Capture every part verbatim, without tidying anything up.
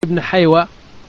بن حيوة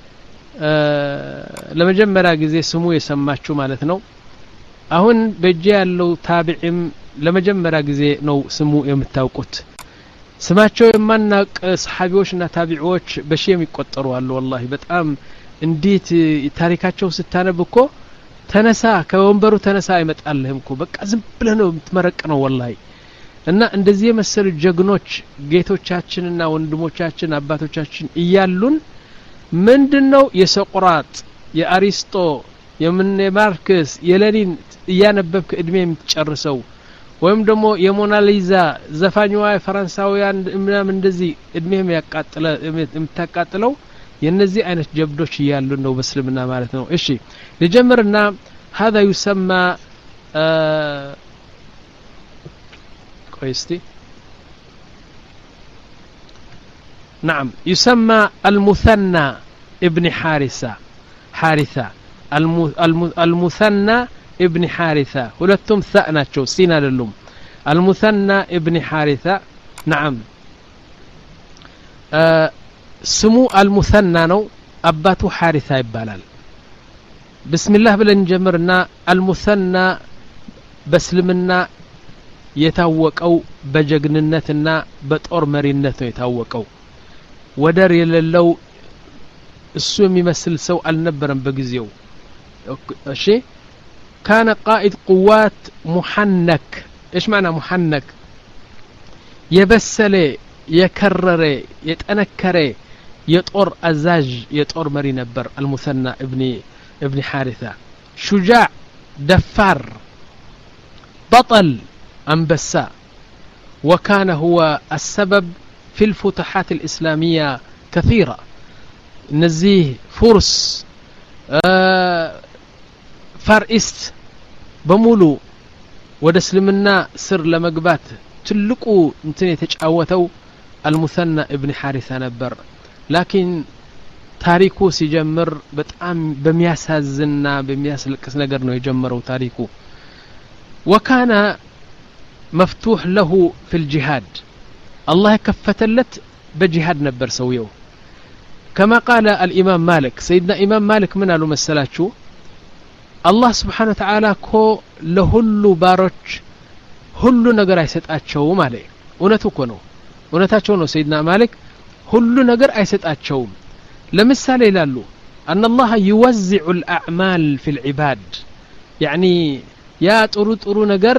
ለመጀመሪያ ጊዜ ስሙ የሰማችሁ ማለት ነው አሁን በእጄ ያለው ታቢዒም ለመጀመሪያ ጊዜ ነው ስሙ የምታውቁት ስማቸው የማናቅ ሰሃቢዎችና ታቢዒዎች በሺ የሚቆጠሩ አሉ والله በጣም እንዴት ታሪካቸው ስታነብኮ ተነሳ ከወንበሩ ተነሳ አይመጣልህምኮ በቃ ዝም ብለህ ነው የምትመረቅ ነው والله እና እንደዚህ የመሰሉ ጀግኖች ጌቶቻችንና ወንድሞቻችን አባቶቻችን እያሉን ምንድነው የሶቅራጥ የአሪስቶ የማርክስ የሌኒን ያነበብክ እድሜ የምትጨርሰው ወይም ደግሞ የሞናሊዛ ዘፋኝዋ ፈራንሳውያን ምናምን እንደዚህ እድሜም ያቃጥለ የምታቃጥለው የነዚህ አይነት ጀብዶች ይያሉ ነው በእስልምና ማለት ነው እሺ ለጀመርና هذا يسمى كويستي نعم يسمى المثنى ابن حارثة حارثة المثنى ابن حارثة ولتم ثأناتشو سينا للوم المثنى ابن حارثة نعم آه سمو المثنى نو أباتو حارثة يبالال بسم الله بلن جمرنا المثنى بسلمنا يتوقعو بجغننتنا بطور مرينته يتوقعو ودر يللو እሱ የሚመስል ሰው አልነበረም በጊዜው እሺ كان قائد قوات محنك ايش معنى محنك يبسل يكرر يتنكر يطور ازاج يطور مري نبر المثنى ابن ابن حارثة شجاع دفار بطل انبسا وكان هو السبب في الفتوحات الإسلامية كثيرة نزيه فرس آه فارست بمولو ودسلمنا سر لمقبات تلقوا انتني تجاوتو المثنى ابن حارثة نبر لكن تاريخو سيجمر بتام بمياسازنا بمياسلكس نجر نو يجمروا تاريخو وكان مفتوح له في الجهاد الله كفتلت بجهاد نبر سويو كما قال الإمام مالك سيدنا إمام مالك من قالوا مسلاتشو الله سبحانه وتعالى كو لهلو باروች ሁሉ ነገር አይሰጣቸውም አለ እውነቱ እኮ ነው እውነታቸው ነው سيدنا مالك ሁሉ ነገር አይሰጣቸውም ለምሳሌ ይላሉ ان الله يوزع الاعمال في العباد يعني يا ጥሩ ጥሩ ነገር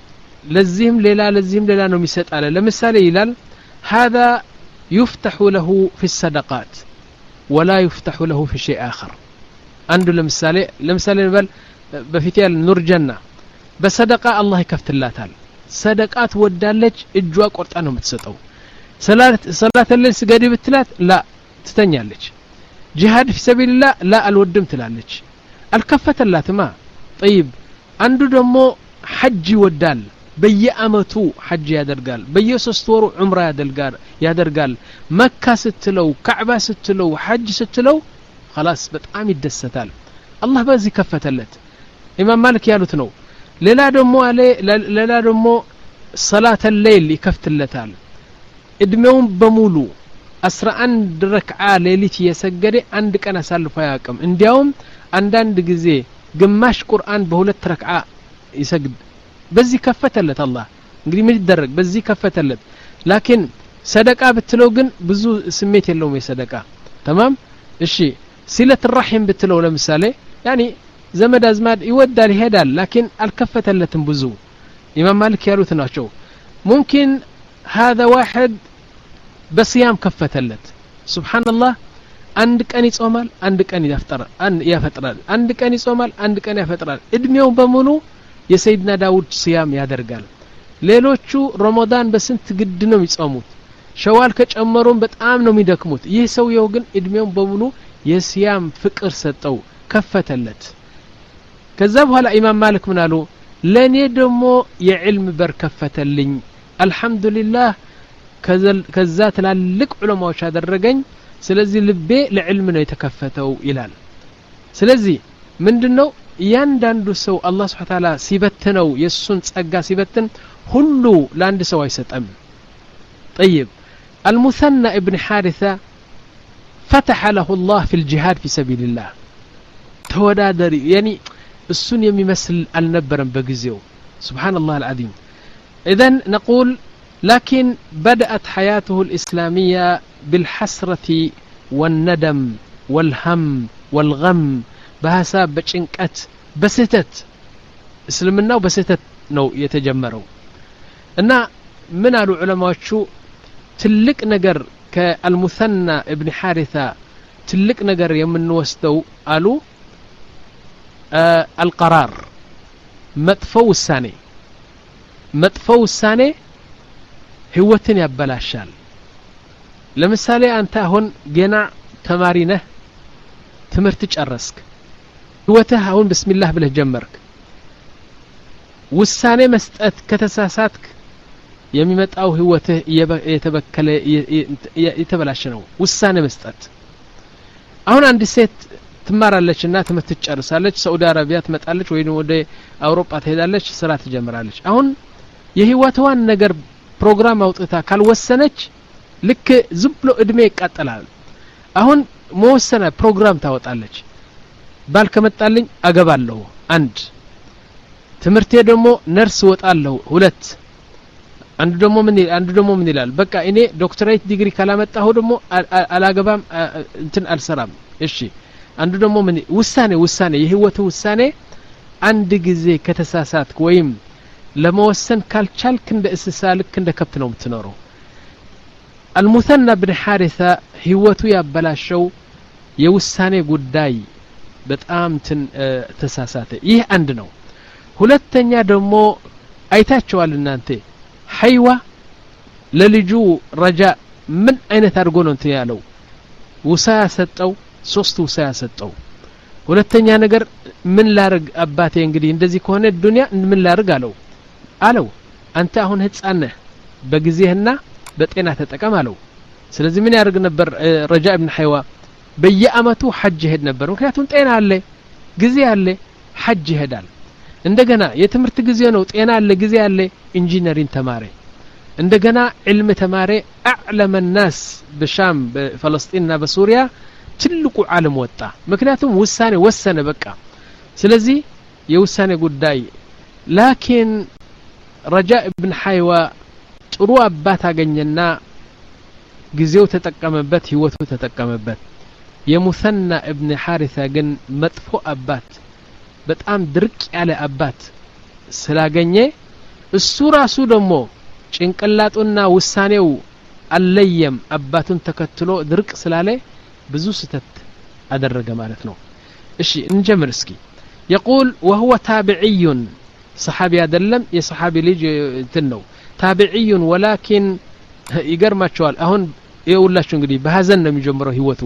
ለዚህም ሌላ ለዚህም ሌላ ነው የሚሰጣለ ለምሳሌ ይላል هذا يفتح له في الصدقات ولا يفتح له في شيء آخر عنده لمثالي لمثالي نبال بفتيال نور جنة بصدقة الله يكفت اللاتال صدقات ودالج اجوا قرطا ነው የምትሰጠው صلاه صلاه الليل سجدي بتلات لا تتنيالج جهاد في سبيل الله لا الودم تلالج الكفت اللاتما طيب عنده دمو حج ودال በየአመቱ ሐጅ ያደርጋል በየሶስት ወሩ ዑምራ ያደርጋል ያደርጋል መካ ስትለው ካዕባ ስትለው ሐጅ ስትለው خلاص በጣም ይደሰታል አላህ በዚህ ከፈተለት ኢማም ማሊክ ያሉት ነው ሌላ ደሞ አለ ሌላ ደሞ ሶላተ ሌይል ይከፍትለታል እድሜውን በሙሉ አስራ አንድ ረክዓ ሌሊት የሰገደ አንድ ቀን አሳልፎ ያቀም እንዲያውም አንዳንድ ጊዜ ግማሽ ቁርአን በሁለት ረክዓ ይሰግድ በዚህ ከፈተለት አላህ እንግዲህ ምን ይደረግ በዚህ ከፈተለት ላኪን ሰደቃ ብትለው ግን ብዙ ስሜት የለውም የሰደቃ تمام እሺ ሲለት الرحم ብትለው ለምሳሌ يعني ዘመድ አዝማድ ይወዳል ይሄዳል ላኪን አልከፈተለትም ብዙ ኢማም ማሊክ ያሉት ናቸው ممكن هذا واحد بصيام كفتلت سبحان الله አንድ ቀን ይጾማል አንድ ቀን ያፈጥራል አንድ ያፈጥራል አንድ ቀን ይጾማል አንድ ቀን ያፈጥራል እድሜው በሙሉ የሰይድና ዳውድ ሲያም ያደርጋል ሌሎቹ ረመዳን በስንት ግድ ነው የሚጾሙት ሸዋል ከጨመሩም በጣም ነው የሚደክሙት ይህ ሰውየው ግን እድሜው በሙሉ የሲያም ፍቅር ሰጠው ከፈተለት ከዛ በኋላ ኢማም ማሊክ ምን አሉ ለኔ ደሞ የዕልም በር ከፈተልኝ አልহামዱሊላህ ከዛ ትላልቅ ዑለማዎች አደረገኝ ስለዚህ ልቤ ለዕልም ነው የተከፈተው ይላል ስለዚህ ምንድነው ያንዳንዱ ሰው አላህ Subhanahu Wa Ta'ala ሲበትነው የሱን ጸጋ ሲበትን ሁሉ ለአንድ ሰው አይሰጠም طيب المثنى ابن حارثة فتح له الله في الجهاد في سبيل الله تودادر يعني السن يمثل النبرا بغزيو سبحان الله العظيم. إذن نقول لكن بدأت حياته الإسلامية بالحسرة والندم والهم والغم بحساب بچنقت بستت اسلمنا بستت ነው የተጀመረው እና ምን አሉ ዑለማዎቹ ትልቅ ነገር ከአልሙሰና ኢብኑ ሐሪሳ ትልቅ ነገር የምንወስደው አሉ القرار መጥፎ ውሳኔ መጥፎ ውሳኔ ህይወትን ያበላሻል። ለምሳሌ አንተ አሁን ገና ተማሪ ነህ ትምህርት ጨረስክ ህይወትህ አሁን بسم ብለህ ጀመርክ ውሳኔ መስጠት ከተሳሳትክ የሚመጣው ህይወትህ የተበከለ የተበላሸ ነው። ውሳኔ መስጠት አሁን አንድ ሴት ትማራለችና ትምህርት ትጨርሳለች ሳውዲ አረቢያ ትመጣለች ወይ ወደ አውሮፓ ትሄዳለች ስራ ትጀምራለች። አሁን የህይወቷን ነገር ፕሮግራም አውጥታ ካልወሰነች ልክ ዝም ብሎ እድሜ ይቃጠላል። አሁን መወሰነ ፕሮግራም ታወጣለች ባል ከመጣልኝ አገባለሁ አንድ ትምህርቴ ደግሞ ነርስ ወጣለሁ ሁለት አንዱ ደግሞ ምን አንዱ ደግሞ ምን ይላል በቃ እኔ ዶክተሬት ዲግሪ ካላመጣሁ ደግሞ አላገባም እንትን አልሰራም እሺ አንዱ ደግሞ ምን ውሳኔ ውሳኔ የህይወቱ ውሳኔ አንድ ጊዜ ከተሳሳትክ ወይም ለመወሰን ካልቻልክ እንደ እንስሳ ልክ እንደ ከብት ነው የምትኖረው። አልሙሰና ኢብኑ ሐሪሳ ህይወቱ ያበላሸው የውሳኔ ጉዳይ በጣም ተሳሳተ። ይህ አንድ ነው። ሁለተኛ ደግሞ አይታችኋል እናንተ ሐይዋ ለልጁ ረጃ ምን አይነት አድርጎ ነው እንትን ያለው ውሳያ ሰጠው ሶስት ውሳያ ሰጠው። ሁለተኛ ነገር ምን ላርግ አባቴ እንግዲህ እንደዚህ ከሆነ ዱንያ ምን ላርግ አለው አለው አንተ አሁን ህፃን ነህ በጊዜህና በጤና ተጠቀም አለው። ስለዚህ ምን ያርግ ነበር ረጃ ኢብኑ ሐይዋ በየአመቱ ሐጅ ሄድ ነበር ምክንያቱም ጤና አለ ጊዜ አለ ሐጅ ይሄዳል። እንደገና የትምህርት ጊዜ ነው ጤና አለ ጊዜ አለ ኢንጂነሪንግ ተማረ እንደገና علم ተማረ اعلم الناس በሻም በፍልስጤንና በሱሪያ ትልቁ ዓለም ወጣ ምክንያቱም ውሳኔ ወሰነ በቃ። ስለዚህ የውሳኔ ጉዳይ ላኪን ረጃ ኢብኑ ሐይዋ ጥሩ አባት አገኘና ጊዜው ተጠቀመበት ህይወቱ ተጠቀመበት። የሙሰና ኢብኑ ሐሪሳ ግን መጥፎ አባት በጣም ድርቅ ያለ አባት ስላገኘ እሱ ራሱ ደግሞ ጭንቅላቱና ውሳኔው አለየም አባቱን ተከትሎ ድርቅ ስላለ ብዙ ስተት አደረገ ማለት ነው። እሺ እንጀምር እስኪ يقول وهو تابعي صحابي አይደለም የصحابي ልጅ እንትን ነው تابعي ولكن ይገርማቸዋል። አሁን ይኸውላችሁ እንግዲህ በሐዘን ነው የሚጀምረው ህይወቱ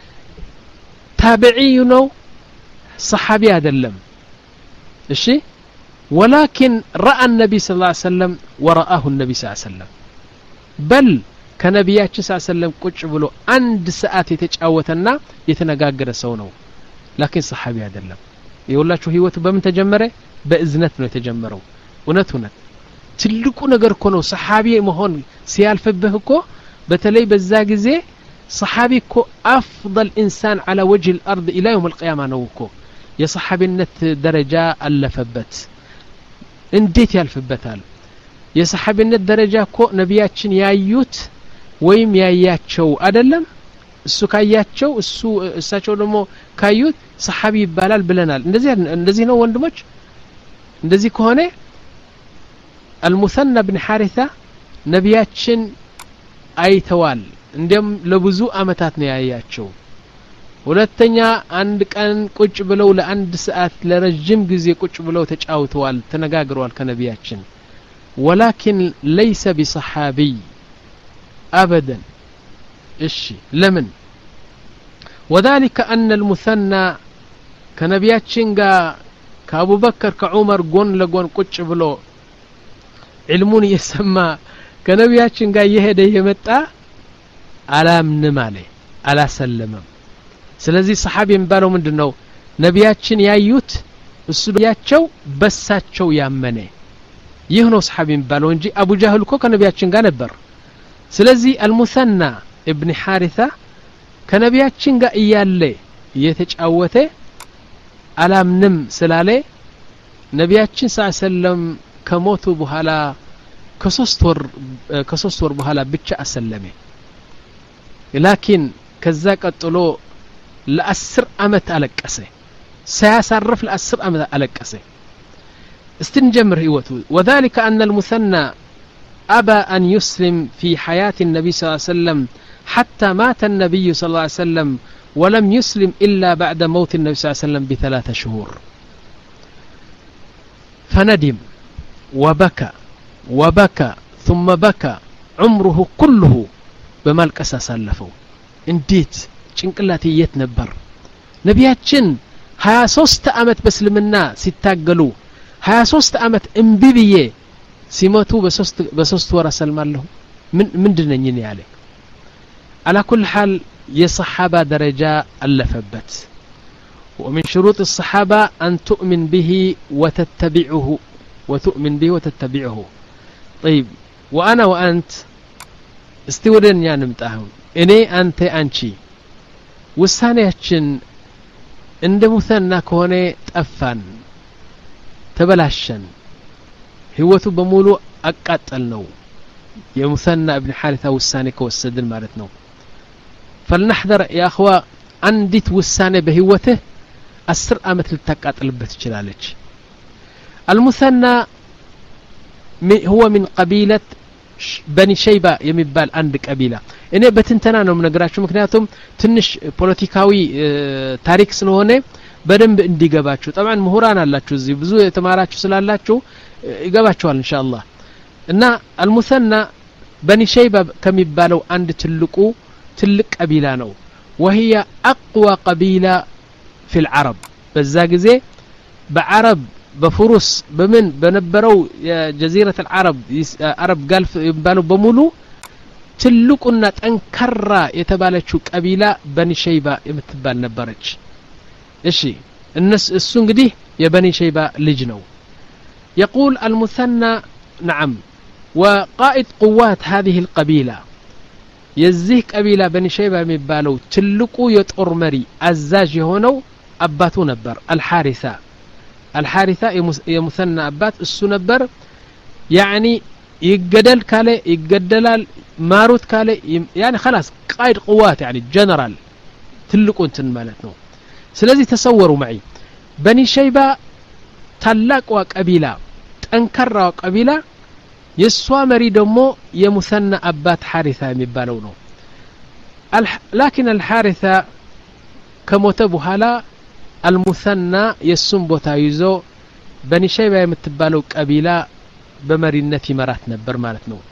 تابعي ነው صحابي አይደለም እሺ ولكن راى النبي صلى الله عليه وسلم ورآه النبي صلى الله عليه وسلم بل ከነቢያችን ሰለላሁ ዐለይሂ ወሰለም ቁጭ ብሎ አንድ ሰዓት የተጫወተና የተነጋገረ ሰው ነው። ላኪን صحابي አይደለም። ይኸውላችሁ ህይወቱ በምን ተጀመረ በእዝነት ነው የተጀመረው። እውነት እውነት ትልቁ ነገር እኮ ነው صحابي መሆን ሲያልፍብህ እኮ በተለይ በዛ ጊዜ صحابي እኮ افضل انسان على وجه الارض الى يوم القيامه ነው እኮ የصحابيነት ደረጃ አለፈበት። እንዴት ያልፍበታል? የصحابيነት ደረጃ እኮ ነቢያችን ያዩት ወይም ያያቸው አይደለም እሱ ካያቸው እሱ እሳቸው ደግሞ ካዩት صحابي ይባላል ብለናል። እንደዚህ እንደዚህ ነው ወንድሞች። እንደዚህ ከሆነ المثنى بن حارثة ነቢያችን አይተዋል እንደም ለብዙ አመታት ነው ያያቸው። ሁለተኛ አንድ ቀን ቁጭ ብለው ለአንድ ሰዓት ለረጅም ጊዜ ቁጭ ብለው ተጫውተዋል ተነጋግረዋል ከነቢያችን። ولكن ليس بصحابي ابدا እሺ ለምን وذلك ان المثنى ከነቢያችን ጋር ከአቡ በከር ከዑመር ጎን ለጎን ቁጭ ብሎ علمون يسمى ከነቢያችን ጋር የሄደ የመጣ አላምንም አለ አላሰለመም። ስለዚህ صحابي የሚባለው ምንድነው ነቢያችን ያዩት እሱ ያቸው በሳቸው ያመነ ይህ ነው صحابي የሚባለው እንጂ አቡ ጃህል እኮ ከነቢያችን ጋር ነበር። ስለዚህ المثنى ابن حارثة ከነቢያችን ጋር እያለ እየተጫወተ አላምንም ስላለ ነቢያችን ሰለም ከሞቱ በኋላ ከሶስት ወር ከሶስት ወር በኋላ ብቻ አሰለመ ላኪን ከዛ ቀጥሎ ለአስር አመት አለቀሰ ሳያሳርፍ ለአስር አመት አለቀሰ استنجمر هيوته وذلك أن المثنى أبى أن يسلم في حياة النبي صلى الله عليه وسلم حتى مات النبي صلى الله عليه وسلم ولم يسلم إلا بعد موت النبي صلى الله عليه وسلم بثلاثة شهور فندم وبكى وبكى ثم بكى عمره كله بمالك أساس ألفه انديت ጭንቅላቴ የት ነበር ነቢያችን ሀያ ሶስት አመት በስልምና ሲታገሉ ሀያ ሶስት አመት እንብብዬ ሲሞቱ በሶስት በሶስት ወር ሰልማለሁ ምን ምንድነኝ እኔ ያለ على كل حال የصحابه ደረጃ አለፈበት ومن شروط الصحابه ان تؤمن به وتتبعه وتؤمن به وتتبعه طيب وانا وانت استودن ያ ንምጣሁ እኔ አንተ አንቺ ውሳኔያችን እንደ ሙሰና ከሆነ ጠፋን ተበላሸን ህይወቱ በሙሉ አቃጠል ነው የሙሰና ابن حارثة ውሳኔ ከወሰድን ማለት ነው فلنحذر يا اخوا አንዲት ውሳኔ በህይወትህ አስር አመት ልታቃጥልበት ይችላልች المثنى هو من قبيلة بني شيبة የሚባል አንድ ቀቢላ እኔ በትንተና ነው ምነግራችሁ ምክንያቱም ትንሽ ፖለቲካዊ ታሪክ ስለሆነ በደንብ እንዲገባችሁ طبعا ምሁራን አላችሁ እዚህ ብዙ የተማራችሁ ስላላችሁ ይገባችኋል ኢንሻአላህ እና المثنى بني شيبة ከሚባለው አንድ ትልቁ ትልቅ ቀቢላ ነው وهي اقوى قبيلة في العرب በዛ ጊዜ በአረብ በፍሩስ በምን በነበረው የጀዚረተ العرب አረብ ጋልፍ ይባሉ በሙሉ ትልቁና ጠንከራ የተባለችው ቀቢላ በኒ ሸይባ የምትባል ነበረች እሺ እነሱ እሱ እንግዲህ የበኒ ሸይባ ልጅ ነው يقول المثنى نعم وقائد قوات هذه القبيلة የዚህ ቀቢላ በኒ ሸይባ የሚባለው ትልቁ የጦር መሪ አዛዥ የሆነው አባቱ ነበር الحارثة الحارثة የሙሰና አባት እሱ ነበር يعني يقدل كاله يقدلال ماروت كاله يعني خلاص قائد قوات يعني جنرال تلقوا انتن مالتنا سلازي تصوروا معي بني شيبة تلاقوا قبيلة تنكروا قبيلة يسوا مري دمو يمثنى أبات حارثة مبالونه الح... لكن الحارثة كموتبو هلا المثنى يسون بوتايزو بني شيبة يمتبالو قبيلة በመሪነት ይመራት ነበር ማለት ነው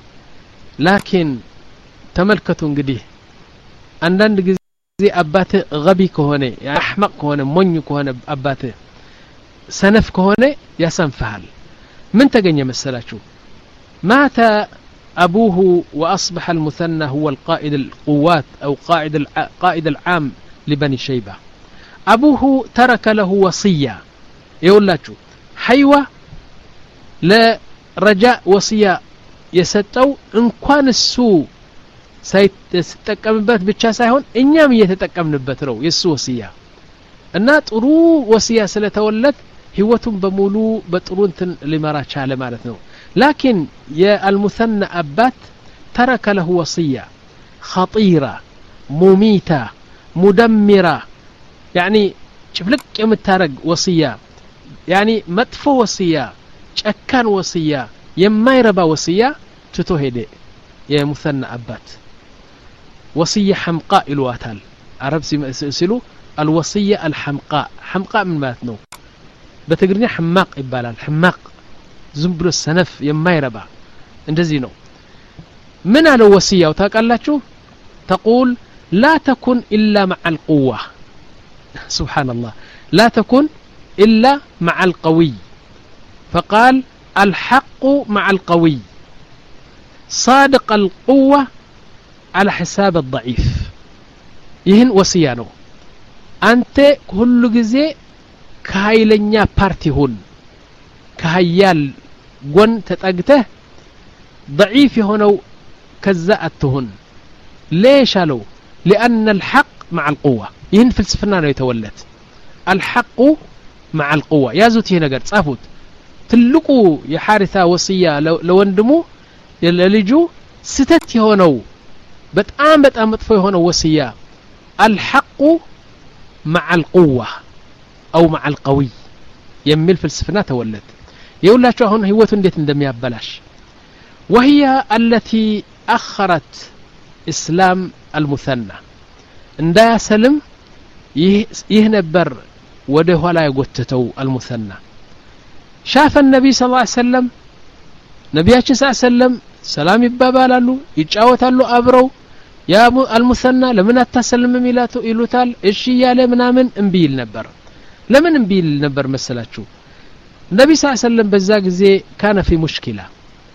ላኪን ተመልከቱ እንግዲህ አንዳንድ ጊዜ አባቴ ገቢ ከሆነ ያህመቅ ከሆነ ሞኝ ከሆነ አባቴ ሰነፍ ከሆነ ያሰንፈሃል ምን ተገኘ መሰላችሁ مات أبوه وأصبح المثنى هو القائد القوات أو قائد القائد العام لبني شيبة أبوه ترك له وصية يقول لك حيوة لرجاء وصية يسطو ان كان السو سيتጠቀምበት ብቻ ሳይሆን እኛም እየተጠቀምንበት ነው የሱ ወሲያ እና ጥሩ ወሲያ ስለተወለት ህይወቱን በሙሉ በጥሩ እንትን ሊመራ ቻለ ማለት ነው لكن يا المثنى أبات ترك له وصية خطيرة مميتة مدمرة يعني شفلك يمتارق وصية يعني مدفو وصية ጨካን ወሲያ የማይረባ ወሲያ ትቶ ሄደ የሙሰና አባት ወሲያ حمقاء ይሏታል አረብ ሲሉ الوصيه الحمقاء حمقاء ምን ማለት ነው በትግርኛ حماق ይባላል حماق ዝም ብሎ ሰነፍ የማይረባ እንደዚህ ነው ምን አለው ወሲያው ታውቃላችሁ تقول لا تكن الا مع القوه سبحان الله لا تكن الا مع القوي فقال الحق مع القوي صادق القوة على حساب الضعيف يهن وصيانه أنت كل جزء كهيلنيا بارتي هون كهيال قن تتأجته ضعيف هونو كزأتهن ليش قالوا لأن الحق مع القوة ين فلسفنا ነው የተወለት الحق مع القوة ያዙት ይሄ ነገር ጻፉት ትልቁ የሐሪታ ወሲያ ለወንድሙ ለልጁ ስተት የሆነው በጣም በጣም መጥፎ የሆነው ወሲያ الحق مع القوة أو مع القوي የሚል ፍልስፍና ተወለት ይውላችሁ አሁን ህይወቱ እንዴት እንደሚያበላሽ وهي التي أخرت إسلام المثنى እንዳያሰልም ይህ ነበር ወደ ኋላ ያጎተተው المثنى شاف النبي صلى الله عليه وسلم ነቢያችን صلى الله عليه وسلم ሰላም ይባባላሉ ይጫወታሉ አብረው ያ المثنى ለምን አታሰልምም ይላቱ ይሉታል እሺ ያለ ምናምን እንቢል ነበር ለምን እንቢል ነበር መሰላችሁ ነብይ صلى الله عليه وسلم በዛ ጊዜ كان في مشكلة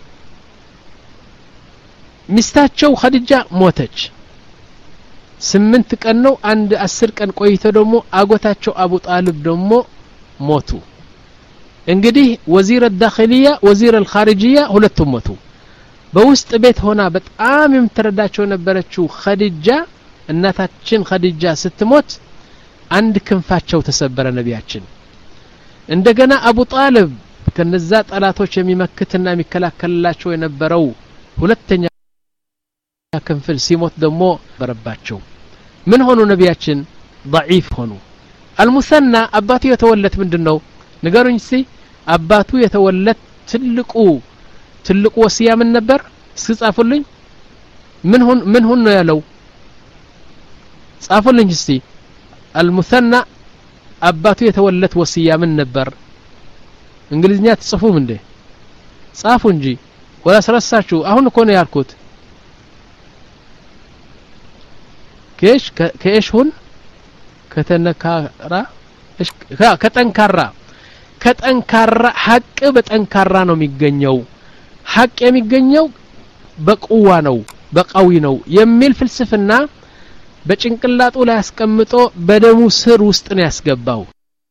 ሚስታቸው ኸዲጃ ሞተች ስምንት ቀን ነው አንድ አስር ቀን ቆይቶ ደግሞ አጎታቸው አቡ ጣልብ ደግሞ ሞቱ እንግዲህ ወዚር الداخلية ወዚር الخارجية ሁለቱም ሞቱ በውስጥ ቤት ሆና በጣም የምትረዳቸው ነበረችው ኸዲጃ እናታችን ኸዲጃ ስትሞት አንድ ክንፋቸው ተሰበረ ነቢያችን እንደገና አቡ ጣልብ ከነዛ ጠላቶች የሚመክትና የሚከላከልላቸው የነበረው ሁለተኛ ክንፍል ሲሞት ደግሞ በረባቸው ምን ሆኑ ነቢያችን ضعيف ሆኑ المثنى አባቱ የተወለት ምንድነው ንገሩኝ እስቲ አባቱ የተወለት ትልቁ ትልቁ ወሲያ ምን ነበር እስጻፉልኝ ምን ሆን ምን ሆን ነው ያለው ጻፉልኝ እስቲ المثنى አባቱ የተወለት ወሲያ ምን ነበር እንግሊዝኛ ተጽፉም እንዴ ጻፉ እንጂ ወላ ስረሳችሁ አሁን እኮ ነው ያልኩት كيش كيش هون كتنكارا كتنكارا كتنكارا حق بتنكارا ነው የሚገኘው حق የሚገኘው በቁዋ ነው በቃዊ ነው የሚል ፍልስፍና በጭንቅላቱ ላይ አስቀምጦ በደሙ ስር ውስጥ ነው ያስገባው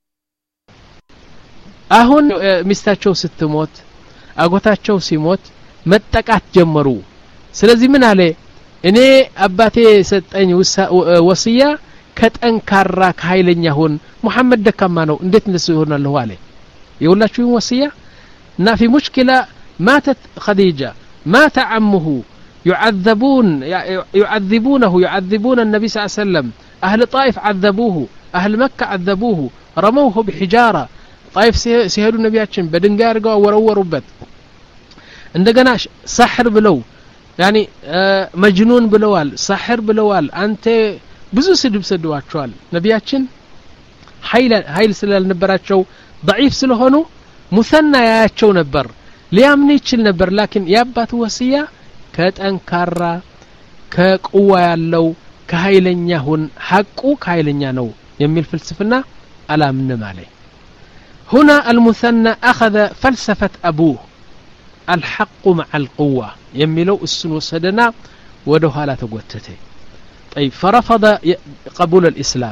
አሁን ሚስታቸው ስትሞት አጎታቸው ሲሞት መጠቃት ጀመሩ ስለዚህ ምን አለ እኔ አባቴ ሰጠኝ ወሲያ ከጠንካራ ከኃይለኛ ሆን መሐመድ ደካማ ነው እንዴት እንደሱ ይሆናል አለ ይውላችሁ ወሲያ እና في مشكلة ماتت خديجة مات عمه يعذبون يعذبونه يعذبون النبي صلى الله عليه وسلم أهل طائف عذبوه أهل مكة عذبوه رموه بحجارة طائف سيهدوا نبياتهم بدنجا يرجعوا وروربت عندنا سحر بلو يعني مجنون بلوال سحر بلوال أنت ብዙ ስድብ ሰደዋቸዋል ነቢያችን ኃይል ኃይል ስለነበራቸው ضعيف ስለሆኑ ሙሰና ያያቸው ነበር ሊያምን ይችል ነበር ላኪን ያባቱ ወሲያ ከጠንካራ ከቁዋ ያለው ከኃይለኛ ሁን ሐቁ ከኃይለኛ ነው የሚል ፍልስፍና አላምንም አለ هنا المثنى أخذ فلسفة أبوه الحق مع القوة يميلو السن وسدنا ودوها لا تقوتته طيب فرفض قبول الإسلام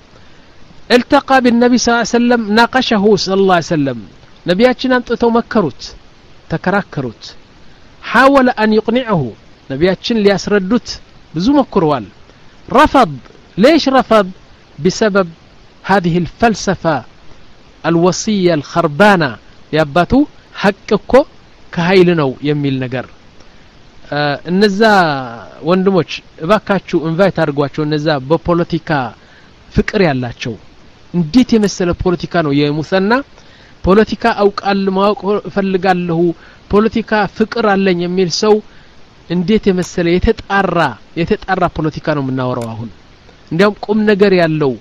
التقى بالنبي صلى الله عليه وسلم ناقشه صلى الله عليه وسلم نبياتنا انتو مكروت تكراكروت حاول أن يقنعه نبياتنا ليسردوت بزو مكروال رفض ليش رفض بسبب هذه الفلسفة الوصية الخربانة ياباتو حقكو كهيلنو يميل نجر እነዛ ወንድሞች እባካችሁ ኢንቫይት አድርጓቸው እነዛ በፖለቲካ ፍቅር ያላቸው እንዴት የመሰለ ፖለቲካ ነው የሙሰና ፖለቲካ አውቃል ማወቅ ፈልጋለሁ ፖለቲካ ፍቅር አለኝ የሚል ሰው እንዴት የመሰለ የተጣራ የተጣራ ፖለቲካ ነው የምናወራው አሁን እንዲያውም ቁም ነገር ያለው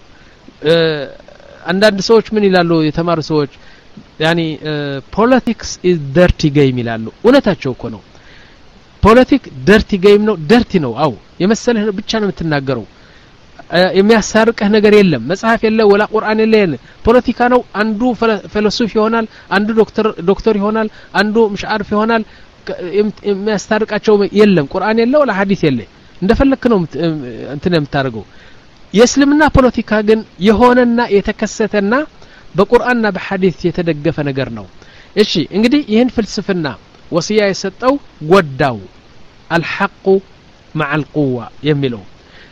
አንዳንድ ሰዎች ምን ይላሉ የተማሩ ሰዎች يعني politics is dirty game ይላሉ እውነታቸው እኮ ነው ፖለቲክ ደርቲ ጌም ነው ደርቲ ነው አው የመሰለህ ብቻ ነው የምትናገረው የሚያሳርቀህ ነገር የለም መጽሐፍ የለ ወላ ቁርአን የለ ፖለቲካ ነው አንዱ ፍልስፍ ይሆናል አንዱ ዶክተር ዶክተር ይሆናል አንዱ مش عارف ይሆናል የሚያሳርቃቸው የለም ቁርአን የለ ወላ ሐዲስ የለ እንደፈለክ ነው እንትን የምታርገው የእስልምና ፖለቲካ ግን የሆነና የተከሰተና በቁርአንና በሐዲስ የተደገፈ ነገር ነው እሺ እንግዲህ ይሄን ፍልስፍና وصية يسطو وداو الحق مع القوة يميلو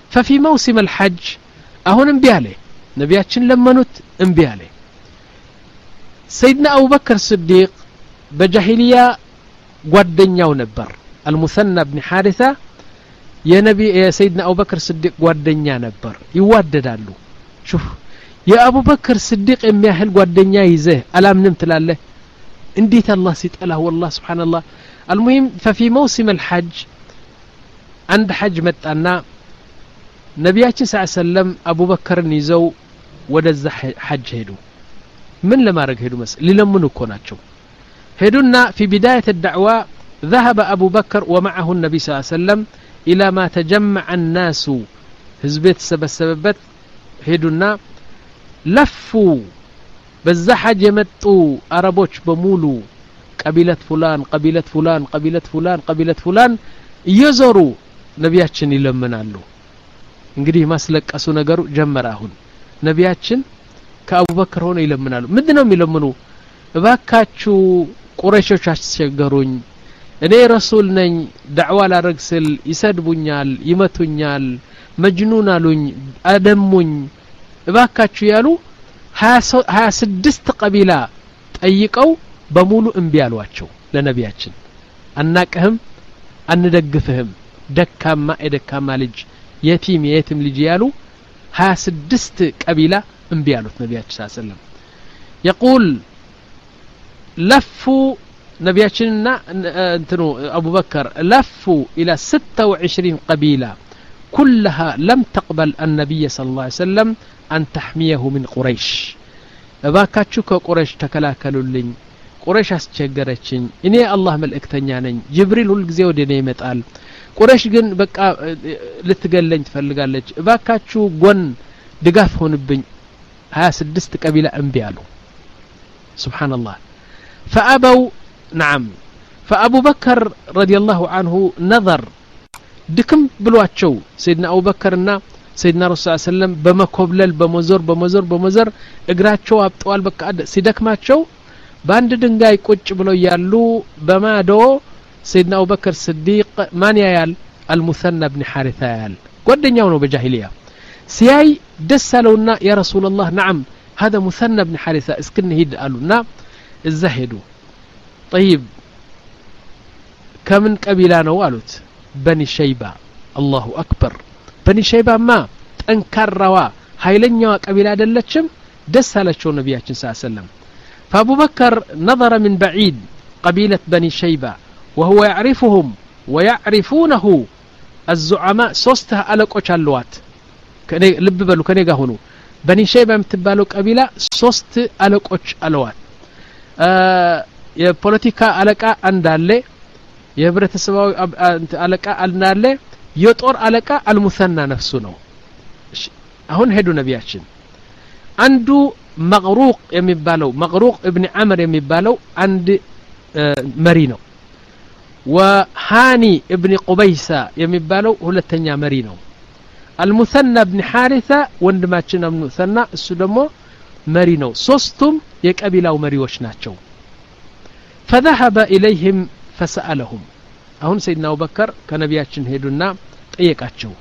ففي موسم الحج أهون انبي عليه نبياتشن لمنوت انبي عليه سيدنا أبو بكر الصديق بجاهلية ጓደኛው ነበር المثنى بن حارثة يا نبي يا سيدنا أبو بكر الصديق ጓደኛ ነበር ይዋደዳሉ شوف يا أبو بكر الصديق የሚያህል ጓደኛ ይዘህ አላምንም ትላለህ እንዴት الله ሲጠላህ والله سبحان الله المهم ففي موسم الحج عند حج መጣና ነብያችን ሰለላሁ ዐለይሂ ወሰለም አቡ በከርን ይዘው ወደዛ ሐጅ ሄዱ ምን ለማድረግ ሄዱ መሰል ሊለምኑ እኮ ናቸው هدونا في بداية الدعوة ذهب أبو بكر ومعه النبي صلى الله عليه وسلم إلى ما تجمع الناس هزبت سبسببت هدونا لفوا بالزحج يمتوا أربوش بمولو قبيلة فلان قبيلة فلان قبيلة فلان قبيلة فلان يزوروا نبياتشن يلمنالو እንግዲህ ማስለቀሱ ነገሩ ጀመራሁን ነብያችን ከአቡ በከር ሆነ ይለምናሉ ምንድነው የሚለምኑ እባካችሁ ቁረይሾች አስቸገሩኝ እኔ ረሱል ነኝ ዳዕዋ ላረግስል ይሰድቡኛል ይመቱኛል መጅኑን አሉኝ አደሙኝ እባካችሁ ያሉ ሃያ ስድስት ቀቢላ ጠይቀው በሙሉ እንቢ ያሏቸው ለነብያችን አናቀህም አንደግፍህም ደካማ እደካማ ልጅ የቲም የቲም ልጅ ያሉ ሃያ ስድስት ቀቢላ እንቢ ያሉት ነብያችን ሰለላሁ ዐለይሂ ወሰለም يقول لفوا نبياتنا انتنو أبو بكر لفوا إلى ستة وعشرين قبيلة كلها لم تقبل النبي صلى الله عليه وسلم أن تحميه من قريش باكاتشو كقريش تكلاكلوا لين قريش أسجرتشين إني الله ملئكتنيانين جبريل والجزي وديني متقال قريش جن بقى لتقلن تفلقالج باكاتشو قن دقاف هون بين ها سدست قبيلة أنبيالو سبحان الله فأبوا نعم فأبو بكر رضي الله عنه نظر دكم بلواتشو سيدنا أبو بكرنا سيدنا رسول الله صلى الله عليه وسلم بمكوبلل بمزور بمزور بمزور اقراتشو ابطوال بك سيدكماتشو باند دنگاي ቁጭ ብለው ያሉ በማዶ سيدنا أبو بكر الصديق ማን ያያል المثنى بن حارثة ያያል ጓደኛው ነው በጃሂሊያ ሲያይ ደሳለውና يا رسول الله نعم هذا مثنى بن حارثة اسكن هيد قالونا الزهدوا طيب كمن قبيلة ነው አሉት بني شيبة الله أكبر بني شيبة ما ጠንካራዋ ኃይለኛዋ ቀቢላ አይደለችም ደሳለቸው ነብያችን ሰለላሁ ዐለይሂ ወሰለም فأبو بكر نظر من بعيد قبيلة بني شيبة وهو يعرفهم ويعرفونه الزعماء سوستها ألقوش اللوات لب بلو كنيقا هنو بني شيبة متبالو قبيلة سوست ألقوش اللوات የፖለቲካ አለቃ አንዳለ የህብረተሰባዊ አለቃ አልናለ የጦር አለቃ አልሙሰና ነፍሱ ነው አሁን ሄዱ ነብያችን አንዱ መግሩቅ የሚባለው መግሩቅ ابن عمر የሚባለው አንድ መሪ ነው وهاني ابن قبيسة የሚባለው ሁለተኛ መሪ ነው المثنى ابن حارثة ወንድማችን المثنى እሱ ደግሞ መሪ ነው ሶስቱም የቀቢላው መሪዎች ናቸው فذهب إليهم فسألهم አሁን سيدنا أبو بكر ከነብያችን ሄዱና ጠየቃቸው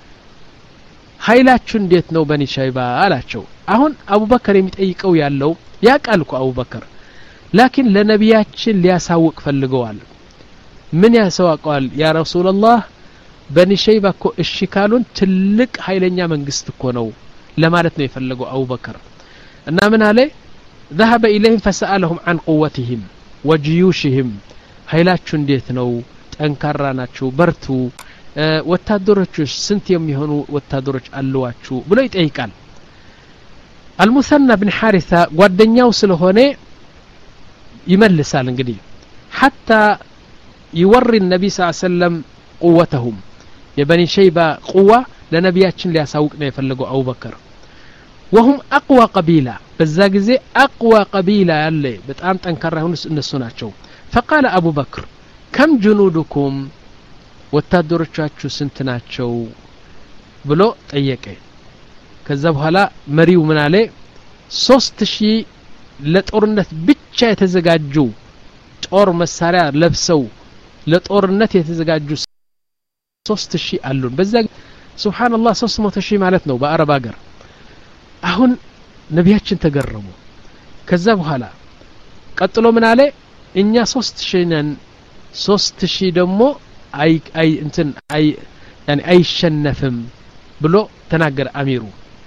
ኃይላችሁ እንዴት ነው በኒ ሸይባ አላቸው አሁን አቡ በከር የሚጠይቀው ያለው ያቃልኩ አቡ በከር لكن ለነብያችን ሊያሳውቅ ፈልገዋል ምን ያሳውቀዋል ያ ረሱላህ በኒ ሸይባ እኮ እሺ ካሉን ትልቅ ኃይለኛ መንግስት እኮ ነው ለማለት ነው የፈለገው አቡ በከር እና ምን አለ ذهب إليهم فسألهم عن قوتهم وجيوشهم ኃይላችሁ እንዴት ነው ጠንካራ ናችሁ በርቱ ወታደሮች ስንት የሚሆኑ ወታደሮች አሏችሁ ብሎ ይጠይቃል المثنى بن حارثة ጓደኛው ስለሆነ ይመልሳል እንግዲህ حتى يوري النبي صلى الله عليه وسلم قوتهم የበኒ ሸይባ قوة ለነብያችን ሊያሳውቅ ነው የፈለገው አቡ በከር وهم أقوى قبيلة بذا جزء أقوى قبيلة يلي بتأم تنكرهون النسوناتشو فقال أبو بكر كم جنودكم وتدرجاتشو سنتناتشو بلو طيقه كذب هلا مريو من عليه ሶስት ሺህ ለጦርነት ብቻ የተዘጋጁ ጦር መሳሪያ ለብሰው ለጦርነት የተዘጋጁ ሶስት ሺህ አሉን በዛ ሱብሃንአላህ ሶስት መቶ ሺህ ማለት ነው በአረብ ሀገር አሁን ነቢያችን ተገረሙ ከዛ በኋላ ቀጥሎ ምን አለ እኛ ሶስት ሺህ ነን ሶስት ሺህ ደግሞ አይ አይ እንትን አይ ያኒ አይሸነፍም ብሎ ተናገረ አሚሩ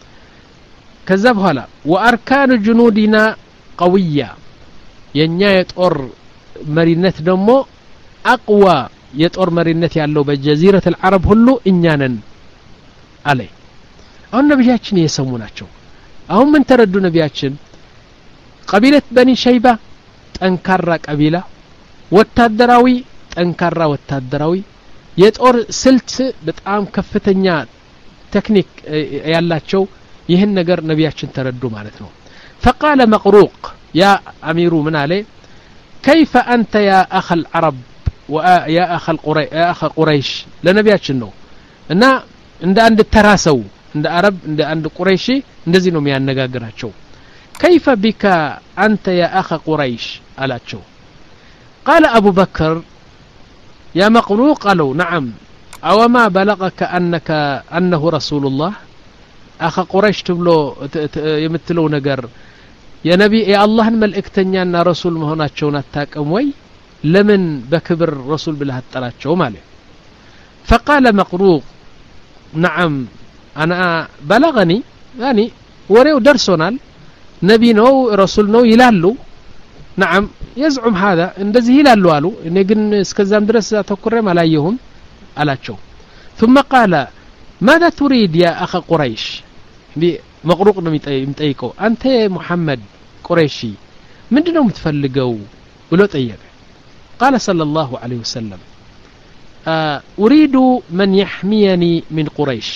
ከዛ በኋላ ወአርካኑ ጁኑዲና قوية የኛ የጦር መሪነት ደግሞ አቅዋ የጦር መሪነት ያለው በጀዚረት العرب ሁሉ እኛ ነን አለ አሁን ነብያችን የሰሙ ናቸው አሁን ምን ተረዱ ነብያችን ቀቢለት በኒ ሸይባ ጠንካራ ቀቢላ ወታደራዊ ጠንካራ ወታደራዊ የጦር ስልት በጣም ከፍተኛ ቴክኒክ ያላቸው ይህን ነገር ነብያችን ተረዱ ማለት ነው فقال مقروق يا أمير من عليه كيف أنت يا أخ العرب ويا أخ القري يا أخ قريش لنبياتنا نو إن عند عند التراسو عند عرب عند عند قريشي نزينو ميان نجاجراتشو كيف بك أنت يا أخ قريش ألاتشو قال أبو بكر يا مقروق قالوا نعم أو ما بلغك أنك أنه رسول الله أخ قريش تبلو يمثلوا نجر يا نبي يا الله ملئكتنيانا رسول مهوناتشون التاكم وي لمن بكبر رسول بالله التلاتشو ماله فقال مقروق نعم أنا بلغني يعني وريو درسونال نبي نو رسول نو يلالو نعم يزعم هذا اندزي يلالو قالوا إن يقن اسكزام درس تكرم عليهم ألاتشو ثم قال ماذا تريد يا أخ قريش مقروق متأيكو أنت محمد قريشي من دونه متفلقوا ولو طيب قال صلى الله عليه وسلم آه أريد من يحميني من قريش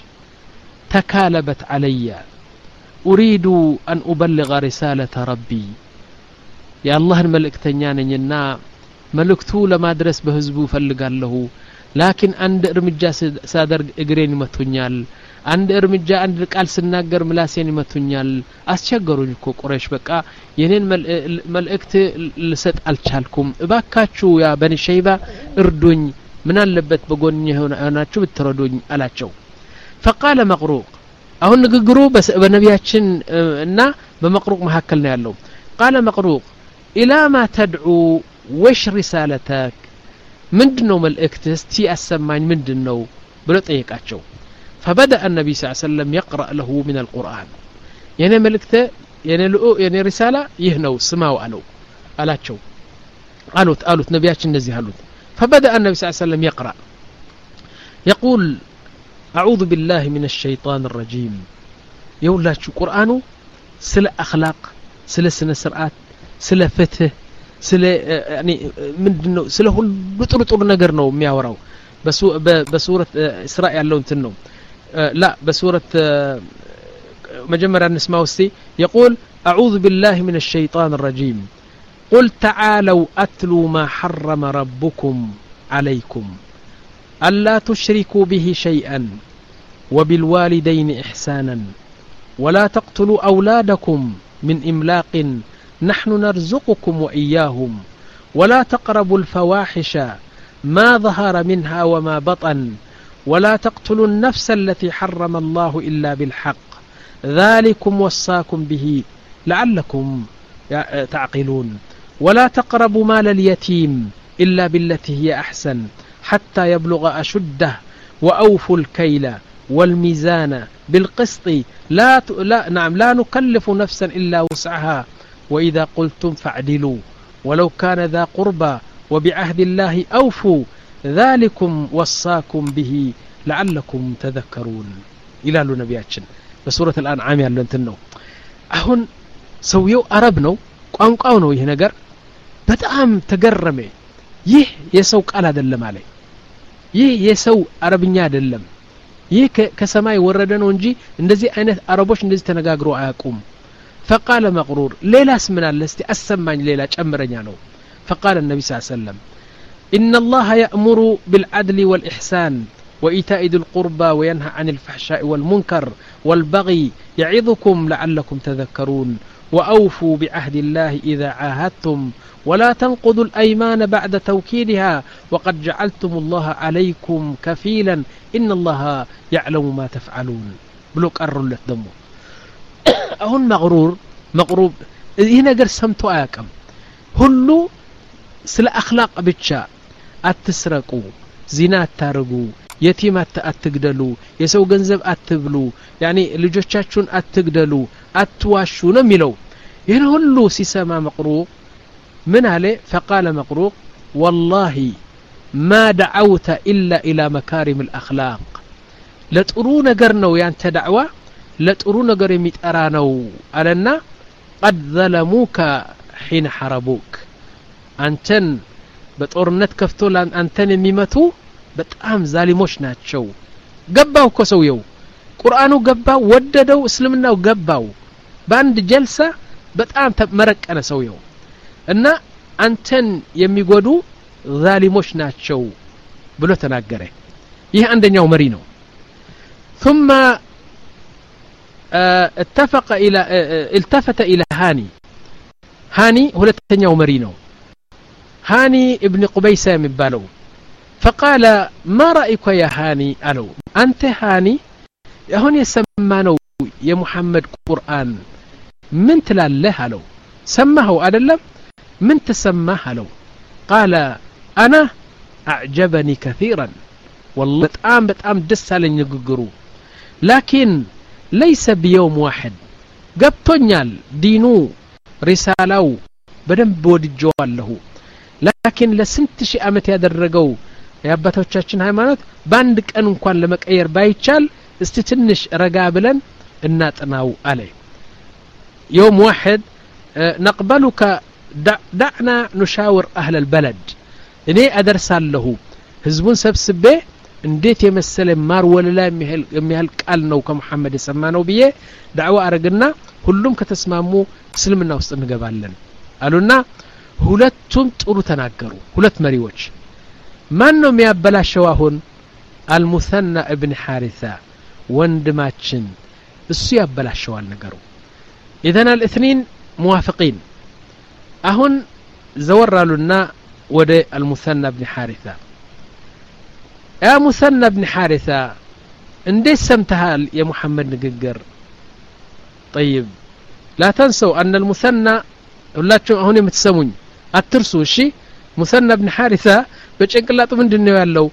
تكالبت علي أريد أن أبلغ رسالة ربي يا الله الملك تنيانينا ملكتو لما درس بهزبو فلقال له لكن عند ارمجا سادر اجرين يمتونيال عند ارمجا عند قال سناገር ምላሴን ይመቱኛል አስቸገሩኝ እኮ ቁረይሽ በቃ የኔን መልእክት ልሰጥ አልቻልኩም እባካችሁ ያ በኒ ሸይባ እርዱኝ ምን አለበት በጎንኝ ሆናችሁ ብትረዱኝ አላቸው فقال مقروق አሁን ንግግሩ በነቢያችን እና በመቅሩቅ መሐከል ነው ያለው قال مقروق الى ما تدعو وش رسالتك ምንድነው መልእክት እስቲ አሰማኝ ምንድነው ብሎ ጠየቃቸው فبدأ النبي صلى الله عليه وسلم يقرأ له من القرآن يعني ملكته يعني لؤ يعني رسالة يهنو سماو قالوا قالاتشو قالوا قالوا نبياتش النزي قالوا فبدأ النبي صلى الله عليه وسلم يقرأ يقول أعوذ بالله من الشيطان الرجيم يقول لا شو قرآنه سل أخلاق سل سنة سرعات سل فتح سل يعني من سل هو بطل طول نجرنا ومياوراو بس بسورة إسراء يعلون تنو لا بسورة مجمرة نسمع وستي يقول أعوذ بالله من الشيطان الرجيم قل تعالوا أتلوا ما حرم ربكم عليكم ألا تشركوا به شيئا وبالوالدين إحسانا ولا تقتلوا أولادكم من إملاق نحن نرزقكم وإياهم ولا تقربوا الفواحش ما ظهر منها وما بطن ولا تقتلوا النفس التي حرم الله إلا بالحق ذلكم وصاكم به لعلكم تعقلون ولا تقربوا مال اليتيم إلا بالتي هي أحسن حتى يبلغ أشده وأوفوا الكيل والميزان بالقسط لا, ت... لا نعم لا نكلف نفسا إلا وسعها وإذا قلتم فاعدلوا ولو كان ذا قربى وبعهد الله أوفوا ذلكم وصاكم به لعلكم تذكرون إلى نبياتنا بسورة الأنعام يالله انتنو أهون سويو أربنو قانقاونو ይህ ነገር በጣም ተገረመ ይህ የሰው ቃል አይደለም አለ ይህ የሰው አረብኛ አይደለም ይህ ከሰማይ ወረደ ነው እንጂ እንደዚህ አይነት አረቦች እንደዚህ ተነጋግሮ አያውቁም فقال مقرور ሌላስ ምን አለ እስቲ አሰማኝ ሌላ ጨምረኛ ነው فقال النبي صلى الله عليه وسلم إن الله يأمر بالعدل والإحسان وإيتاء ذي القربى وينهى عن الفحشاء والمنكر والبغي يعظكم لعلكم تذكرون وأوفوا بعهد الله إذا عاهدتم ولا تنقضوا الأيمان بعد توكيدها وقد جعلتم الله عليكم كفيلا إن الله يعلم ما تفعلون بلو قرر لك دمو أهون مغرور مغروب هنا قر سمتو آكم هلو سل أخلاق بتشا أتسرقوا زنا أتارقوا يتيم أتقدلوا يسو جنزب أتبلوا يعني لجوشاتشون أتقدلوا أتواشوا نميلو هنا هلو سيسما مقروق من عليه فقال مقروق والله ما دعوت إلا إلى مكارم الأخلاق لتقروا نقرنوا يعني تدعوة لتقروا نقر متأرانو ألنا قد ظلموك حين حربوك أنتن بطورنت كفتولان أنتن ميمتو بتأم ظالموش ناتشو قباو كسويو قرآنو قباو وددو اسلمناو قباو باند جلسة بتأم مرك أنا سويو እና አንተን የሚጎዱ ዛሊሞች ናቸው ብሎ ተናገረ ይህ አንደኛው መሪ ነው ثم اتفق الى التفت الى هاني هاني ሁለተኛው መሪ ነው هاني ابن قبيسة የሚባለው فقال ما رأيك يا هاني قالوا انت هاني አሁን የሰማነው የሙሐመድ ቁርአን ምን ትላለህ አለው ሰማኸው አይደለም من تسماه له قال أنا أعجبني كثيرا والله بتأم بتأم دسالي نققرو لكن ليس بيوم واحد قبطنيال دينو رسالو بدن بود الجوال له لكن لسنتشي أمت يدرقو يا أباتوچاچن هايمانوت باندك أنو كوان لمك أير بايتشال استتنش رقابلا الناتناو عليه يوم واحد نقبلك دعنا نشاور أهل البلد إني أدرسال له هزبون سبسبه انديت يمثل مار ولا لا يمهل قال نو كمحمد يسمانو بيه دعوة أرقنا كلهم كتسمامو اسلمنا وسط نقبالن قالونا ሁለቱም ጥሩ ተናገሩ ሁለት መሪዎች ማን ነው የሚያበላሸው አሁን المثنى ابن حارثة ወንድማችን እሱ ያበላሸዋል ነገሩ اذا الاثنين موافقين አሁን ዘወራሉና ወደ المثنى ابن حارثة يا مثنى ابن حارثة እንዴት ሰምተሃል የሙሐመድ ንግግር طيب لا تنسوا أن المثنى ሁላችሁም አሁን የምትሰሙኝ አትርሱ እሺ مثنى ابن حارثة በጭንቅላቱ ምንድነው ያለው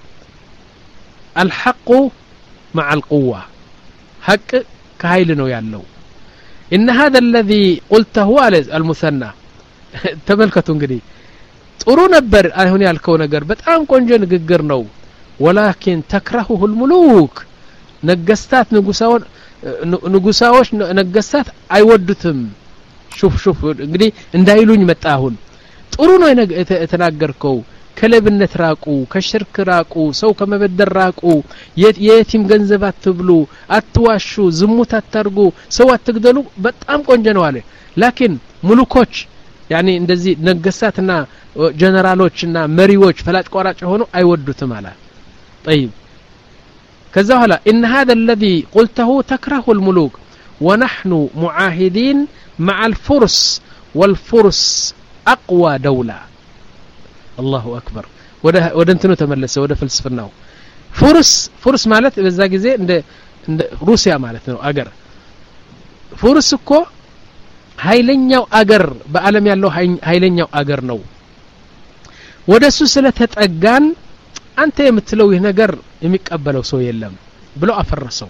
الحق مع القوة حق كኃይል ነው ያለው إن هذا الذي قلته على المثنى ተመልከቱ እንግዲህ ጥሩ ነበር አሁን ያልከው ነገር በጣም ቆንጆ ንግግር ነው ولكن تكرهه الملوك ነገስታት ንጉሳውን ንጉሳዎች ነገስታት አይወዱትም ሹፍ ሹፍ እንግዲህ እንዳይሉኝ መጣ አሁን ጥሩ ነው የተናገርከው ከለብነት ራቁ ከሽርክ ራቁ ሰው ከመበደር ራቁ የየቲም ገንዘብ አትብሉ አትዋሹ ዝሙት አታርጉ ሰው አትግደሉ በጣም ቆንጆ ነው አለ لكن ሙሉኮች يعني እንደዚህ ነገስታትና ጀነራሎችና መሪዎች ፈላጭ ቆራጭ ሆኖ አይወዱትም አለ طيب كذا هلا إن هذا الذي قلته تكره الملوك ونحن معاهدين مع الفرس والفرس أقوى دولة الله أكبر وده وده انتنو تملسه وده فلسفناه فرس فرس مالت بذا جزء عند روسيا مالتنا أجر فرس كو هايلنياو أجر بعالم يالله هايلنياو أجر نو وده سلسلة تتأجان أنت يمتلوه نجر يمقبلوا سو يلم بلو أفرسوا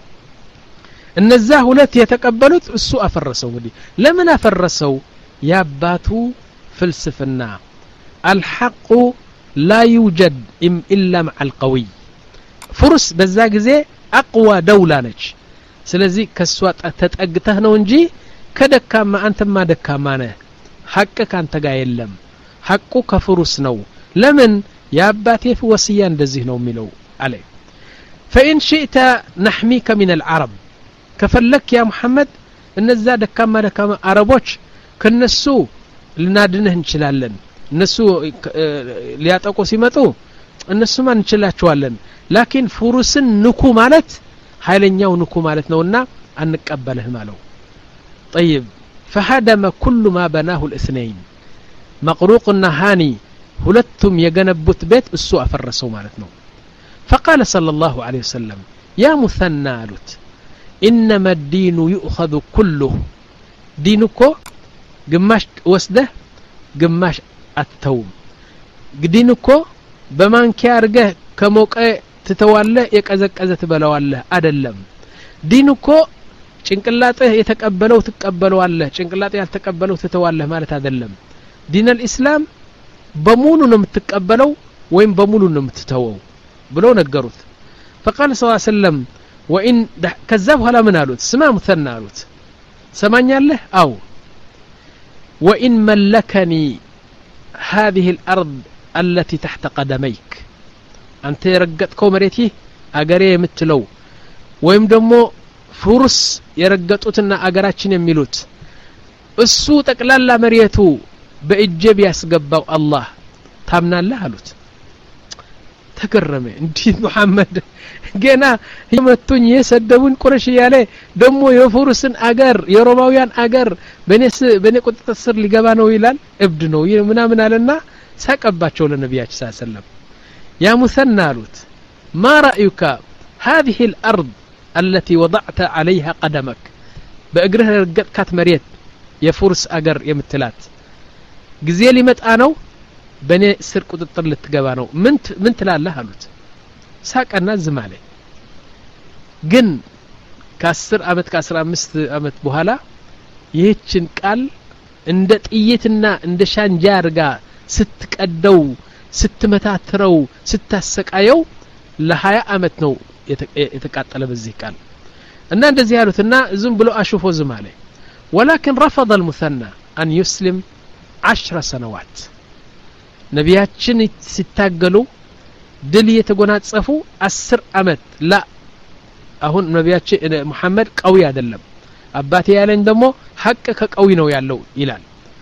النزاه لا يتقبلوا السوء أفرسوا ودي لمن أفرسوا ياباتوا فلسفنا الحق لا يوجد إلا مع القوي فرس بزاق زي أقوى دولة نج سلزي كسوات تتأجته نونجي كدكا ما أنت ما دكا مانه حقك أنت قايل يلم حقه كفرس نو لمن ياباتي في وصيان دزهنو ميلو عليه فإن شئت نحميك من العرب كفلك يا محمد ان الزاد كما كما عربوش كنسو لنادنه እንችላለን እነሱ ሊያጠቁ ሲመጡ እነሱ ማን እንችላቸዋለን لكن ፍሩስን ንኩ ማለት ኃይለኛው ንኩ ማለት ነውና አንቀበልህ ማለው طيب فهدم كل ما بناه الاثنين مقروقنا هاني ሁለቱም የገነቡት ቤት እሱ አፈረሰው ማለት ነው فقال صلى الله عليه وسلم يا مثنى አሉት إنما الدين يؤخذ كله ዲንኮ ግማሽ ወስደህ ግማሽ አትተውም ዲንኮ በማንኪያ አርገህ ከሞቀ ትተዋለህ የቀዘቀዘ ትበላዋለህ አይደለም ዲንኮ ጭንቅላትህ የተቀበለው ትቀበለዋለህ ጭንቅላትህ ያልተቀበለው ትተዋለህ ማለት አይደለም ዲን الاسلام በሙሉ ነው የምትቀበለው ወይም በሙሉ ነው የምትተወው ብሎ ነገሩት فقال صلى الله عليه وسلم وان كذب ولا من قالوا سمع مثنى قالوا سمعني او وان ملكني هذه الارض التي تحت قدميك انت يرقطكو مريتي اغري የምትለው ወይም ደግሞ ፉርስ የረገጡትና አገራችን የሚሉት እሱ ጠቅላላ መሪየቱ በእጀብ ያስገባው አላህ ታምናለህ አሉት ተገረመ እንዴት መሐመድ ገና ይመቱኝ የሰደቡን ቁረሽ ያለ ደሞ የፉርስን አገር የሮማውያን አገር በነስ በነ ቁጥጥር ስር ሊገባ ነው ይላል እብድ ነው ምናምን አለና ሳቀባቸው ለነብያችን ሰለላሁ ዐለይሂ ወሰለም ያ ሙሰና አሉት ما رايك هذه الارض التي وضعت عليها قدمك በእግርህ ረገጥካት መሬት የፉርስ አገር የምትላት ጊዜ ሊመጣ ነው በኔ ስር ቁጥጥር ልትገባ ነው ምን ምን ትላለህ አሉት ሳቀና ዝም አለ ግን ከ10 አመት ከ15 አመት በኋላ ይህችን ቃል እንደ ጥይትና እንደ ሻንጃ አርጋ ስትቀደው ስትመታትረው ስታሰቃየው ለ20 አመት ነው የተቃጠለ በዚህ ቃል እና እንደዚህ ያሉትና ዝም ብሎ አሽፎ ዝም አለ ولكن رفض المثنى أن يسلم عشر سنوات ነቢያችን ሲታገሉ ድል የተጎናጸፉ አስር አመት ላ አሁን ነቢያችን መሐመድ ቀዊ አይደለም አባቴ ያለኝ ደሞ ሐቅ ከቀዊ ነው ያለው ይላል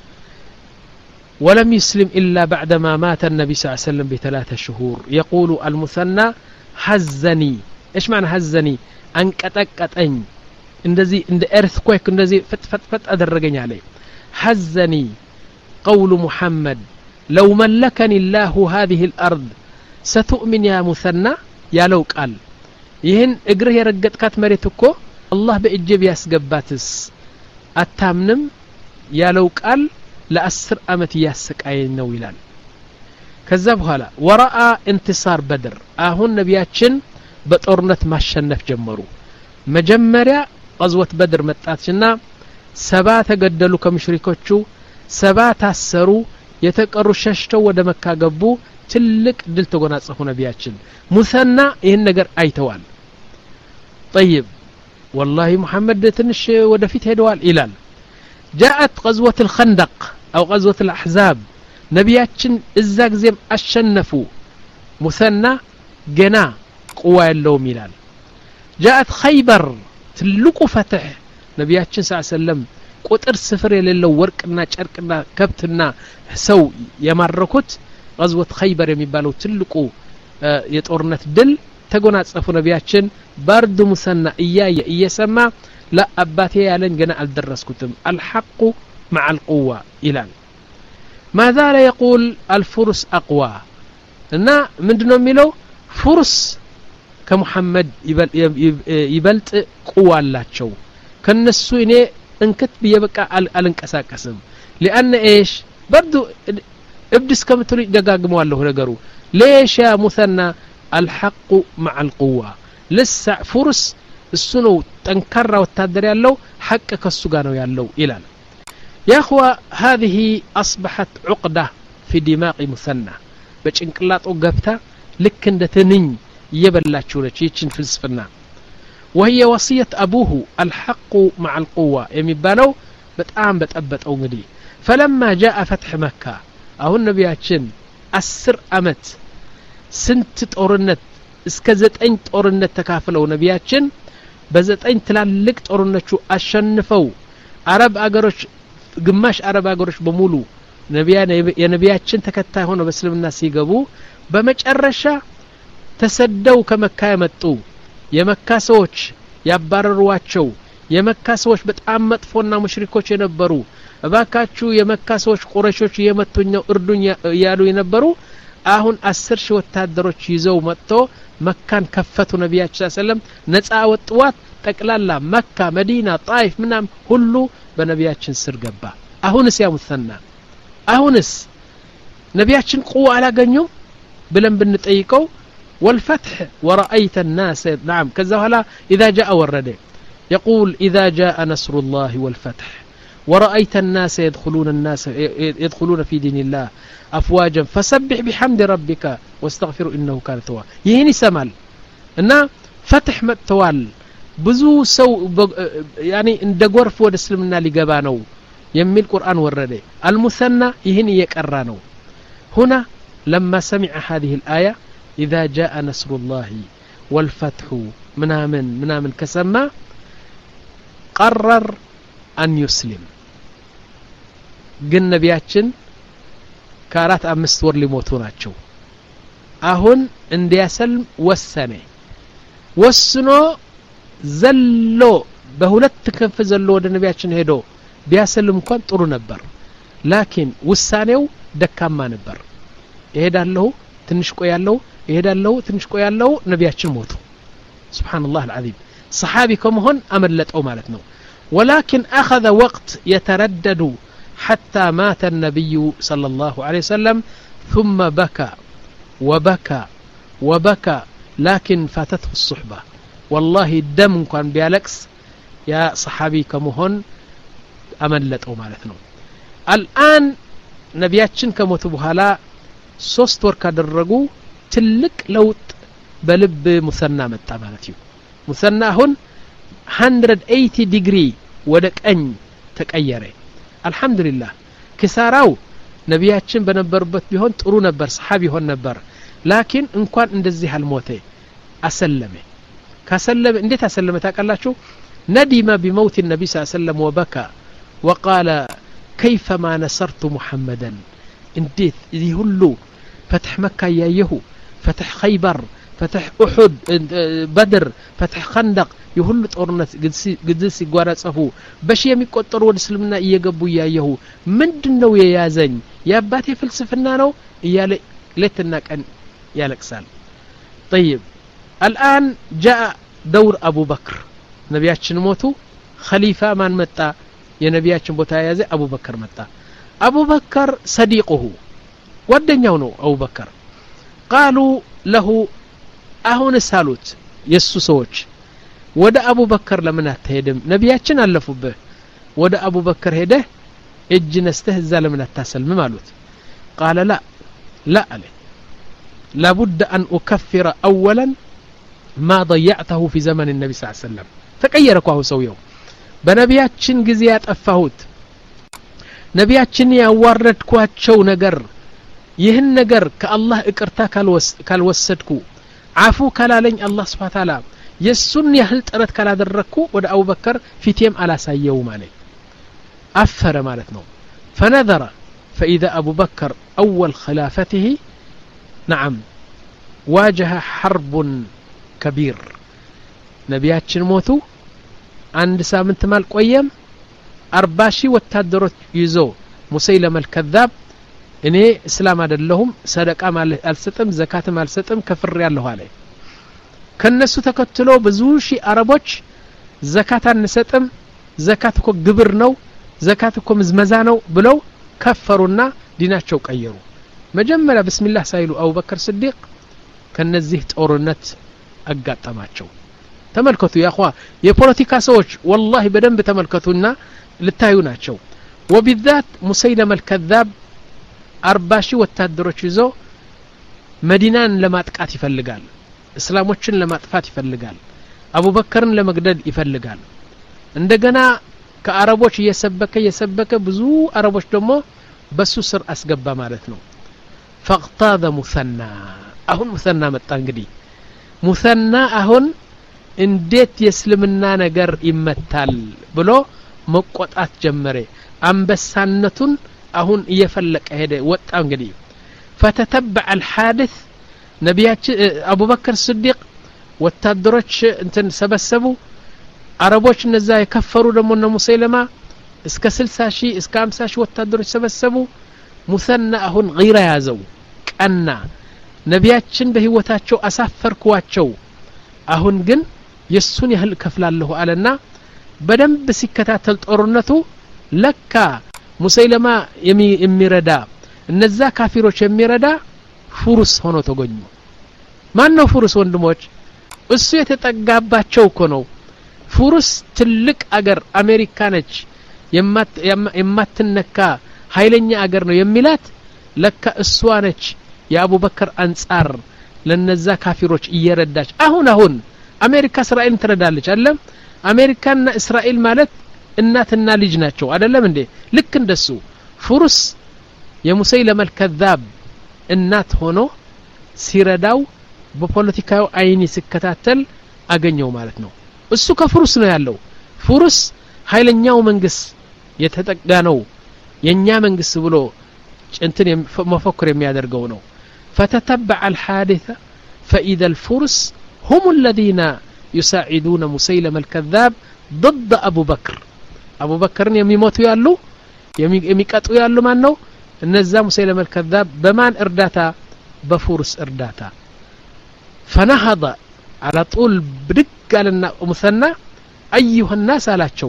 ولم يسلم إلا بعدما مات النبي صلى الله عليه وسلم بثلاث شهور يقول المثنى حزني ايش معنى حزني انقطقطኝ እንደዚህ እንደ earthquake እንደዚህ ፍጥፍጥ አደረገኝ አለ حزني قول محمد لو ملكني الله هذه الأرض ستؤمن يا مثنى يا لو قال ይህን እግርህ የረገጥካት መሬት እኮ አላህ በእጅብ ያስገባትስ አታምንም ያለው ቃል ለአስር አመት ያሰቃየኝ ነው ይላል ከዛ በኋላ ወራአ انتصار بدر አሁን ነቢያችን በጦርነት ማሸነፍ ጀመሩ መጀመሪያ غزوة بدر መጣችና ሰባ ተገደሉ ከሙሽሪኮቹ ሰባ ታሰሩ የተቀሩ ሸሽተው ወደ መካ ገቡ ትልቅ ድል ተጎናጸፉ ነቢያችን ሙሰና ይሄን ነገር አይተዋል طيب والله محمد ትንሽ ወደፊት ሄደዋል ይላል جاءت غزوة الخندق او غزوة الاحزاب ነቢያችን እዛ ጊዜም አሸነፉ ሙሰና ገና ቁዋ ያለውም ይላል جاءت خيبر ትልቁ ፈትህ ነቢያችን ሰለላሁ ዐለይሂ ወሰለም ቁጥር ስፍር የሌለው ወርቅና ጨርቅና ከብትና ሰው የማረኩት غزوة خيبر የሚባለው ትልቁ የጦርነት ድል ተጎናጸፉ ነቢያችን ባርዱ ሙሰና እያየ እየሰማ ለአባቴ ያለን ገና አልደረስኩትም الحق مع القوة ይላል ماذا لا يقول الفرس اقوى እና ምንድነው የሚለው ፉርስ ከሙሐመድ ይበልጥ ቁዋ አላቸው ከነሱ እኔ እንከት በየበቃ አልንቀሳቀስም لان ايش برضو ابدس كمتلو دغاغمዋለሁ ነገሩ ليش يا مثنى الحق مع القوة لسه فرس እሱ ነው ጠንካራ ወታደር ያለው ሐቅ ከሱ ጋር ነው ያለው ይላል يا اخوة هذه اصبحت عقدة في دماغ مثنى በጭንቅላቱ ገብታ ልክ እንደ ትንኝ يبلاچو ነች ይችን ፍልስፍና وهي وصية أبوه الحق مع القوة የሚባለው በጣም በጠበጠው እንግዲህ فلما جاء فتح مكة አሁን ነቢያችን አስር አመት ስንት ጦርነት እስከ ዘጠኝ ጦርነት ተካፍለው ነቢያችን በዘጠኝ ትላልቅ ጦርነቱ አሸንፈው አረብ አገሮች ግማሽ አረብ አገሮች በሙሉ ነቢያን የነቢያችን ተከታይ ሆነው በእስልምና ሲገቡ በመጨረሻ ተሰደው ከመካ የመጡ የመካ ሰዎች ያባረሩዋቸው የመካ ሰዎች በጣም መጥፎና ሙሽሪኮች የነበሩ እባካችሁ የመካ ሰዎች ቁረይሾች የመቱኛው እርዱኝ ያሉ የነበሩ አሁን አስር ሺህ ወታደሮች ይዘው መጥቶ መካን ከፈቱ ነብያችን ሰለላሁ ዐለይሂ ወሰለም ነፃ ወጥዋት ጠቅላላ መካ መዲና ጣይፍ ምናም ሁሉ በነብያችን ስር ገባ አሁንስ ያ ሙሰና አሁንስ ነብያችን ቁዋ አላገኙ ብለን ብንጠይቀው والفتح ورأيت الناس نعم كذا هلا إذا جاء ورد يقول إذا جاء نصر الله والفتح ورأيت الناس يدخلون الناس يدخلون في دين الله أفواجا فسبح بحمد ربك واستغفر إنه كان توابا يهني سمال إن فتح متوال بزو سو يعني إن دغورف ود اسلمنا لجبانو يمي القرآن ورده المثنى يهني يقرانو هنا لما سمع هذه الآية إذا جاء نصر الله والفتح منامن منامن كسما قرر أن يسلم قل نبياتشن كارات أمست ور لموتو ناتشو أهون اندي يسلم وسنة وسنو زلو بهولت كنف زلو ود نبياتشن هدو بيسلم كون طرو نبر لكن وسانيو دكاما نبر يهدالو تنشكو يالو يهدالو تنشكو يالو نبياتشن موتو سبحان الله العظيم صحابي كم هون أملت أو مالتنا ولكن أخذ وقت يتردد حتى مات النبي صلى الله عليه وسلم ثم بكى وبكى وبكى لكن فاتته الصحبة والله الدم كان بيالكس يا صحابي كم هون أملت أو مالتنا الآن نبياتشن كموتو بهالا ሶስት ወር ካደረጉ ትልቅ ለውጥ በልብ ሙሰና መጣ ማለት ነው ሙሰና አሁን one eighty ዲግሪ ወደ ቀኝ ተቀየረ አልহামዱሊላህ ክሳራው ነብያችን በነበሩበት ቢሆን ጥሩ ነበር ሰሃቢ ሆን ነበር ላኪን እንኳን እንደዚህ አልሞተ አሰለመ ካሰለመ እንዴት አሰለመ ታውቃላችሁ ندم بموت النبي صلى الله عليه وسلم وبكى وقال كيف ما نصرت محمدا انديت ذي هلو فتح مكة يايه فتح خيبر فتح أحد بدر فتح خندق يهلو طورنت قدس يقوارا صفو باش يميقوطر ود اسلمنا ييغبو يايه مندنو ييازن يا اباتي فلسفنا نو يالي ليتنا كان يالكسال طيب الآن جاء دور أبو بكر نبياتشن موتو خليفة من متى يا نبياتشن بوتا يازي أبو بكر متى أبو بكر صديقه ودنياو نو أبو بكر قالوا له أهون سالوت يسو سوچ ወደ አቡ በከር ለምን አትሄድም ነብያችን አለፉበት ወደ አቡ በከር ሄደ እጅ ነስተህ እዛ ለምን አታሰልም አሉት قال لا لا عليه لابد أن أكفر أولا ما ضيعته في زمن النبي صلى الله عليه وسلم تقيركوا سويو بنبياتችን ጊዜ ያጠፋሁት ነብያችን ያዋረድኳቸው ነገር ይህን ነገር ከአላህ እቅርታ ካልወሰድኩ አፉ ካላለኝ አላህ Subhanahu Wa Ta'ala የሱን ያህል ጥረት ካላደረኩ ወደ አቡበከር ፊቴም አላሳየው ማለት አፈረ ማለት ነው فنظر فإذا أبو بكر أول خلافته نعم واجه حرب كبير نبياتشن موتو عند سامنت مال قيم أرباشي وتادرت يزو مسيلم الكذاب إني إسلام أدلهم صدقة مال الستم زكاة مال الستم كفر يالله عليه كنسو تكتلو بزوشي عربوش زكاة النستم زكاة كو قبرنو زكاة كو مزمزانو بلو كفرونا ديناتشو قيرو مجملا بسم الله سايلو أبو بكر صديق كنزيه تورنت أقاطماتشو تملكتو يا أخوة يا بوليتيكا سوش والله بدن بتملكتونا للتايوناتشو وبالذات مسيلم الكذاب أرباشي وتادروش يزو مدينان لما تقات يفلقال اسلاموچن لما طفات يفلقال ابو بكرن لمقدد يفلقال እንደገና ከአረቦች እየሰበከ እየሰበከ ብዙ አረቦች ደግሞ በሱ ስር አስገባ ማለት ነው فاقتاض مثنى አሁን مثنى መጣ እንግዲህ مثنى አሁን እንዴት የእስልምና ነገር ይመታል ብሎ መቆጣት ጀመረ አንበሳነቱን አሁን እየፈለቀ ሄደ ወጣ እንግዲህ فتتبع الحادث ነብያችን አቡ በከር ሲዲቅ ወታደሮች እንትን ሰበሰቡ አረቦች እነዛ የከፈሩ ደግሞ እነ ሙሰይለማ እስከ ስልሳ ሺህ እስከ ሃምሳ ሺህ ወታደሮች ሰበሰቡ ሙሰና አሁን غير ያዘው ቀና ነቢያችን በህይወታቸው አሳፈርኳቸው አሁን ግን የሱን ያህል ከፍላለሁ አለና በደንብ ሲከታተል ጦርነቱ ለካ ሙሰይለማ የሚረዳ እነዛ ካፊሮች የሚረዳ ፉሩስ ሆኖ ተገኙ ማን ነው ፉሩስ ወንድሞች እሱ የተጠጋባቸው እኮ ነው ፉሩስ ትልቅ አገር አሜሪካ ነች የማትነካ ኃይለኛ አገር ነው የሚላት ለካ እሷ ነች የአቡበከር አንጻር ለነዛ ካፊሮች እየረዳች አሁን አሁን አሜሪካ እስራኤልን ትረዳለች አይደለም አሜሪካና እስራኤል ማለት እናትና ልጅ ናቸው አይደለም እንዴ ልክ እንደሱ ፉሩስ የሙሰይለማ الكذاب እናት ሆኖ ሲረዳው በፖለቲካው አይኒ ሲከታተል አገኘው ማለት ነው እሱ ከፉሩስ ነው ያለው ፉሩስ ኃይለኛው መንግስት የተጠጋ ነው የኛ መንግስት ብሎ እንትን መፈክር የሚያደርገው ነው فتتبع الحادثة فإذا الفرس هم الذين يساعدون مسيلمة الكذاب ضد أبو بكر أبو بكر يميموتوا يالو يميقطوا يالو مان ነው እነዛ مسيلمة الكذاب بمان ارداتا بفرس ارداتا فنهض على طول بدق قالنا مثنى أيها الناس አላቸው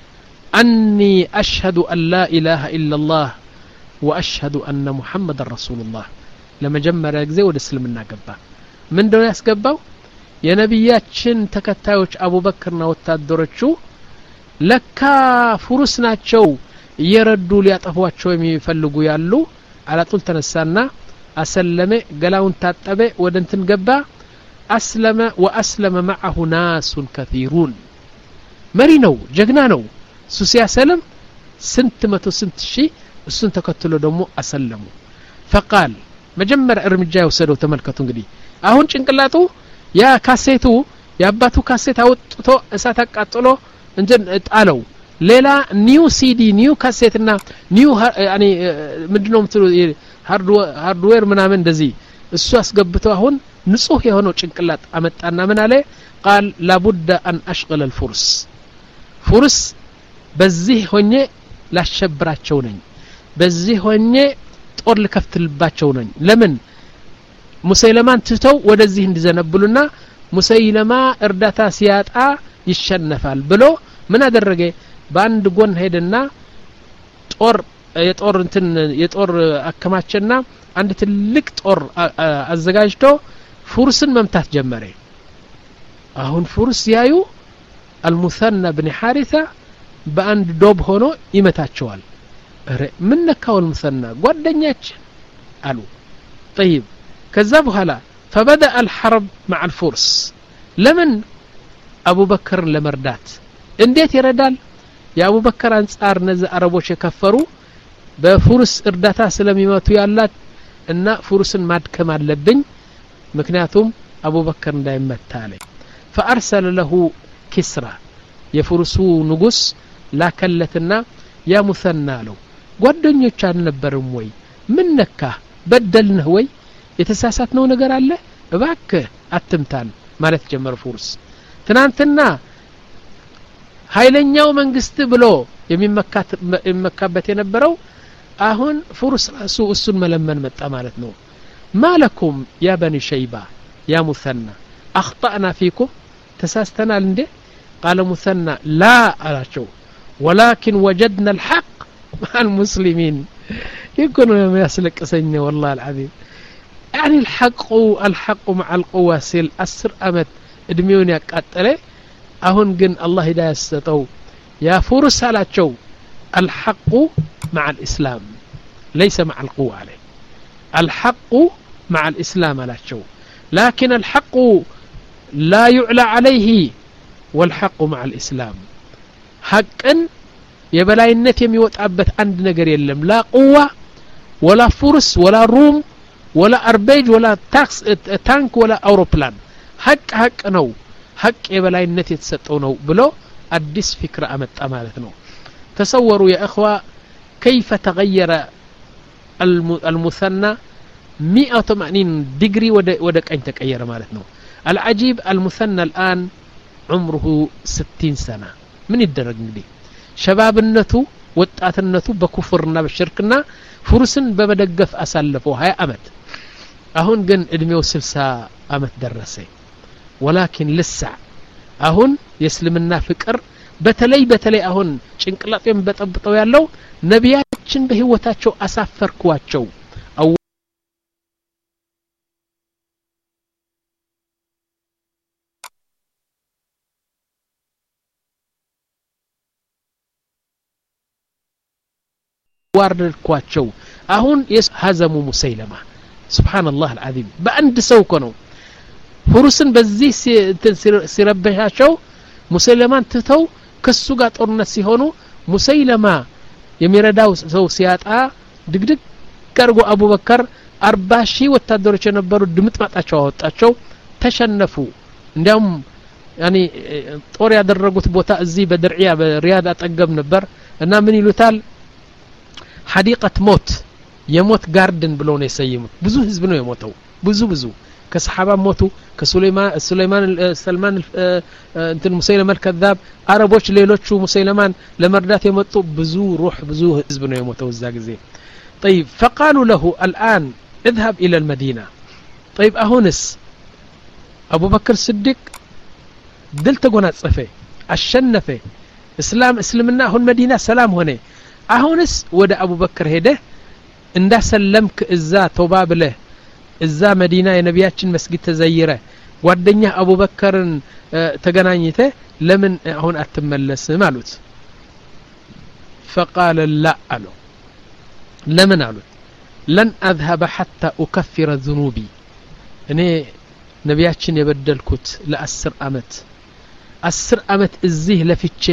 أني أشهد أن لا إله إلا الله وأشهد أن محمد رسول الله ለመጀመሪያ ጊዜ ወደ እስልምና ገባ ምን እንደሆነ ያስገባው የነብያችን ተከታዮች አቡበክርና ወታደሮቹ ለካ ፉሩስ ናቸው እየረዱ ሊያጠፏቸው የሚፈልጉ ያሉ አላጡል ተነሳና አሰለመ ገላውን ታጠበ ወደ እንትን ገባ አስለመ ወአስለመ معه ناس كثيرون መሪ ነው ጀግና ነው ሱሲያ ሰለም ስንት መቶ ስንት ሺህ እሱን ተከትሎ ደግሞ አሰለሙ فقال መጀመሪያ እርምጃ ወሰደው ተመልከቱ እንግዲህ አሁን ጭንቅላቱ ያ ካሴቱ ያባቱ ካሴት አውጥቶ እሳት አቃጥሎ እንትን ጣለው ሌላ ኒው ሲዲ ኒው ካሴትና ኒው ያኒ ምንድነው ምትሉ ሃርድዌር ምናምን እንደዚህ እሱ አስገብቶ አሁን ንጹህ የሆነው ጭንቅላት አመጣና ምን አለ قال لابد ان اشغل الفرس فرس በዚህ ሆኜ ላሸብራቸው ነኝ በዚህ ሆኜ ጦር ልከፍትልባቸው ነኝ ለምን ሙሰይለማን ትተው ወደዚህ እንዲዘነብሉና ሙሰይለማ እርዳታ ሲያጣ ይሸነፋል ብሎ ምን አደረገ በአንድ ጎን ሄደና ጦር የጦር እንትን የጦር አከማቸና አንድ ትልቅ ጦር አዘጋጅቶ ፉርስን መምታት ጀመረ አሁን ፉርስ ያዩ المثنى بن حارثة በአንድ ዶብ ሆኖ ይመታቸዋል አረ ምን ነካው المثنى ጓደኛችን አሉ طيب ከዛ በኋላ فبدا الحرب مع الفرس ለምን አቡበከር ለመርዳት እንዴት ይረዳል የአቡበከር አንጻር ነዛ አረቦች የከፈሩ በፉርስ እርዳታ ስለሚመቱ ያላት እና ፉርስን ማድከም አለብኝ ምክንያቱም አቡበከር እንዳይመታ አለ فارسل له كسرى የፉርሱ ንጉስ ላከለትና ያ ሙሰና አለው ጓደኞች አልነበርም ወይ ምን ነካ በደልነህ ወይ የተሳሳተነው ነገር አለ እባክህ አትምታን ማለት ጀመረ ፉርስ ትናንትና ኃይለኛው መንግስት ብሎ የሚመካት የሚመካበት የነበረው አሁን ፉርስ ራሱ እሱን መለመን መጣ ማለት ነው ማለኩም ያ በኒ ሸይባ ያ ሙሰና اخطانا فيكم ተሳስተናል እንዴ قال مثنى لا አላቸው ولكن وجدنا الحق مع المسلمين يكون يسلقسኝ والله العظيم يعني الحق الحق مع القوة سيل أسر أمد ادميون يقاتل አሁን ግን አላህ ሂዳያ ሰጠው ያ ፉርስ አላቸው الحق مع الإسلام ليس مع القوة عليه الحق مع الإسلام አላቸው لكن الحق لا يعلى عليه والحق مع الإسلام حقا የበላይነት የሚወጣበት አንድ ነገር የለም لا قوة ولا فرس ولا روم ولا أربيج ولا تاكس تانك ولا أوروبلان حق حق ነው حق የበላይነት የተሰጠው ነው ብሎ አዲስ ፍክራ አመጣ ማለት ነው تصوروا يا اخوه كيف تغير المثنى مئة وثمانين ديجري ወደ ወደ ቀኝ ተቀየረ ማለት ነው العجيب المثنى الآن عمره ستين سنة من يدرج እንግዲህ ሸባብነቱ ወጣትነቱ በኩፍርና በሽርክና ፍሩስን በመደገፍ አሳልፈው ሃያ አመት አሁን ግን እድሜው ስልሳ አመት ደረሰ ولكن لسه አሁን የእስልምና ፍቅር በተለይ በተለይ አሁን ጭንቅላጤም በጠብጠው ያለው ነቢያችን በህይወታቸው አሳፈርኳቸው ዋርድኳቸው አሁን የሀዘሙ ሙሰይለማ سبحان الله العظيم በአንድ ሰው ነው ፍሩስን በዚህ ሲረበሻቸው ሙሰይለማን ትተው ከሱ ጋር ጦርነት ሲሆኑ ሙሰይለማ የሚረዳው ሰው ሲያጣ ድግድግ ቀርጎ አቡበከር አርባ ሺህ ወታደሮች የነበሩ ድምጥ ማጣቸው አወጣቸው ተሸነፉ እንዲያውም ያኒ ጦር ያደረጉት ቦታ እዚህ በድርዒያ በሪያድ አጠገብ ነበር እና ምን ይሉታል حديقة موت يموت ጋርደን ብሎ ነው የሰየሙት ብዙ ህዝብ ነው የሞተው ብዙ ብዙ ከሰሃባ ሞቱ ከሱለይማን ሱለይማን ሰልማን እንትን ሙሰይለማ الكذاب አረቦች ሌሎቹ ሙሰይለማን ለመርዳት የመጡ ብዙ روح ብዙ ህዝብ ነው የሞተው እዛ ጊዜ طيب فقالوا له الآن اذهب إلى المدينة طيب أهونس أبو بكر الصديق دل ተጎናጸፈ አሸነፈ እስላም እስልምና አሁን መዲና ሰላም ሆነ አሁንስ ወደ አቡበከር ሄደ እንዳሰለምክ እዛ ተውባ ብለህ እዛ መዲና የነቢያችን መስጊድ ተዘይረ ጓደኛ አቡበከርን ተገናኝተ ለምን አሁን አትመለስም አሉት فقال لا አሉ ለምን አሉት لن اذهب حتى اكفر ذنوبي እኔ ነቢያችን የበደልኩት ለአስር አመት አስር አመት እዚህ ለፍቼ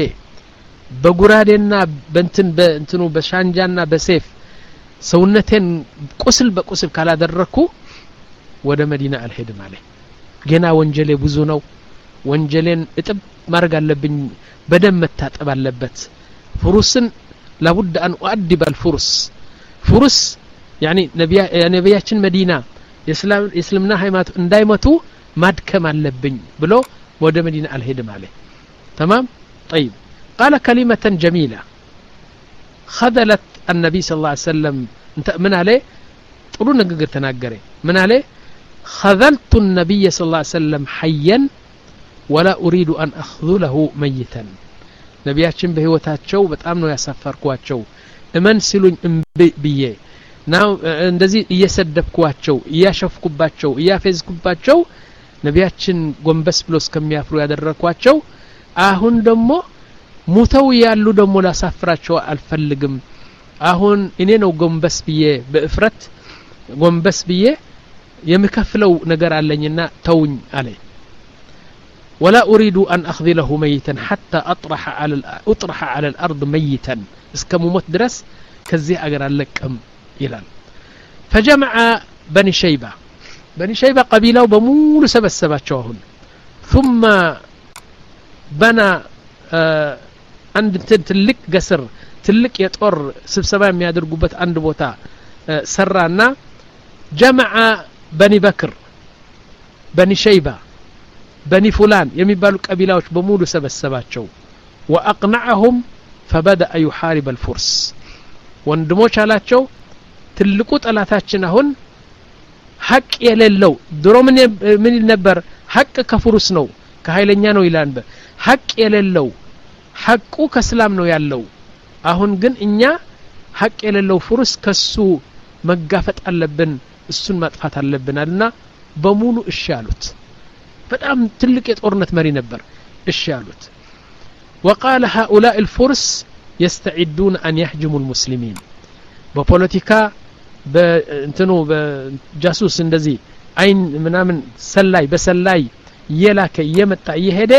በጉራዴና በእንትን በእንትኑ በሻንጃና በሰይፍ ሰውነቴን ቁስል በቁስል ካላደረኩ ወደ መዲና አልሄድም አለ ገና ወንጀሌ ብዙ ነው ወንጀሌን እጥብ ማርግ አለብኝ በደም መታጠብ አለበት ፍሩስን لابد ان اؤدب الفرس فرس يعني ነቢያ ነቢያችን መዲና የእስላም እስልምና ሃይማኖት እንዳይመቱ ማድከም አለብኝ ብሎ ወደ መዲና አልሄድም አለ تمام طيب قال كلمة جميلة خذلت النبي صلى الله عليه وسلم من عليه ጥሩ ንግግር ተናገረ من عليه خذلت النبي صلى الله عليه وسلم حيا ولا أريد أن أخذله ميتا ነቢያችን በህይወታቸው በጣም ነው ያሳፈርኳቸው እመን ሲሉኝ እምብዬ ናው እንደዚህ እየሰደብኳቸው እያሸፍኩባቸው እያፈዝኩባቸው ነቢያችን ጎንበስ ብሎ እስከሚያፍሩ ያደረኳቸው አሁን ደግሞ ሙተው ያሉ ደግሞ ላሳፍራቸው አልፈልግም አሁን እኔ ነው ጎንበስ ብዬ በእፍረት ጎንበስ ብዬ የምከፍለው ነገር አለኝና ተውኝ አለ ولا أريد أن أخذله ميتا حتى أطرح على أطرح على الأرض ميتا اسكمومت درس كزي أجر لكم إلى فجمع بني شيبة بني شيبة قبيلة وبمول سبع سبع شهور ثم بنى آه عند تلك قصر تلك يطور سبسبا የሚያደርጉበት አንድ ቦታ ሰራና جمع بني بكر بني شيبة بني فلان የሚባሉ ቀቢላዎች በሙሉ ሰበሰባቸው واقنعهم فبدا يحارب الفرس ወንድሞች አላቸው ትልቁ ጠላታችን አሁን ሐቅ የሌለው ድሮ ምን ምን ነበር ሐቅ ከፍሩስ ነው ከኃይለኛ ነው ይላል ሐቅ የሌለው ሐቁ ከእስላም ነው ያለው አሁን ግን እኛ ሐቅ የሌለው ፍሩስ ከሱ መጋፈጥ አለብን እሱን ማጥፋት አለብንና በሙሉ እሺ አሉት በጣም ትልቅ የጦርነት መሪ ነበር እሺ አሉት وقال هؤلاء الفرس يستعدون ان يهجموا المسلمين በፖለቲካ በእንትኑ በጃሱስ እንደዚህ አይን ምናምን ሰላይ በሰላይ የላከ የመጣ ይሄደ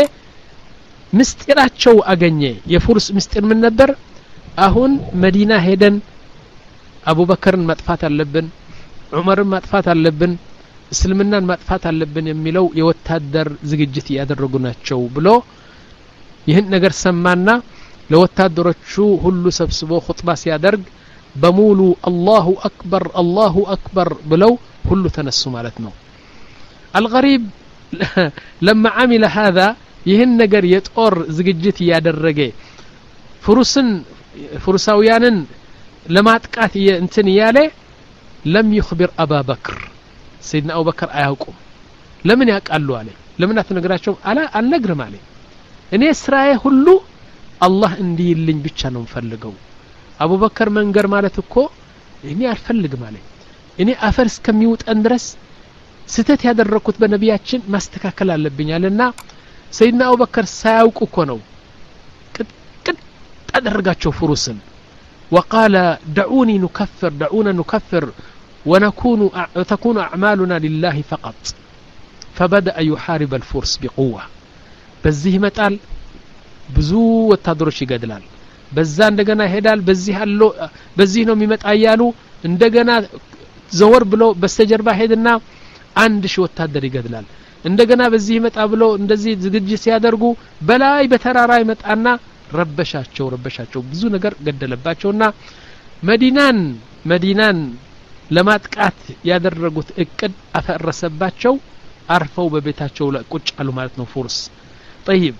ምስጢራቸው አገኘ የፍሩስ ምስጢር ምን ነበር አሁን መዲና ሄደን አቡበከርን ማጥፋት አለብን ዑመርን ማጥፋት አለብን እስልምናን ማጥፋት አለብን የሚለው የወታደር ዝግጅት ያደረጉ ናቸው ብሎ ይህን ነገር ሰማና ለወታደሮቹ ሁሉ ሰብስቦ ኹጥባ ሲያደርግ በሙሉ አላሁ አክበር አላሁ አክበር ብለው ሁሉ ተነሱ ማለት ነው الغريب لما عمل هذا ይህን ነገር የጦር ዝግጅት ያደረገ ፍሩስን ፍሩሳውያንን ለማጥቃት እንትን ያለ ለም ይخبر አባ በክር ሰይድና አቡበከር አያውቁም ለምን ያቃሉ አለ ለምን አትነግራቸው አላ አልነግርም አለ እኔ ስራዬ ሁሉ አላህ እንዲይልኝ ብቻ ነው ፈልገው አቡበከር መንገር ማለት እኮ እኔ አልፈልግም አለ እኔ አፈር እስከሚውጠን ድረስ ስተት ያደረኩት በነቢያችን ማስተካከል አለብኝ አለና ሰይድና አቡበከር ሳያውቁ እኮ ነው ቅጥ አደረጋቸው ፍሩስን وقال دعوني نكفر دعونا نكفر ونكون تكون أعمالنا لله فقط فبدأ يحارب الفرس بقوة بزيه متال بزو وتدرش يقدلال بزا እንደገና ይሄዳል በዚህ አለው በዚህ ነው የሚመጣ ያሉ እንደገና ዘወር ብሎ በስተጀርባ ሄድና አንድ ሺህ ወታደር ይገድላል እንደገና በዚህ ይመጣ ብሎ እንደዚህ ዝግጅት ሲያደርጉ በላይ በተራራ ይመጣና ረበሻቸው ረበሻቸው ብዙ ነገር ገደለባቸውና መዲናን መዲናን ለማጥቃት ያደረጉት እቅድ አፈረሰባቸው አርፈው በቤታቸው ቁጭ አሉ ማለት ነው ፉርስ طيب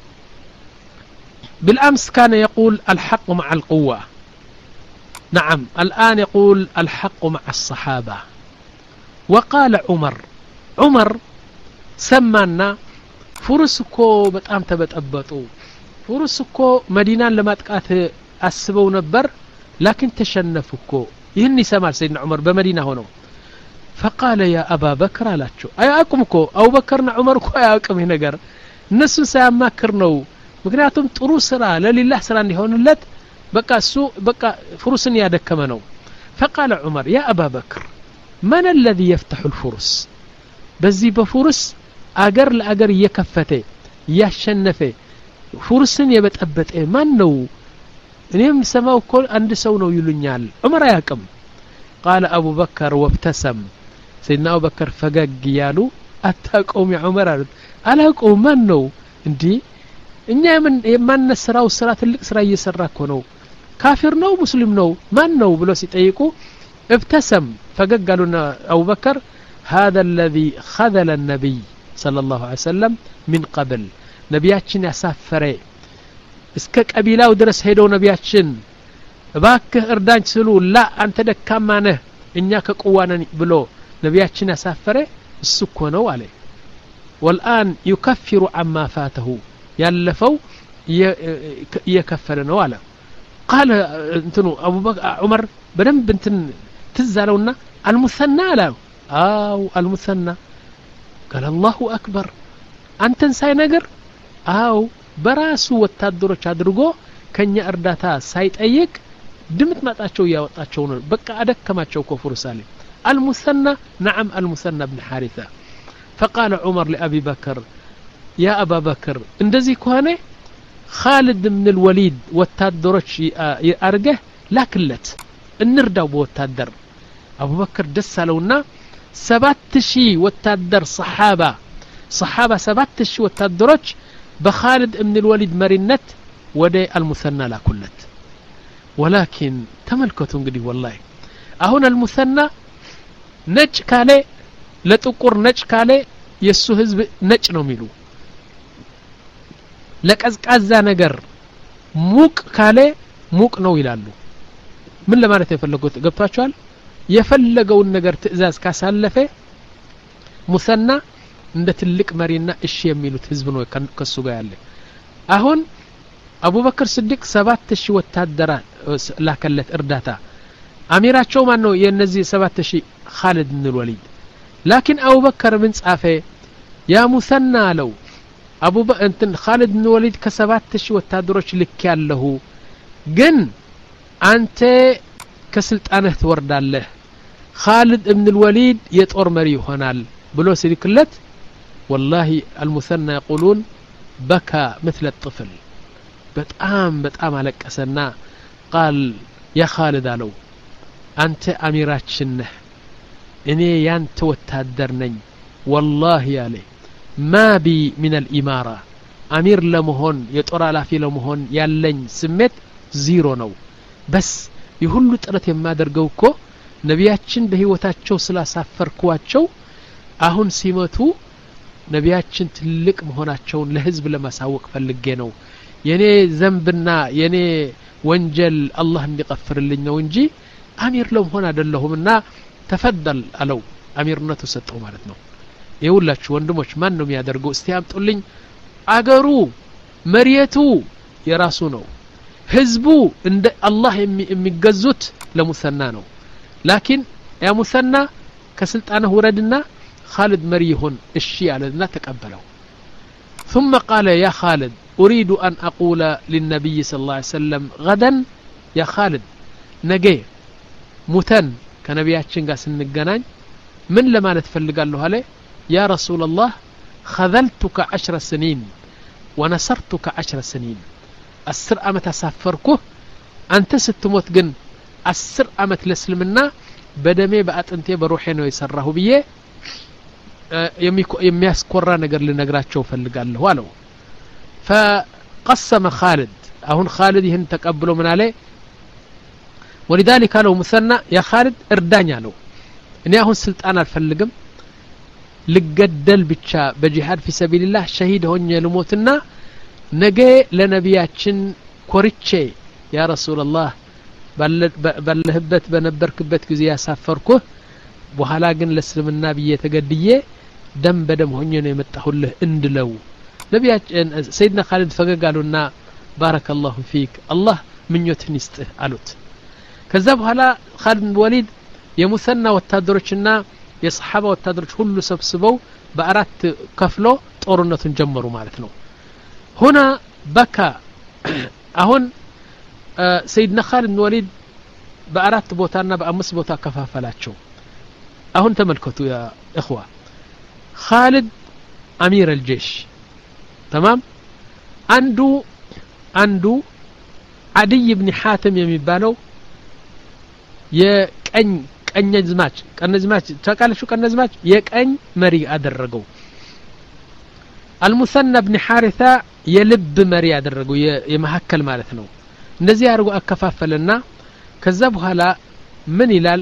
بالامس كان يقول الحق مع القوه نعم الان يقول الحق مع الصحابه وقال عمر عمر سمعنا فرسكو በጣም ተበጠበጡ فرسكو مدينة لماጥቃት አስበው ነበር لكن تشنفكو ይህን ይሰማል سيدنا عمر በመዲና ሆኖ فقال يا ابا بكر አላቸው አያቁምኮ አቡ በከርና ዑመር ኮ አያቁም ይሄ ነገር እነሱ ሳያማክር ነው ምክንያቱም ጥሩ ስራ ለሊላህ ስራ እንዲሆንለት በቃ እሱ በቃ ፍሩስን ያደከመ ነው فقال عمر يا ابا بكر من الذي يفتح الفرس በዚህ በፍሩስ አገር ለአገር እየከፈተ ያሸነፈ ፍሩስን የበጠበጠ ማን ነው እኔም ሰማው እኮ አንድ ሰው ነው ይሉኛል ዑመር አያውቅም قال ابو بكر وابتسم سيدنا ابو بكر ፈገግ ያሉ አታውቀውም ያ ዑመር አሉት አላውቀውም ማን ነው እንዴ እኛ ምን የማንሰራው ስራ ትልቅ ስራ እየሰራ እኮ ነው ካፊር ነው ሙስሊም ነው ማን ነው ብሎ ሲጠይቁ ابتسم ፈገግ አሉና ابو بكر هذا الذي خذل النبي صلى الله عليه وسلم من قبل ነቢያችን ያሳፈረ እስከ ቀቢላው ድረስ ሄደው ነቢያችን እባክህ እርዳኝ ስሉ ላ አንተ ደካማ ነህ እኛ ከቁዋነን ብሎ ነቢያችን ያሳፈረ እሱ እኮ ነው አለ والآن يكفر عما فاته ያለፈው እየከፈለ ነው አለ قال እንትኑ አቡ በክር ዑመር በደንብ እንትን ትዛለውና المثنى አለው አው المثنى قال الله اكبر አንተን ሳይነገር አው በራሱ ወታደሮች አድርጎ ከኛ እርዳታ ሳይጠይቅ ድምት ማጣቸው ያወጣቸው ነው በቃ አደከማቸው ኮፍሩሳሌ المثنى نعم المثنى بن حارثة فقال عمر لأبي بكر يا أبا بكر اندزي كهانه خالد بن الوليد وتادرش يأرجه لكلت النردو بوتادر أبو بكر دسالونا سباتشي وتادر صحابة صحابة سباتشي وتادرش بخالد بن الوليد مرنت ودي المثنى لا كلت ولكن تملكتون قدي والله أهنا المثنى نج كالي لتقر نج كالي يسو حزب نج ነው ሚሉ ለቀዝቃዛ ነገር ሙቅ ካለ ሙቅ ነው ይላሉ ምን ለማለት የፈለጉት ገብታችኋል የፈለገውን ነገር ትእዛዝ ካሳለፈ ሙሰና እንደ ትልቅ መሪና እሺ የሚሉት ህዝብ ነው ከሱ ጋር ያለ አሁን አቡበክር ስዲቅ ሰባት ሺህ ወታደራ ላከለት እርዳታ አሚራቸው ማን ነው የነዚህ ሰባት ሺህ خالد بن الوليد لكن أبو بكر من صافه يا مثنى لو أبو بكر أنت خالد بن الوليد كسبات شي وتادروش لك ያለው ግን አንተ ከስልጣንህ ትወርዳለህ خالد بن الوليد የጦር መሪ ይሆናል ብሎ ሲልክለት والله المثنى يقولون بكى مثل الطفل በጣም በጣም አለቀሰና قال يا خالد አለው አንተ አሚራችን ነህ እኔ ያንተ ወታደር ነኝ والله ያለ ما بي من الاماره امير ለመሆን የጦር አላፊ ለመሆን ያለኝ ስሜት ዜሮ ነው በስ ይሁሉ ጥረት የማደርገው እኮ ነቢያችን በህይወታቸው ስላሳፈርኳቸው አሁን ሲመቱ ነቢያችን ትልቅ መሆናቸውን ለህዝብ ለማሳወቅ ፈልጌ ነው የኔ ዘንብና የኔ ወንጀል አላህ እንዲቀፍርልኝ ነው እንጂ አሚር ለመሆን አይደለሁምና ተፈደል አለው አሚርነቱ ሰጠው ማለት ነው ይውላችሁ ወንድሞች ማን ነው የሚያደርገው እስቲ አምጡልኝ አገሩ መሪየቱ የራሱ ነው ህዝቡ እንደ አላህ የሚገዙት ለሙሰና ነው ላኪን ያ ሙሰና ከስልጣንህ ወረድና خالد مري يهون الشيء على لا تقبله ثم قال يا خالد أريد أن أقول للنبي صلى الله عليه وسلم غدا يا خالد نجي متن كنبياتشن قاس النجنان من لما نتفلق له عليه يا رسول الله خذلتك عشر سنين ونصرتك عشر سنين السر أمت أسافركه أنت ستموت جن السر أمت لسلمنا بدمي بقت أنت بروحين ويسره بيه የሚያስቆራ ነገር ልነግራቸው ፈልጋለሁ አለው فقسم خالد አሁን خالد ይህን ተቀብሎ ምን አለ ولذلك قالوا مثنى يا خالد እርዳኝ አለው እኔ አሁን ስልጣን አልፈልግም ልገደል ብቻ በጂሃድ في سبيل الله شهيد ሆኜ ልሞትና ነገ ለነቢያችን ኮርቼ ያ رسول الله ባለህበት በነበርክበት ጊዜ ያሳፈርኩህ በኋላ ግን ለስልምና ብዬ ተገድዬ ደም በደም ሆኜ ነው የመጣሁልህ እንድለው ነቢያችን ሰይድና ኻሊድ ፈገጋሉና ባረከላሁ ፊክ አላህ ምኞትን ይስጥህ አሉት ከዛ በኋላ ኻሊድ ወሊድ የሙሰና ወታደሮችና የሰሃባ ወታደሮች ሁሉ ሰብስበው በአራት ከፍሎ ጦርነቱን ጀመሩ ማለት ነው ሆና በካ አሁን ሰይድና ኻሊድ ወሊድ በአራት ቦታና በአምስት ቦታ ከፋፈላቸው አሁን ተመልከቱ ያ اخوه خالد امير الجيش تمام አንዱ አንዱ عدي بن حاتم የሚባለው የቀኝ ቀኝዝማች ቀኝዝማች ተቃለሹ ቀኝዝማች የቀኝ መሪ አደረገው المثنى بن حارثة የልብ መሪ አደረገው የመሐከል ማለት ነው እንደዚህ አድርጎ አከፋፈለና ከዛ በኋላ ምን ይላል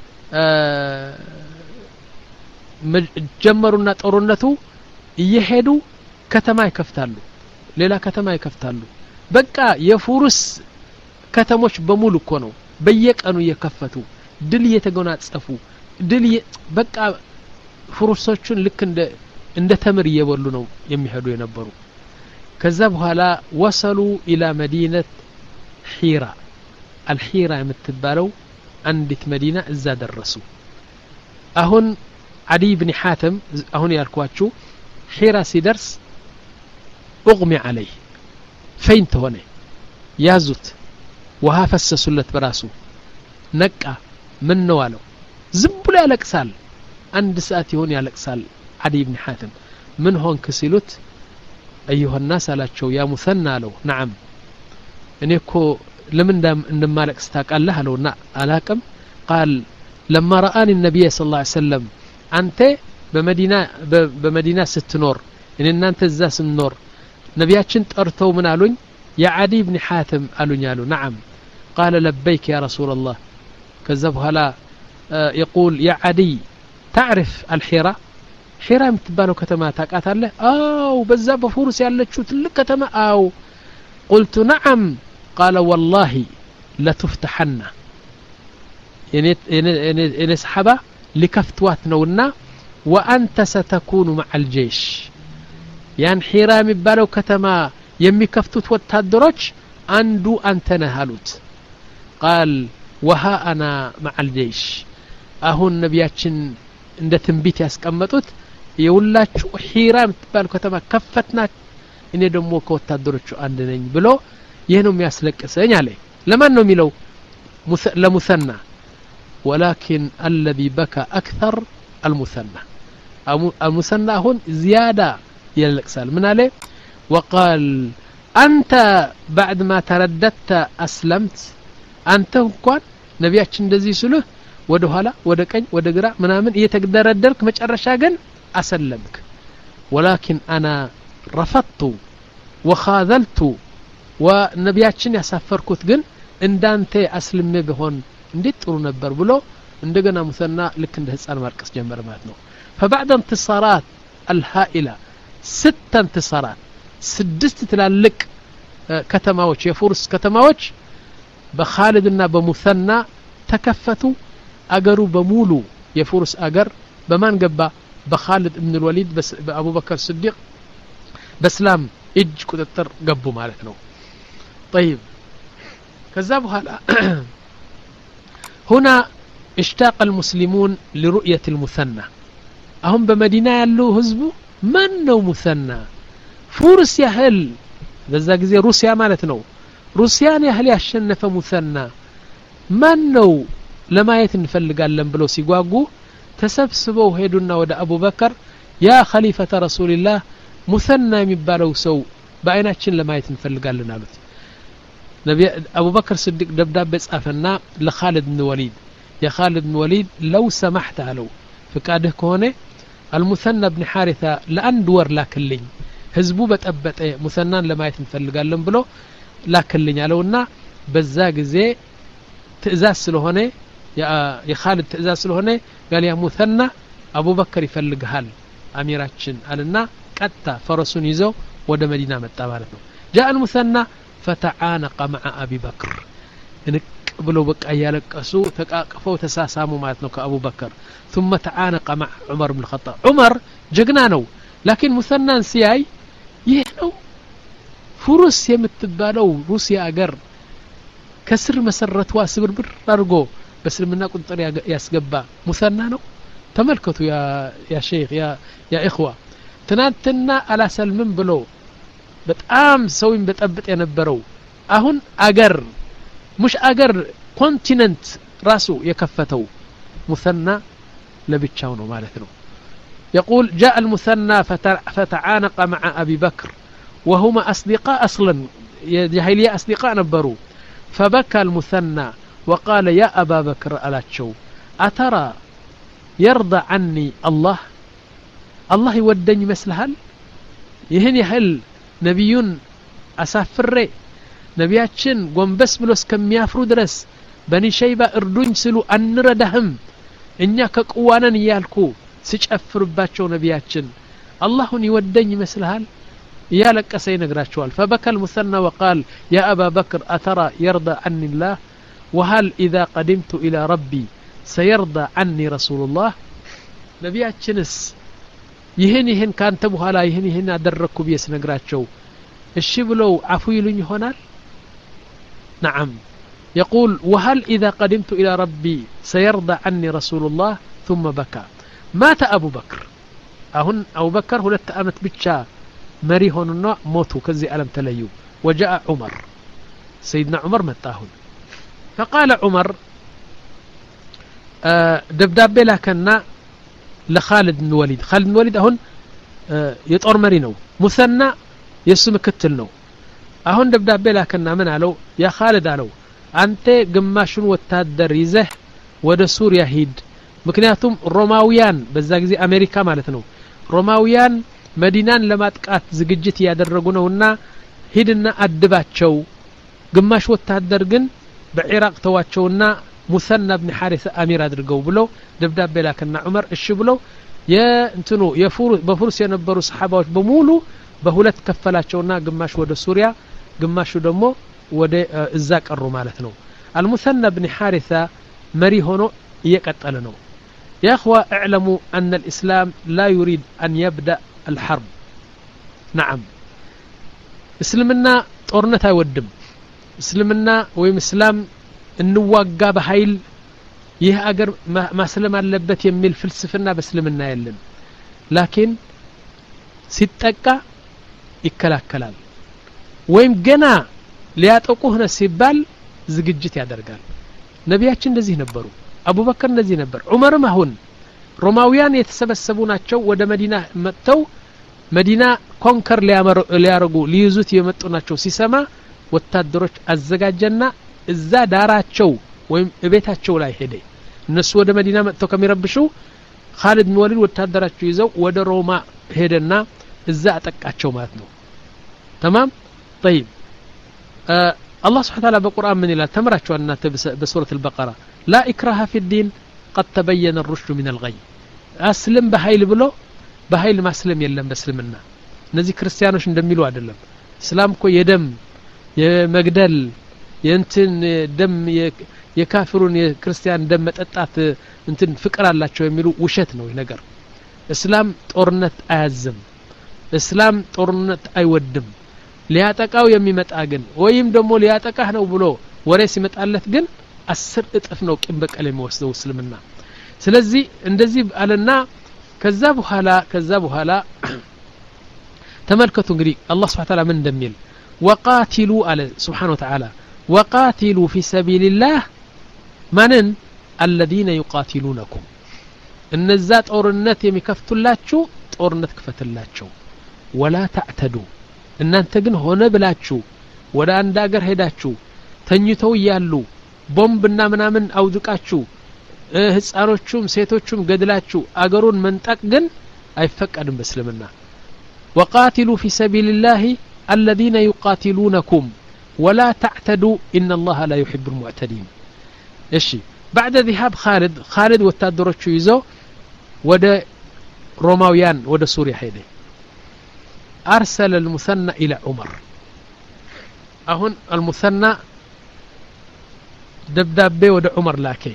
ጀመሩና ጦርነቱ እየሄዱ ከተማ ይከፍታሉ ሌላ ከተማ ይከፍታሉ በቃ የፉሩስ ከተሞች በሙሉ እኮ ነው በየቀኑ እየከፈቱ ድል እየተጎናጸፉ ድል በቃ ፉሩሶቹን ልክ እንደ እንደ ተምር እየበሉ ነው የሚሄዱ የነበሩ ከዛ በኋላ وصلوا الى مدينه حيرة الحيرة የምትባለው አንዲት መዲና እዛ ደረሱ አሁን عدي بن حاتم አሁን ያልኳችሁ ሒራ ሲደርስ اغمي عليه فين ሆነ ያዙት ውሃ ፈሰሱለት በራሱ ነቃ ምን ነው አለው ዝም ብሎ ያለቅሳል አንድ ሰዓት ይሆን ያለቅሳል عدي بن حاتم ምን ሆንክ ሲሉት ايها الناس አላቸው ያ ሙሰና አለው نعم እኔ እኮ لمن دام እንደማለቅስ ታውቃለህ አለውና አላቀም قال لما رآني النبي صلى الله عليه وسلم أنت بمدينة بمدينة ستنور إن أنت الزاس النور نبياتشن ترتو من قالون يا عدي بن حاتم قالون يالو نعم قال لبيك يا رسول الله كذبها لا يقول يا عدي تعرف الحيرة حيرة متبانو كتما تاقات له أو بزاب فورس يالتشو تلك كتما أو قلت نعم قال والله لتفتحن يعني يعني يعني صحابة لكفتوات نونا وأنت ستكون مع الجيش يعني حيرام يبالو كتما يمي كفتوت وتهدرج أندو أنت نهالوت قال وها أنا مع الجيش أهو النبياتشن عند تنبيت يسكمتوت يقولاتشو حيرام يبالو كتما كفتنا إني دموك وتهدرج عندنا بلو يهنم يسلك سين عليه لما أنه ميلو لمثنى ولكن الذي بكى أكثر المثنى المثنى هون زيادة يلقسال من عليه وقال أنت بعد ما ترددت أسلمت أنت كون نبياتشن دزي سلوه ودهلا ودكين ودقراء منامن يتقدر الدرك مجرشاقن أسلمك ولكن أنا رفضت وخاذلت ونبياتشن يسافركوت جن إن دانتي أسلم بهون እንዴት ጥሩ ነበር ብሎ እንደገና ሙሰና ልክ እንደ ህፃን ማርቀስ ጀመረ ማለት ነው فبعد انتصارات الهائلة ست انتصارات سدست تلالك ከተማዎች የፉርስ ከተማዎች በኻሊድና በሙሰና ተከፈቱ አገሩ በሙሉ የፉርስ አገር በማን ገባ በኻሊድ ኢብኑ الوليد በአቡበከር ሲዲቅ በእስላም እጅ ቁጥጥር ገቡ ማለት ነው طيب ከዛ በኋላ هنا اشتاق المسلمون لرؤية المثنى አሁን በመዲና ያለው ህዝቡ ማን ነው ሙሰና ፉርስ ያህል በዛ ጊዜ ሩሲያ ማለት ነው ሩሲያን ያህል ያሸነፈ ሙሰና ማን ነው ለማየት እንፈልጋለን ብለው ሲጓጉ ተሰብስበው ሄዱና ወደ አቡበከር ያ ኸሊፈተ ረሱልላህ ሙሰና የሚባለው ሰው በአይናችን ለማየት እንፈልጋለን አሉት ነብይ አቡበከር ሲዲቅ ደብዳቤ ጻፈና ለኻሊድ ኢብኑ ወሊድ የኻሊድ ኢብኑ ወሊድ ለው ሰማህተ አለው ፍቃድህ ከሆነ المثنى ابن حارثة لأند ور لاكلኝ ህዝቡ በጠበጠ ሙሰናን ለማየት እንፈልጋለን ብሎ ላክልኝ አለውና በዛ ጊዜ ትእዛዝ ስለሆነ የኻሊድ ትእዛዝ ስለሆነ قال يا مثنى አቡበከር ይፈልግሃል አሚራችን አለና ቀጣ ፈረሱን ይዘው ወደ መዲና መጣ ማለት ነው جاء المثنى فتعانق مع ابي بكر ብለው በቃ ያለቀሱ ተቃቅፈው ተሳሳሙ ማለት ነው ከአቡበከር ثم تعانق مع عمر بن الخطاب عمر ጀግና ነው لكن ሙሰናን ሲያይ ይህ ነው ፉሩስ የምትባለው ሩሲያ አገር ከስር መሰረቷ ስብርብር አድርጎ በእስልምና ቁጥጥር ያስገባ ሙሰና ነው ተመልከቱ ያ ያ ሼክ ያ ያ ኢኽዋ ትናንትና አላሰልምም ብሎ በጣም ሰውን በጠብጥ የነበረው አሁን አገር مش أجر كونتيننت راسه يكفتو مثنى لبتشاو نو مالتنا يقول جاء المثنى فتعانق مع أبي بكر وهما أصدقاء أصلا جاهلية أصدقاء نبروا فبكى المثنى وقال يا أبا بكر ألا تشو أترى يرضى عني الله الله يودني مثلهل يهني هل نبيون أسافر ነቢያችን ጎንበስ ብሎ እስከሚያፍሩ ድረስ በኒ ሸይባ እርዱኝ ሲሉ አንረዳህም እኛ ከቁዋነን ይያልኩ ሲጨፍርባቸው ነቢያችን አላህን ይወደኝ ይመስልሃል ያለቀሰ ይነግራቸዋል فبكى المثنى وقال يا أبا بكر أترى يرضى عني الله وهل إذا قدمت إلى ربي سيرضى عني رسول الله ነቢያችንስ ይሄን ይሄን ካንተ በኋላ ይሄን ይሄን አደረኩ ቢስ ነግራቸው እሺ ብለው አፉ ይሉኝ ይሆናል نعم يقول وهل إذا قدمت إلى ربي سيرضى عني رسول الله ثم بكى مات أبو بكر أهن أبو بكر هو لتأمت بتشا مريهن النوع موتوا كزي ألم تليو وجاء عمر سيدنا عمر متاهن فقال عمر آه دبداب لكننا لخالد بن وليد خالد بن وليد أهن آه يطور مرينو مثنى يسم كتلنو አሁን ደብዳቤ ላከና ምን አለው ያ ኻሊድ አለው አንተ ግማሹን ወታደር ይዘህ ወደ ሱሪያ ሂድ ምክንያቱም ሮማውያን በዛ ጊዜ አሜሪካ ማለት ነው ሮማውያን መዲናን ለማጥቃት ዝግጅት ያደረጉ ነውና ሂድና አድባቸው ግማሽ ወታደር ግን በኢራቅ ተዋቸውና ሙሰና ኢብኑ ሐሪሳ አሚር አድርገው ብሎ ደብዳቤ ላከና ዑመር እሺ ብሎ የእንትኑ የፉር በፉርስ የነበሩ ሰሃባዎች በሙሉ በሁለት ከፈላቸውና ግማሽ ወደ ሱሪያ ግማሹ ደግሞ ወደ እዛ ቀሩ ማለት ነው المثنى بن حارثة مري ሆኖ እየቀጠለ ነው يا اخوة اعلموا أن الإسلام لا يريد أن يبدأ الحرب نعم اسلمنا ጦርነት አይወድም እስልምና ወይም እስላም እንዋጋ በኃይል ይህ አገር ማስለም አለበት የሚል ፍልስፍና በእስልምና የለም لكن ሲጠቃ ይከላከላል ወይም ገና ሊያጠቁህ ነው ሲባል ዝግጅት ያደርጋል ነቢያችን እንደዚህ ነበሩ አቡበከር እንደዚህ ነበር ዑመርም አሁን ሮማውያን የተሰበሰቡ ናቸው ወደ መዲና መጥተው መዲና ኮንከር ሊያረጉ ሊይዙት የመጡ ናቸው ሲሰማ ወታደሮች አዘጋጀና እዛ ዳራቸው ወይም እቤታቸው ላይ ሄደ እነሱ ወደ መዲና መጥተው ከሚረብሹ ኻሊድ ኢብኑ ወሊድ ወታደራቸው ይዘው ወደ ሮማ ሄደና እዛ አጠቃቸው ማለት ነው تمام طيب آه الله سبحانه وتعالى بالقرآن من إلى تمرتوا أن بسورة البقرة لا إكراه في الدين قد تبين الرشد من الغي أسلم بهاي بلو በኃይል ማስለም የለም በእስልምና እነዚህ ክርስቲያኖች እንደሚሉ አይደለም እስላም እኮ የደም የመግደል የእንትን ደም የካፍሩን የክርስቲያን ደም መጠጣት እንትን ፍቅር አላቸው የሚሉ ውሸት ነው ነገር እስላም ጦርነት አያዝም እስላም ጦርነት አይወድም ሊያጠቃው የሚመጣ ግን ወይም ደግሞ ሊያጠቃህ ነው ብሎ ወሬ ሲመጣለት ግን አስር እጥፍ ነው ቂም በቀል የሚወስደው እስልምና ስለዚህ እንደዚህ አለና ከዛ በኋላ ከዛ በኋላ ተመልከቱ እንግዲህ አላህ Subhanahu Wa Ta'ala ምን እንደሚል وقاتلوا على سبحانه وتعالى وقاتلوا في سبيل الله ማንን الذين يقاتلونكم እነዛ ጦርነት የሚከፍቱላችሁ ጦርነት ክፈትላቸው ولا تعتدوا እናንተ ግን ሆነ ብላችሁ ወደ አንድ ሀገር ሄዳችሁ ተኝተው ያሉ ቦምብና ምናምን አውድቃችሁ ህፃኖቹም ሴቶቹም ገድላችሁ አገሩን መንጠቅ ግን አይፈቀድም በእስልምና وقاتلوا في سبيل الله الذين يقاتلونكم ولا تعتدوا إن الله لا يحب المعتدين እሺ بعد ذهاب خالد خالد ወታደሮቹ ይዘው ወደ روماويان ወደ ሱሪያ ሄደ أرسل المثنى إلى عمر أهون المثنى دبدابي ود عمر لاكي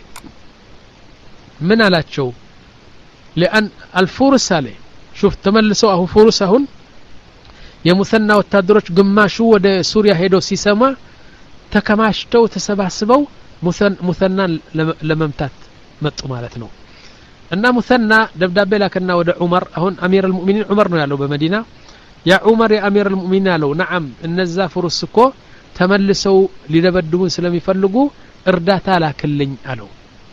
من علاتشو لأن الفرس عليه شوف تملسوا أهو فرس هون يا مثنى والتدرج قماشو ود سوريا هيدو سيسما تكماشتو تسباسبو مثنى لممتات مطو مالتنا أن مثنى دبدابي لكننا ود عمر هون أمير المؤمنين عمر نو يالو بمدينة يا عمر يا أمير المؤمنين لو نعم النزا فرسكو تملسوا لدبدبون سلمي فلقوا ارداتا لاكلኝ አለው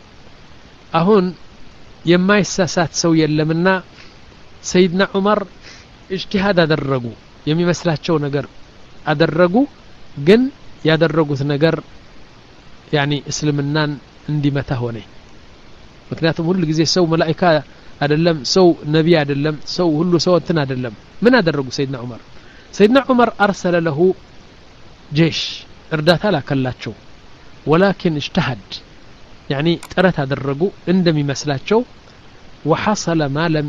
አሁን የማይሳሳት ሰው የለምና ሰይድና ዑመር اجتهاد አደረጉ የሚመስላቸው ነገር አደረጉ ግን ያደረጉት ነገር يعني እስልምናን እንዲመታ ሆነ ምክንያቱም ሁሉ ጊዜ ሰው መላእክት አይደለም ሰው ነብይ አይደለም ሰው ሁሉ ሰው እንትን አይደለም ምን አደረጉ ሰይድና ዑመር ሰይድና ዑመር አርሰለ له جيش እርዳታ ላከላቸው ولكن اجتهد يعني ጥረት አደረጉ እንደሚመስላቸው وحصل ما لم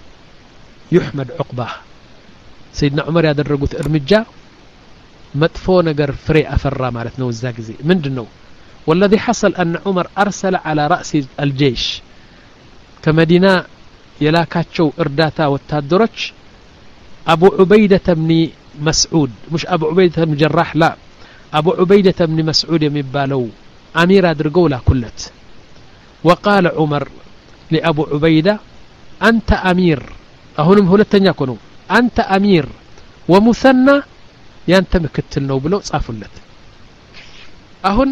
يحمد عقبه سيدنا عمر ያደረጉት እርምጃ መጥፎ ነገር ፍሬ አፈራ ማለት ነው እዛ ጊዜ ምንድነው والذي حصل أن عمر أرسل على رأس الجيش كمدينة يلاكاتشو إرداتا والتادرج أبو عبيدة بن مسعود مش أبو عبيدة بن جراح لا أبو عبيدة بن مسعود يمبالو أمير أدرقولا كلت وقال عمر لأبو عبيدة أنت أمير أهونم هلتن يكونوا أنت أمير ومثنى ينتمك التلنو بلو صافلت أهون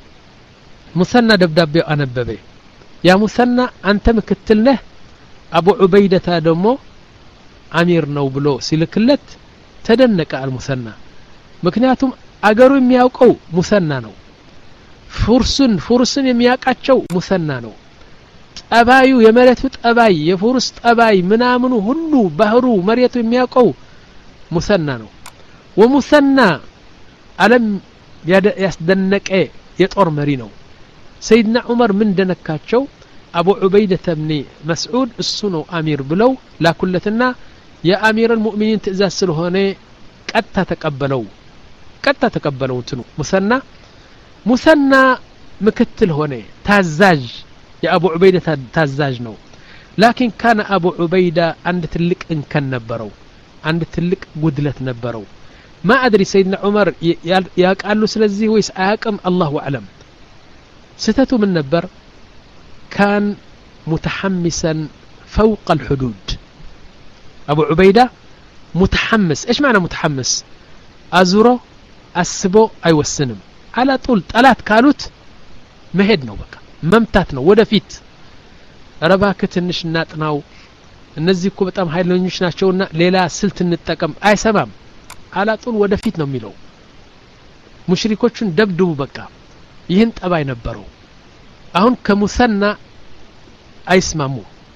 مثنى دبدابي أنببي يا مثنى أنت مكتلنه أبو عبيدة دمو أمير نو بلو سيلكلت تدنك المثنى مكنياتهم أقروا يمياوقوا مثنى نو فرسن فرسن يمياقاتشو مثنى نو أبايو يمريتو أباي يفرس أباي منامنو هلو بهرو مريتو يمياوقوا مثنى نو ومثنى ألم يسدنك إيه يطور مرينو سيدنا عمر من دنكاتشو أبو عبيدة بن مسعود السنو أمير بلو لا كلتنا يا أمير المؤمنين تأزاسل هوني قد تتقبلوا قد تتقبلوا تنو مثنى مثنى مكتل هوني تازاج يا أبو عبيدة تازاج نو لكن كان أبو عبيدة عند تلك إن كان نبرو عند تلك قدلت نبرو ما أدري سيدنا عمر ياك قالوا سلزي ويس آكم الله أعلم ستته من نبر كان متحمسا فوق الحدود أبو عبيدة متحمس إيش معنى متحمس أزوره أسبو أيوة السنم على طول ثلاث كالوت مهدنا بقى ممتاتنا ودفيت رباكت النش ناتناو النزي كو بتام هاي لنيش ناشونا ليلا سلت نتقم أي سمام على طول ودفيتنا ميلو مشركوچن دبدبو بقى ይህን ጠባይ ነበረው አሁን ከሙሰና አይስማሙ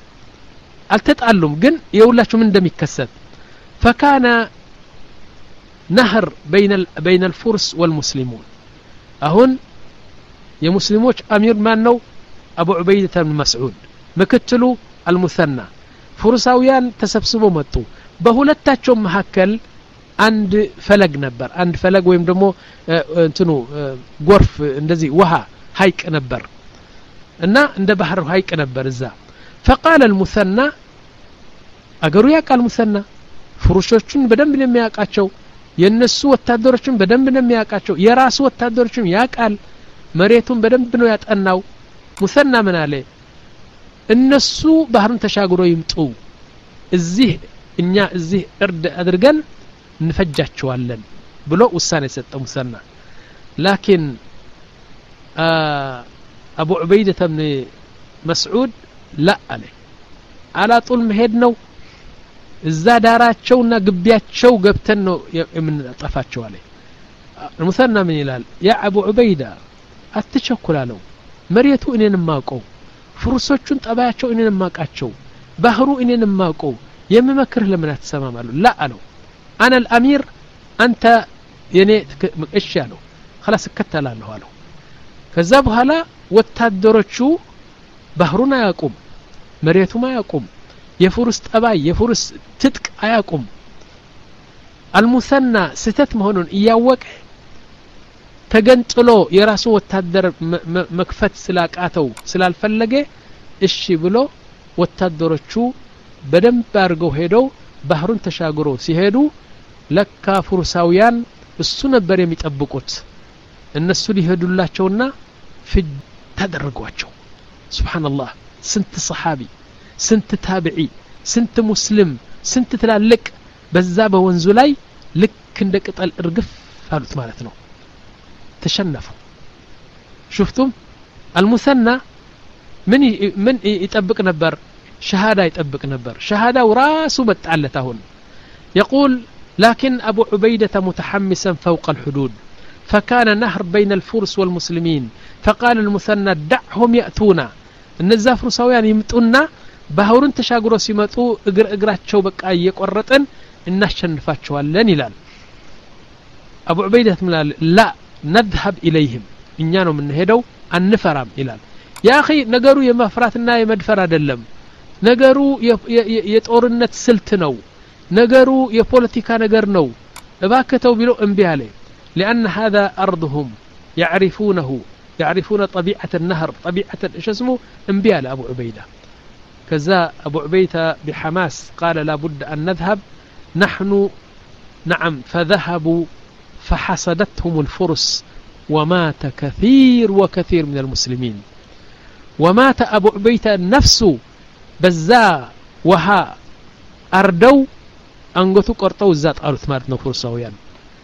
አልተጣሉም ግን የሁላችሁ ምን እንደሚከሰት فكان نهر بين بين الفرس والمسلمون አሁን የሙስሊሞች አሚር ማን ነው አቡ ዑበይዳ ብን መስዑድ ምክትሉ المثنى ፉርሳውያን ተሰብስበው መጡ በሁለታቸው መካከል አንድ ፈለግ ነበር አንድ ፈለግ ወይም ደግሞ እንትኑ ጎርፍ እንደዚህ ውሃ ሐይቅ ነበር እና እንደ ባህር ሐይቅ ነበር እዛ فقال المثنى አገሩ ያቃል المثنى ፍሩሾቹን በደንብ ነው የሚያቃቸው የነሱ ወታደሮችን በደንብ ነው የሚያቃቸው የራሱ ወታደሮችን ያቃል መሬቱን በደንብ ነው ያጠናው ሙሰና ምን አለ እነሱ ባህሩን ተሻግሮ ይምጡ እዚህ እኛ እዚህ እርድ አድርገን እንፈጃቸዋለን ብሎ ውሳኔ ሰጠ ሙሰና لكن ابو عبيده بن مسعود لا عليه على طول መሄድ ነው እዛ ዳራቸውና ግቢያቸው ገብተን ነው የምንጠፋቸው አለ ሙሰና ምን ይላል ያ አቡ ዑበይዳ አትቸኩላለው መሬቱ እኔን ማቀው ፍሩሶቹን ጠባያቸው እኔን ማቃቸው ባህሩ እኔን ማቀው የምመክርህ ለምን አትሰማም አሉ لا አለው انا الامير انت የኔ እሺ ያለው خلاص እከተላለሁ አለው ከዛ በኋላ ወታደሮቹ ባህሩን አያቁም መሬቱም አያቁም የፍሩስ ጠባይ የፍሩስ ትጥቅ አያቁም አልሙሰና ስተት መሆኑን እያወቀ ተገንጥሎ የራሱ ወታደር መክፈት ስላቃተው ስላልፈለገ እሺ ብሎ ወታደሮቹ በደንብ አርገው ሄደው ባህሩን ተሻግሮ ሲሄዱ ለካ ፍሩሳውያን እሱ ነበር የሚጠብቁት እነሱ ሊሄዱላቸውና ፍጅ ተደረጓቸው ሱብሃንአላህ ስንት ሰሃቢ ስንት ታቢዒ ስንት ሙስሊም ስንት ትላልቅ በዛ በወንዙ ላይ ልክ እንደ ቅጠል እርግፍ አሉት ማለት ነው ተሸነፉ شفتم المثنى من من يطبق نبر شهاده يطبق نبر شهاده وراسه متعلت هون يقول لكن ابو عبيده متحمسا فوق الحدود فكان نهر بين الفرس والمسلمين فقال المثنى دعهم ياتونا النزا فرساويان يمطونا ባህሩን ተሻግሮ ሲመጡ እግር እግራቸው በቃ እየቆረጠን እናሸንፋቸዋለን ይላል አቡ ዑበይዳ ተምላል لا نذهب اليهم እኛ ነው የምንሄደው አንፈራም ይላል ያ اخي ነገሩ የመፍራትና የመድፈር አይደለም ነገሩ የጦርነት ስልት ነው ነገሩ የፖለቲካ ነገር ነው እባከተው ቢሎ እንቢ አለ لان هذا ارضهم يعرفونه يعرفون طبيعه النهر طبيعه ايش اسمه انبي على ابو عبيده كذا ابو عبيده بحماس قال لا بد ان نذهب نحن نعم فذهبوا فحصدتهم الفرس ومات كثير وكثير من المسلمين ومات ابو عبيده نفسه بزا وها اردو انغتو قرطو زات قالت مارت ነው ፍሩሳውያን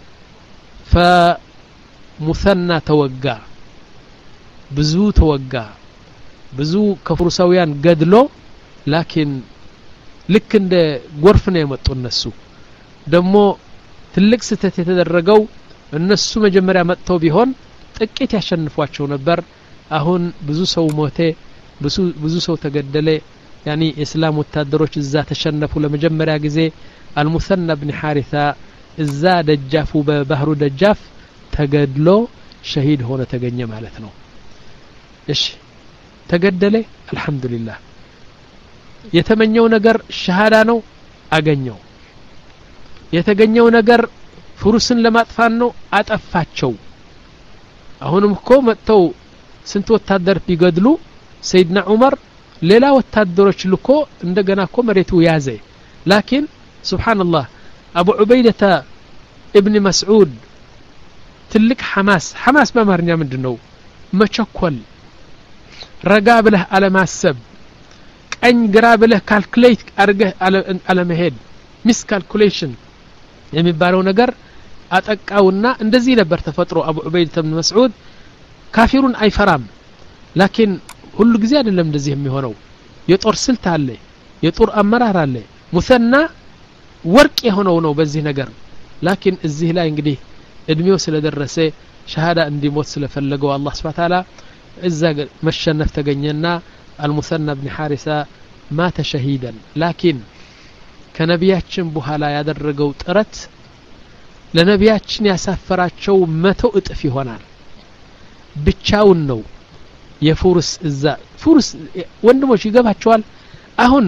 فمثنى توقع ብዙ ተወጋ ብዙ ከፍሩሳውያን ገድሎ لكن ልክ እንደ ጎርፍ ነው የመጡ እነሱ ደሞ ትልቅ ስተት የተደረገው እነሱ መጀመሪያ መጥተው ቢሆን ጥቂት ያሸንፏቸው ነበር አሁን ብዙ ሰው ሞተ ብዙ ብዙ ሰው ተገደለ ያኒ እስላም ወታደሮች እዛ ተሸነፉ ለመጀመሪያ ጊዜ المثنى بن حارثة እዛ ደጃፉ በባህሩ ደጃፍ ተገድሎ ሸሂድ ሆነ ተገኘ ማለት ነው እሺ ተገደለ አልহামዱሊላህ የተመኘው ነገር ሸሃዳ ነው አገኘው የተገኘው ነገር ፍሩስን ለማጥፋት ነው አጠፋቸው አሁንም እኮ መጥተው ስንት ወታደር ቢገድሉ ሰይድና ዑመር ሌላ ወታደሮች ልኮ እንደገና እኮ መሬቱ ያዘ لكن سبحان الله ابو عبيده ابن مسعود ትልቅ حماس حماس በማርኛ ምንድነው መቸኮል ረጋ ብለህ አለማሰብ ቀኝ ግራ ብለህ ካልኩሌት አርገህ አለመሄድ ሚስ ካልኩሌሽን የሚባለው ነገር አጠቃውና እንደዚህ ነበር ተፈጥሮ አቡ ዑበይዳ ኢብኑ መስዑድ ካፊሩን አይፈራም لكن ሁሉ ጊዜ አይደለም እንደዚህ የሚሆነው የጦር ስልት አለ የጦር አመራር አለ ሙሰና ወርቅ የሆነው ነው በዚህ ነገር لكن እዚህ ላይ እንግዲህ እድሜው ስለደረሰ ሸሃዳ እንዲሞት ስለፈለገው አላህ Subhanahu Wa Ta'ala እዛ መሸነፍ ተገኘና المثنى بن حارثة مات شهيدا لكن ከነቢያችን በኋላ ያደረገው ጥረት ለነቢያችን ያሳፈራቸው መቶ እጥፍ ይሆናል ብቻውን ነው የፉርስ እዛ ፉርስ ወንድሞች ይገባቸዋል አሁን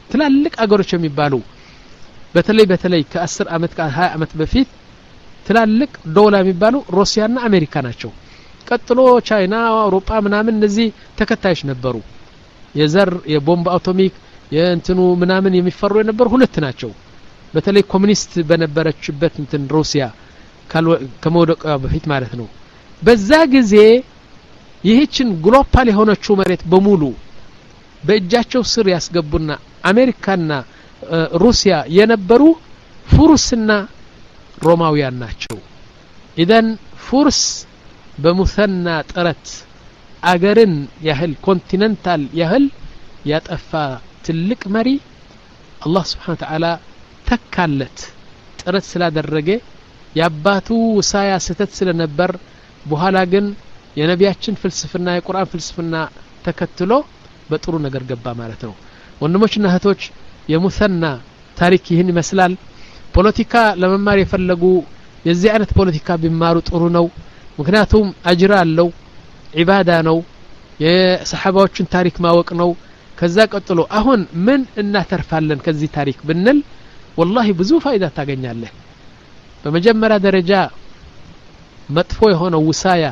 ትላልቅ አገሮች የሚባሉ በተለይ በተለይ ከ10 አመት ከ20 አመት በፊት ትላልቅ ዶላ የሚባሉ ሩሲያና አሜሪካ ናቸው ቀጥሎ ቻይና አውሮፓ ምናምን እነዚህ ተከታዮች ነበሩ የዘር የቦምብ አቶሚክ የእንትኑ ምናምን የሚፈሩ የነበሩ ሁለት ናቸው በተለይ ኮሙኒስት በነበረችበት እንትን ሩሲያ ከመውደቋ በፊት ማለት ነው በዛ ጊዜ ይህችን ግሎባል የሆነችው መሬት በሙሉ በእጃቸው ስር ያስገቡና አሜሪካና ሩሲያ የነበሩ ፉርስና ሮማውያን ናቸው ኢደን ፉርስ በሙሰና ጥረት አገርን ያህል ኮንቲኔንታል ያህል ያጠፋ ትልቅ መሪ አላህ Subhanahu Wa Ta'ala ተካለት ጥረት ስላደረገ ያባቱ ውሳያ ስተት ስለነበር በኋላ ግን የነቢያችን ፍልስፍና የቁርአን ፍልስፍና ተከትሎ በጥሩ ነገር ገባ ማለት ነው ወንድሞችና እህቶች የሙሰና ታሪክ ይህን ይመስላል ፖለቲካ ለመማር የፈለጉ የዚህ አይነት ፖለቲካ ቢማሩ ጥሩ ነው ምክንያቱም አጅር አለው ኢባዳ ነው የሰሃባዎችን ታሪክ ማወቅ ነው ከዛ ቀጥሎ አሁን ምን እናተርፋለን ከዚህ ታሪክ ብንል والله ብዙ ፋይዳ ታገኛለህ በመጀመሪያ ደረጃ መጥፎ የሆነ ውሳያ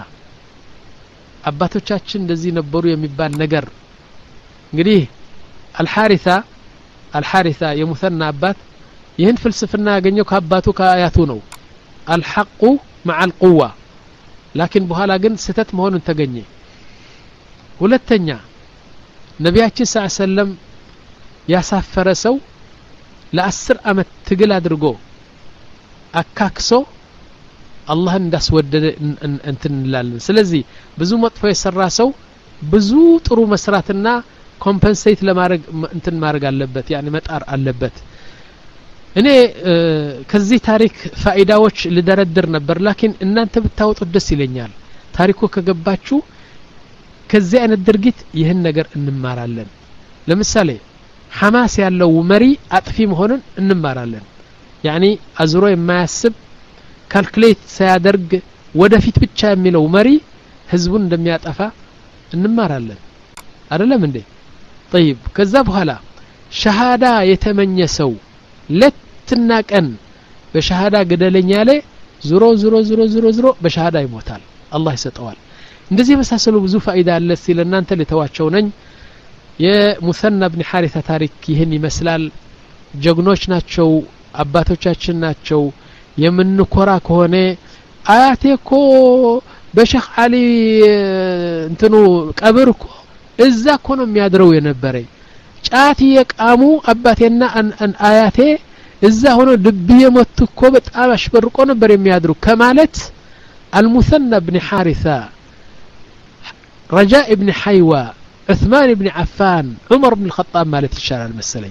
አባቶቻችን እንደዚህ ነበሩ የሚባል ነገር እንግዲህ አልሐሪሳ አልሐሪሳ የሙሰና አባት ይህን ፍልስፍና ያገኘው ከአባቱ ከአያቱ ነው الحق مع القوة لكن በኋላ ግን ስተት መሆኑን ተገኘ ሁለተኛ ነቢያችን ሰለላሁ ዐለይሂ ወሰለም ያሳፈረ ሰው ለአስር አመት ትግል አድርጎ አካክሶ አላህን እንዳስወደደ እንትን እንላለን ስለዚህ ብዙ መጥፎ የሰራ ሰው ብዙ ጥሩ መስራትና ኮምፐንሴት ለማድረግ እንትን ማድረግ አለበት ያኒ መጣር አለበት እኔ ከዚህ ታሪክ ፋይዳዎች ልደረድር ነበር ላኪን እናንተ ብታወጡት ደስ ይለኛል ታሪኩ ከገባችሁ ከዚህ አይነት ድርጊት ይህን ነገር እንማራለን ለምሳሌ ሐማስ ያለው መሪ አጥፊ መሆኑን እንማራለን ያኒ አዝሮ የማያስብ ካልኩሌት ሳያደርግ ወደፊት ብቻ የሚለው መሪ ህዝቡን እንደሚያጠፋ እንማራለን አይደለም እንዴ طيب ከዛ በኋላ ሸሃዳ የተመኘ ሰው ለትና ቀን በሸሃዳ ገደለኛ ላይ ዙሮ ዙሮ ዙሮ ዙሮ ዙሮ በሸሃዳ ይሞታል አላህ ይሰጠዋል እንደዚህ መሳሰሉ ብዙ ፋይዳ አለ ሲለናንተ ለተዋቸው ነኝ የሙሰና ኢብኑ ሐሪሳ ታሪክ ይህን ይመስላል ጀግኖች ናቸው አባቶቻችን ናቸው የምንኮራ ከሆነ አያቴኮ በሸህ አሊ እንትኑ ቀብር እኮ እዛ እኮ ነው የሚያድረው የነበረ ጫት የቃሙ አባቴና አን አያቴ እዛ ሆኖ ድብዬ ሞት እኮ በጣም አሽበርቆ ነበር የሚያድሩ ከማለት المثنى ابن حارثة رجاء ابن حيوة عثمان ابن عفان عمر بن الخطاب مالت الشارع المسلي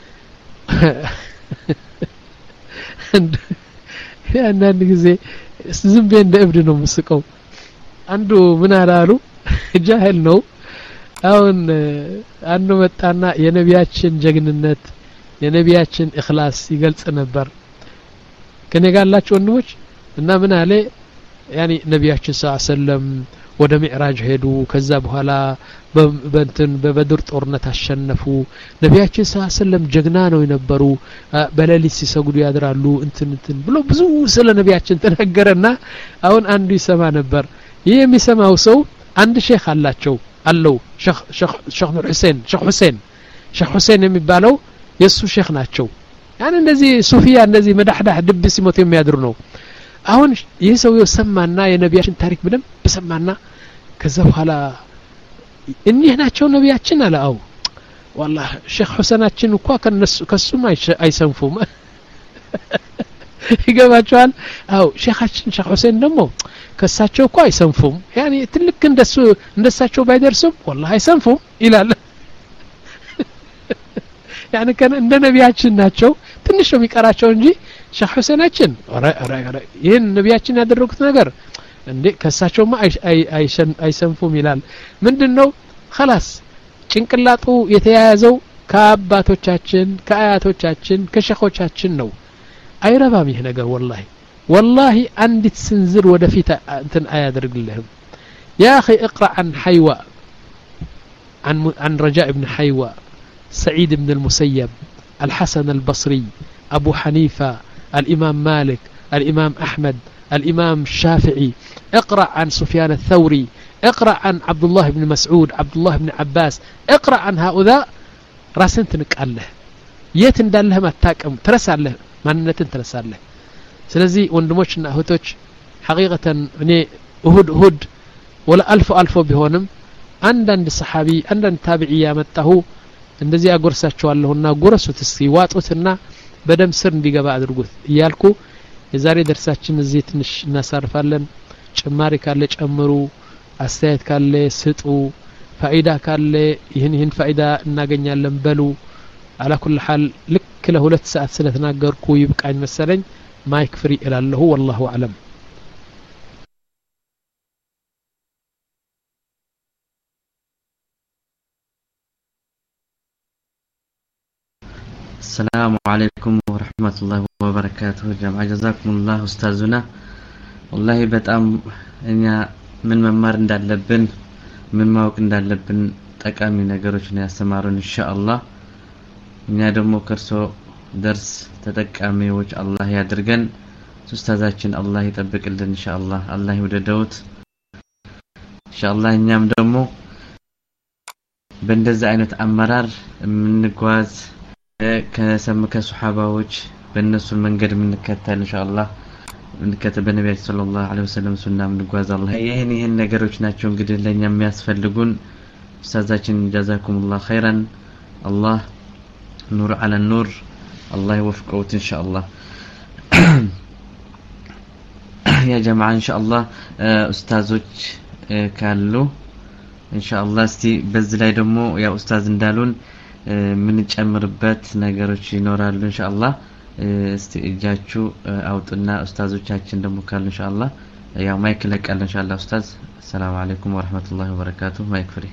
ያና ንግዜ ዝም ብዬ እንደ እብድ ነው መስቀው አንዱ ምን አላሉ ጃህል ነው አሁን አንዱ መጣና የነቢያችን ጀግንነት የነቢያችን ኢኽላስ ይገልጽ ነበር ከኔ ጋር ያላችሁ ወንድሞች እና ምን አለ ያኒ ነቢያችን ሰለላሁ ዐለይሂ ወሰለም ወደ ሚዕራጅ ሄዱ ከዛ በኋላ በእንትን በበድር ጦርነት አሸነፉ ነቢያችን ሰለላሁ ዐለይሂ ወሰለም ጀግና ነው የነበሩ በሌሊት ሲሰግዱ ያድራሉ እንትን እንትን ብሎ ብዙ ስለ ነቢያችን ተነገረና አሁን አንዱ ይሰማ ነበር ይሄ የሚሰማው ሰው አንድ ሼክ አላቸው አለው ሼክ ሼክ ሼክ ኑር ሁሴን ሼክ ሁሴን ሼክ ሁሴን የሚባለው የሱ ሼክ ናቸው ያን እንደዚህ ሱፊያ እንደዚህ መዳህዳህ ድብ ሲሞት የሚያድሩ ነው አሁን ይሄ ሰው የሰማና የነቢያችን ታሪክ ብለም በሰማና ከዛ በኋላ እኒህ ናቸው ነቢያችን አላው والله ሼክ ሁሴናችን እኮ ከነሱ ከሱም አይሰንፉም ይገባቸዋል አው ሼኻችን ሼክ ሁሴን ደግሞ ከሳቸው እኮ አይሰንፉም ያኒ ትልቅ እንደሱ እንደሳቸው ባይደርሱም والله አይሰንፉም ይላል ያኒ ከነ እንደ ነቢያችን ናቸው ትንሽ ነው የሚቀራቸው እንጂ ሼክ ሁሴናችን ይሄን ነቢያችን ያደረጉት ነገር እንዴ ከሳቸውማ አይሰንፉም ይላል ምንድነው خلاص ጭንቅላቱ የተያያዘው ከአባቶቻችን ከአያቶቻችን ከሸኾቻችን ነው አይረባም ይሄ ነገር والله والله አንዲት ስንዝር ወደፊት እንትን አያደርግልህም يا اخي اقرا عن حيوة عن عن رجاء ابن حيوة سعيد بن المسيب الحسن البصري أبو حنيفة الإمام مالك الإمام أحمد الإمام الشافعي اقرأ عن سفيان الثوري اقرأ عن عبد الله بن مسعود عبد الله بن عباس اقرأ عن هؤلاء راسن تنقاله የት እንዳለህ ማታቀም ትረሳለህ ማንነትን ትረሳለህ ስለዚህ ወንድሞችና እህቶች ሐቂቀተን እኔ እሁድ እሁድ ወላ አልፎ አልፎ ቢሆንም አንዳንድ ሰሃቢ አንዳንድ ታቢዒ ያመጣሁ እንደዚህ አጎርሳቸዋለሁና ጎረሱት እስቲ ዋጡትና በደም ስር እንዲገባ አድርጉት እያልኩ የዛሬ ደርሳችን እዚህ ትንሽ እናሳርፋለን ጭማሪ ካለ ጨምሩ አስተያየት ካለ ስጡ ፋይዳ ካለ ይህን ይህን ፋይዳ እናገኛለን በሉ على كل حال لك له ሁለት ሰዓት ስለተናገርኩ ይብቃኝ መሰለኝ ማይክ ፍሪ እላለሁ والله اعلم السلام عليكم ورحمة الله وبركاته جماعة جزاكم الله أستاذنا والله በጣም እኛ ምን መማር እንዳለብን ምን ማወቅ እንዳለብን ጠቃሚ ነገሮች ነው ያስተማሩን ኢንሻአላህ እኛ ደግሞ ከርሶ ደርስ ተጠቃሚዎች አላህ ያድርገን ኡስታዛችን አላህ ይጠብቅልን ኢንሻአላህ አላህ ይወደደውት ኢንሻአላህ እኛም ደግሞ በእንደዛ አይነት አመራር ምንጓዝ ከሰምከ ሱሐባዎች በእነሱ መንገድ ምንከተል ኢንሻአላህ ምንከተል በነብያችን ሰለላሁ ዐለይሂ ወሰለም ሱና ምንጓዝ አላህ ይሄን ይሄን ነገሮች ናቸው እንግዲህ ለኛ የሚያስፈልጉን ኡስታዛችን ጀዛኩሙላህ ኸይራን አላህ نور على النور الله يوفقه إن شاء الله يا جماعة إن شاء الله أستاذوች ካሉ إن شاء الله استي በዝላይ ደግሞ ያ ኡስታዝ እንዳሉን ምን ጨምርበት ነገሮች ይኖራሉ إن شاء الله እስቲ እጃችሁ አውጥና ኡስታዞቻችን ደግሞ ካሉ إن شاء الله ያው ማይክ ለቀል إن شاء الله ኡስታዝ السلام عليكم ورحمة الله وبركاته ማይክ ፍሪ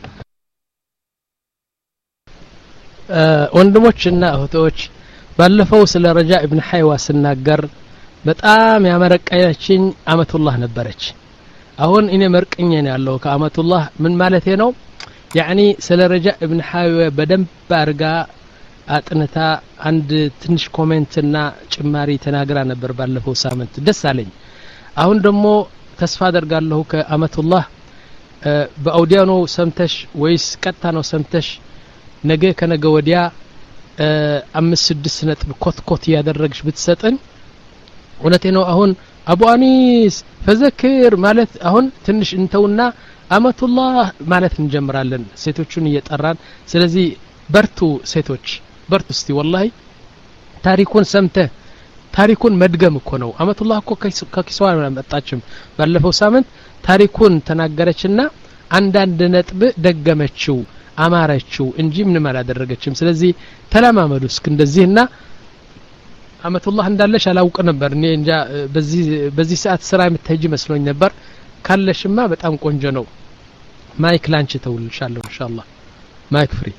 ወንድሞችና እህቶች ባለፈው ስለ ረጃ ኢብኑ ሐይዋ ስናገር በጣም ያመረቀየችኝ አመቱላህ ነበረች አሁን እኔ መርቀኝ ነው ያለው ከአመቱላህ ምን ማለት ነው ያኒ ስለ ረጃ ኢብኑ ሐይዋ በደንብ አርጋ አጥንታ አንድ ትንሽ ኮሜንትና ጭማሪ ተናግራ ነበር ባለፈው ሳምንት ደስ አለኝ አሁን ደግሞ ተስፋ አደርጋለሁ ከአመቱላህ በአውዲያኖ ሰምተሽ ወይስ ቀጣ ነው ሰምተሽ ነገ ከነገ ወዲያ አምስት ስድስት ነጥብ ኮትኮት ያደረግሽ ብትሰጠን እውነቴ ነው አሁን አቡ አኒስ ፈዘክር ማለት አሁን ትንሽ እንተውና አመቱላህ ማለት እንጀምራለን ሴቶቹን እየጠራን ስለዚህ በርቱ ሴቶች በርቱ እስቲ والله ታሪኩን ሰምተ ታሪኩን መድገም እኮ ነው አመቱላህ እኮ ከኪስዋ መጣችም ባለፈው ሳምንት ታሪኩን ተናገረችና አንዳንድ ነጥብ ደገመችው አማረችው እንጂ ምንም አላደረገችም ስለዚህ ተለማመዱ እስኪ እንደዚህና አመቱላህ እንዳለሽ አላውቅ ነበር እኔ እንጃ በዚህ በዚህ ሰዓት ስራ የምትሄጂ መስሎኝ ነበር ካለሽማ በጣም ቆንጆ ነው ማይክ ላንቺ ተውልሻለሁ ኢንሻአላህ ማይክ ፍሪ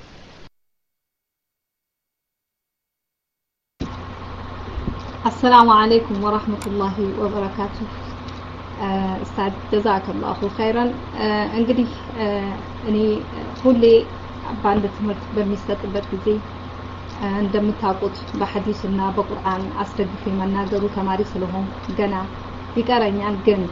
السلام عليكم ورحمة الله وبركاته استاذ جزاك الله خيرا እንግዲህ እኔ ሁሌ ባንድ ትምህርት በሚሰጥበት ጊዜ እንደምታውቁት በሐዲስና በቁርአን አስደግፌ መናገሩ ተማሪ ስለሆን ገና ይቀረኛል ግን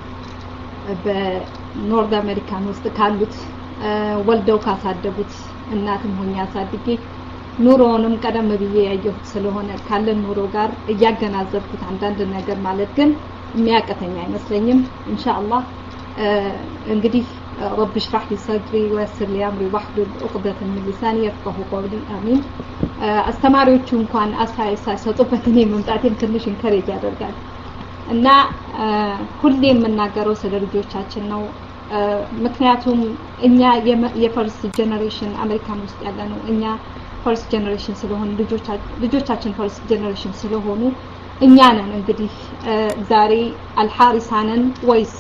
በኖርዝ አሜሪካን ውስጥ ካሉት ወልደው ካሳደጉት እናትም ሆኜ አሳድጌ ኑሮንም ቀደም ብዬ ያየሁት ስለሆነ ካለን ኑሮ ጋር እያገናዘብኩት አንዳንድ ነገር ማለት ግን የሚያቀተኛ አይመስለኝም ኢንሻአላህ እንግዲህ رب اشرح لي صدري ويسر لي امري واحلل عقدة من لساني يفقهوا قولي امين አስተማሪዎቹ እንኳን አሳይሳ ሰጡበት እኔ መምጣቴን ትንሽ እንከሬጅ ያደርጋል እና ሁሌ የምናገረው ስለ ልጆቻችን ነው ምክንያቱም እኛ የፈርስት ጀነሬሽን አሜሪካን ውስጥ ያለ ነው እኛ ፈርስት ጀነሬሽን ስለሆነ ልጆቻችን ልጆቻችን ፈርስት ጀነሬሽን ስለሆኑ እኛ ነን እንግዲህ ዛሬ አልሐሪሳንን ወይስ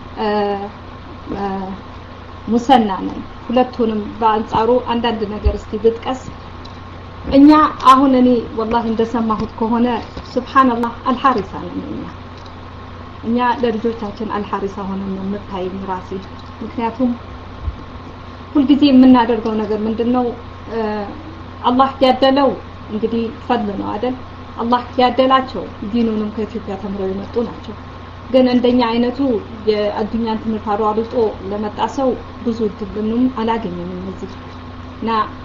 ሙሰና ነን ሁለቱንም በአንጻሩ አንዳንድ ነገር እስቲ ልጥቀስ እኛ አሁን እኔ والله እንደሰማሁት ከሆነ ሱብሃንአላህ አልሐሪሳ ነን እኛ እኛ ለልጆቻችን አልሐሪሳ ሆነን ነው የምታይኝ ራሴ ምክንያቱም ሁሉ ጊዜ የምናደርገው ነገር ምንድነው አላህ ያደለው እንግዲህ ፈድል ነው አይደል አላህ ያደላቸው ዲኑንም ከኢትዮጵያ ተምረው የመጡ ናቸው ግን እንደኛ አይነቱ የአዱኛን ትምህርት አሯሩጦ ለመጣ ሰው ብዙ እድልንም አላገኘንም እዚህና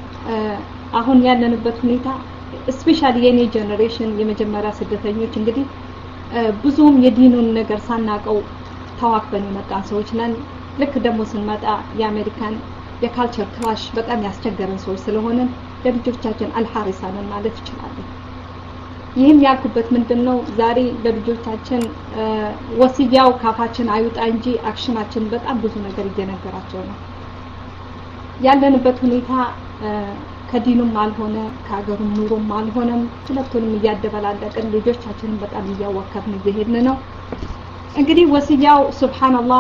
አሁን ያለንበት ሁኔታ ስፔሻሊ የኔ ጀነሬሽን የመጀመሪያ ስደተኞች እንግዲህ ብዙም የዲኑን ነገር ሳናቀው ተዋክበን የመጣን ሰዎች ነን ልክ ደግሞ ስንመጣ የአሜሪካን የካልቸር ክላሽ በጣም ያስቸገረን ሰዎች ስለሆነ ለልጆቻችን አልሐሪሳን ማለት ይችላል ይህም ያልኩበት ምንድነው ዛሬ ለልጆቻችን ወሲያው ካፋችን አይውጣ እንጂ አክሽናችን በጣም ብዙ ነገር እየነገራቸው ነው ያለንበት ሁኔታ ከዲኑም አልሆነ ከሀገሩም ኑሮም አልሆነም ሁለቱንም እያደበላለቀን ልጆቻችንን በጣም እያወከብን እየሄድን ነው እንግዲህ ወሲያው ሱብሃንአላህ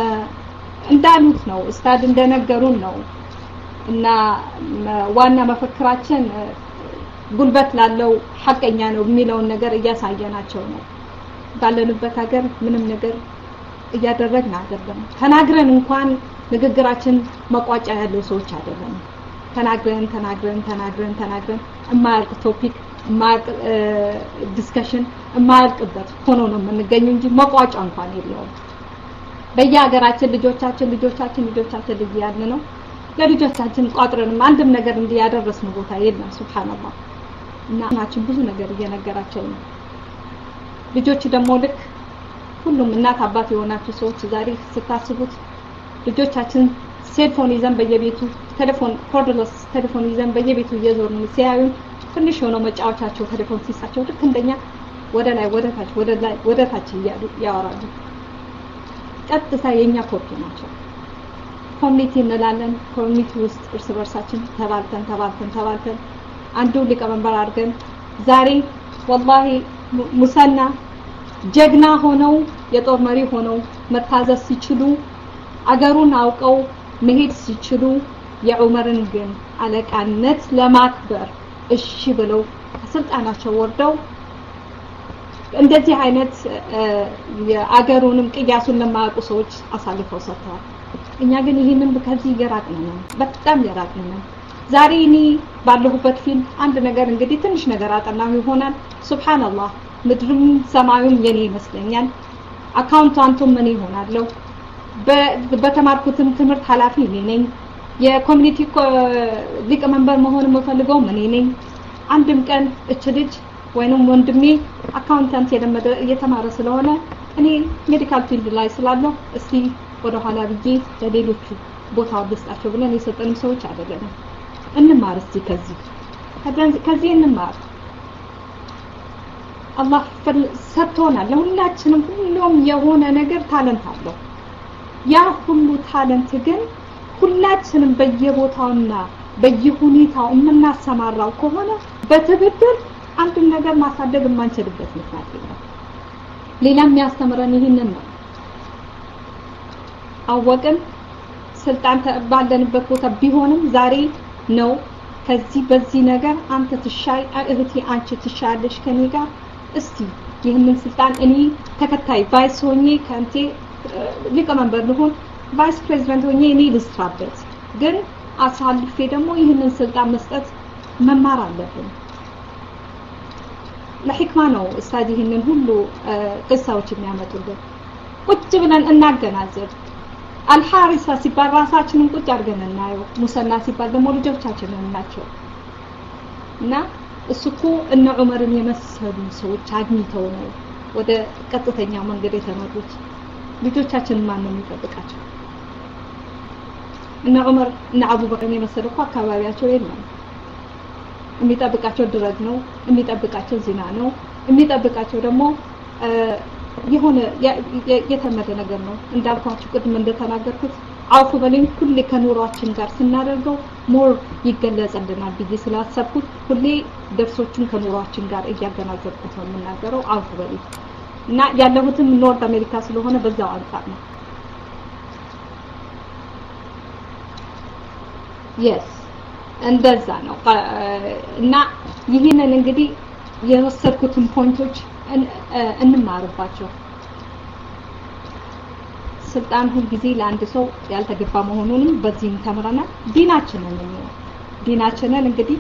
እንዳሉት ነው ኡስታድ እንደነገሩን ነው እና ዋና መፈክራችን ጉልበት ላለው ሐቀኛ ነው የሚለውን ነገር እያሳየናቸው ነው ባለንበት ሀገር ምንም ነገር እያደረግን አይደለም ተናግረን እንኳን ንግግራችን መቋጫ ያለው ሰዎች አይደለም ተናግረን ተናግረን ተናግረን ተናግረን የማያልቅ ቶፒክ የማያልቅ ዲስከሽን የማያልቅበት ሆኖ ነው የምንገኘው እንጂ መቋጫ እንኳን የለውም በየሀገራችን ልጆቻችን ልጆቻችን ልጆቻችን ልጅያን ነው ለልጆቻችን ቋጥረንም አንድም ነገር እንዲያደረስን ቦታ የለም ሱብሃንአላህ እና ናችን ብዙ ነገር እየነገራቸው ነው ልጆች ደግሞ ልክ ሁሉም እናት አባት የሆናችሁ ሰዎች ዛሬ ስታስቡት ልጆቻችን ሴልፎን ይዘን በየቤቱ ቴሌፎን ኮርድለስ ቴሌፎን ይዘን በየቤቱ እየዞርን ሲያዩ ትንሽ ሆኖ መጫወቻቸው ቴሌፎን ሲሳቸው ልክ እንደኛ ወደ ላይ ወደ ታች ወደ ላይ ወደ ታች እያሉ ያወራሉ ቀጥታ የኛ ኮፒ ናቸው ኮሚኒቲ እንላለን ኮሚኒቲ ውስጥ እርስ በርሳችን ተባልተን ተባልተን ተባልተን አንዱ ሊቀመንበር አድርገን ዛሬ ወላሂ ሙሰና ጀግና ሆነው የጦር መሪ ሆነው መታዘዝ ሲችሉ አገሩን አውቀው መሄድ ሲችሉ የዑመርን ግን አለቃነት ለማክበር እሺ ብለው ከስልጣናቸው ወርደው እንደዚህ አይነት የአገሩንም ቅያሱን ለማያውቁ ሰዎች አሳልፈው ሰጥተዋል እኛ ግን ይሄንን ከዚህ ይገራቅን ነው በጣም ይገራቅን ነው ዛሬ እኔ ባለሁበት ፊልም አንድ ነገር እንግዲህ ትንሽ ነገር አጠናው ይሆናል ሱብሃንአላህ ምድርም ሰማዩም የኔ ይመስለኛል አካውንታንቱም ምን ይሆናል በተማርኩትም ትምህርት ኃላፊ እኔ ነኝ የኮሚኒቲ ሊቀመንበር መሆን የምፈልገው ምን ነኝ አንድም ቀን እች ልጅ ወይንም ወንድሜ አካውንታንት የለመደ እየተማረ ስለሆነ እኔ ሜዲካል ፊልድ ላይ ስላለው እስቲ ወደ ኋላ ብዬ ለሌሎቹ ቦታ ወስጣቸው ብለን የሰጠን ሰዎች አይደለም እንማር እስቲ ከዚህ ከዚህ እንማር አላህ ሰጥቶናል ለሁላችንም ሁሉም የሆነ ነገር ታለንት አለው ያ ሁሉ ታለንት ግን ሁላችንም በየቦታውና በየሁኔታው የምናሰማራው ከሆነ በትብብር አንድ ነገር ማሳደግ የማንችልበት ምክንያት የለም ሌላም ያስተምረን ይሄንን ነው አወቅን ስልጣን ባለንበት ቦታ ቢሆንም ዛሬ ነው ከዚህ በዚህ ነገር አንተ ትሻይ እህቴ አንቺ ትሻለሽ ከኔ ጋር እስቲ ይህንን ስልጣን እኔ ተከታይ ቫይስ ሆኜ ካንቴ ሊቀመንበር ልሆን ቫይስ ፕሬዝዳንት ሆኜ እኔ ልስራበት ግን አሳልፌ ደግሞ ይህንን ስልጣን መስጠት መማር አለብን ለህክማ ነው እስታዲ ይህንን ሁሉ ቅሳዎች የሚያመጡልን ቁጭ ብለን እናገናዘብ አልሐሪሳ ሲባል ራሳችንን ቁጭ አድርገን እናየው ሙሰና ሲባል ደግሞ ልጆቻችንን እናቸው እና እሱኮ እነ ዑመርን የመሰሉ ሰዎች አግኝተው ነው ወደ ቀጥተኛው መንገድ የተመሩት ልጆቻችን ማን ነው የሚጠብቃቸው እነ ዑመር እነ አቡበክር የመሰሉ እኮ አካባቢያቸው የለም የሚጠብቃቸው ድረግ ነው የሚጠብቃቸው ዚና ነው የሚጠብቃቸው ደግሞ የሆነ የተመደ ነገር ነው እንዳልኳችሁ ቅድም እንደተናገርኩት አውፉ በለኝ ሁሌ ከኑሯችን ጋር ስናደርገው ሞር ይገለጽልናል ብዬ ስላሰብኩት ሁሌ ደርሶችን ከኑሯችን ጋር እያገናዘብኩት ነው የምናገረው አውፉ በለኝ እና ያለሁትም ኖርት አሜሪካ ስለሆነ በዛው አንፃር ነው yes እንደዛ ነው እና ይሄንን እንግዲህ የወሰድኩትን ፖይንቶች እንማርባቸው ስልጣን ሁሉ ጊዜ ለአንድ ሰው ያልተገባ መሆኑንም በዚህም ተምረናል ዲናችንን ነው ዲናችንን እንግዲህ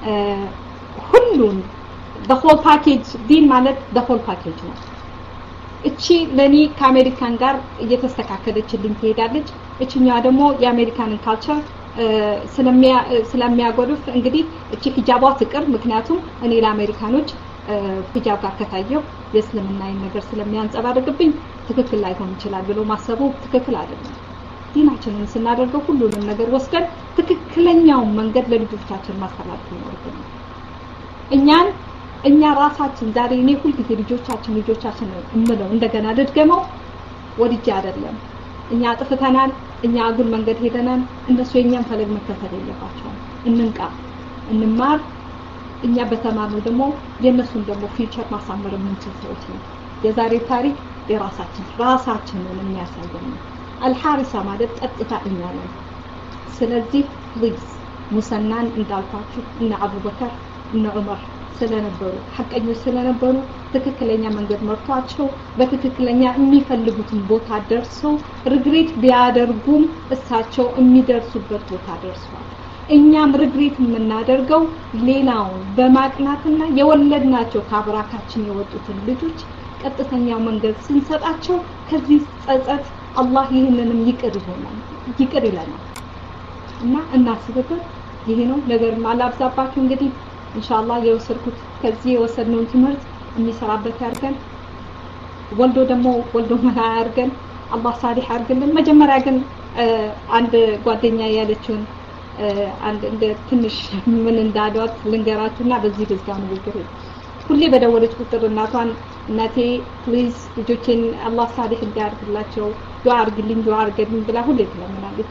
ሁሉን the whole package ዲን ማለት the whole package ነው እቺ ለኔ ከአሜሪካን ጋር እየተስተካከለችልኝ ትሄዳለች እቺኛዋ ደግሞ የአሜሪካንን ካልቸር ስለሚያ ስለሚያጎድፍ እንግዲህ እቺ ሂጃቧ ትቅር ምክንያቱም እኔ ለአሜሪካኖች ሂጃብ ጋር ከታየው የእስልምናን ነገር ስለሚያንጸባርቅብኝ ትክክል ላይሆን ይችላል ብሎ ማሰቡ ትክክል አይደለም ዲናችንን ስናደርገው ሁሉንም ነገር ወስደን ትክክለኛው መንገድ ለልጆቻችን ማስተላለፍ ይኖርብናል እኛን እኛ ራሳችን ዛሬ እኔ ሁሉ ጊዜ ልጆቻችን ልጆቻችን እምለው እንደገና ልድገመው ወድጄ አይደለም እኛ አጥፍተናል እኛ አጉል መንገድ ሄደናል እነሱ የኛን ፈለግ መከተል የለባቸውም እንንቃ እንማር እኛ በተማርነው ደግሞ የነሱን ደግሞ ፊውቸር ማሳመር የምንችል ሰዎች ነን የዛሬ ታሪክ የራሳችን ራሳችንን የሚያሳየን ነው አልሐሪሳ ማለት ቀጥታ እኛ ነን ስለዚህ ፕሊዝ ሙሰናን እንዳልኳችሁ እና አቡበከር እና ዑመር ስለነበሩ ሐቀኞች ስለነበሩ ትክክለኛ መንገድ መርቷቸው በትክክለኛ የሚፈልጉትን ቦታ ደርሰው ሪግሬት ቢያደርጉም እሳቸው የሚደርሱበት ቦታ ደርሰዋል እኛም ሪግሬት የምናደርገው ሌላውን በማቅናትና የወለድናቸው ካብራካችን የወጡትን ልጆች ቀጥተኛው መንገድ ስንሰጣቸው ከዚህ ጸጸት አላህ ይህንንም ይቅር ይሆናል ይቅር ይለናል እና እናስብበት ይሄ ነው ነገር ማላብዛባችሁ እንግዲህ ኢንሻአላህ የወሰድኩት ከዚህ የወሰድነው ትምህርት የሚሰራበት ያርገን ወልዶ ደግሞ ወልዶ መላ ያርገን አላህ ሳሊህ ያርገልን መጀመሪያ ግን አንድ ጓደኛ ያለችውን አንድ እንደ ትንሽ ምን እንዳሏት ልንገራችሁና በዚህ በዛው ንግግር ሁሌ በደወለች ቁጥር እናቷን እናቴ ፕሊዝ ልጆቼን አላህ ሳሊህ እንዲያርግላቸው ዱዓ አርግልኝ ዱዓ አርግልኝ ብላ ሁሌ ትለምናለች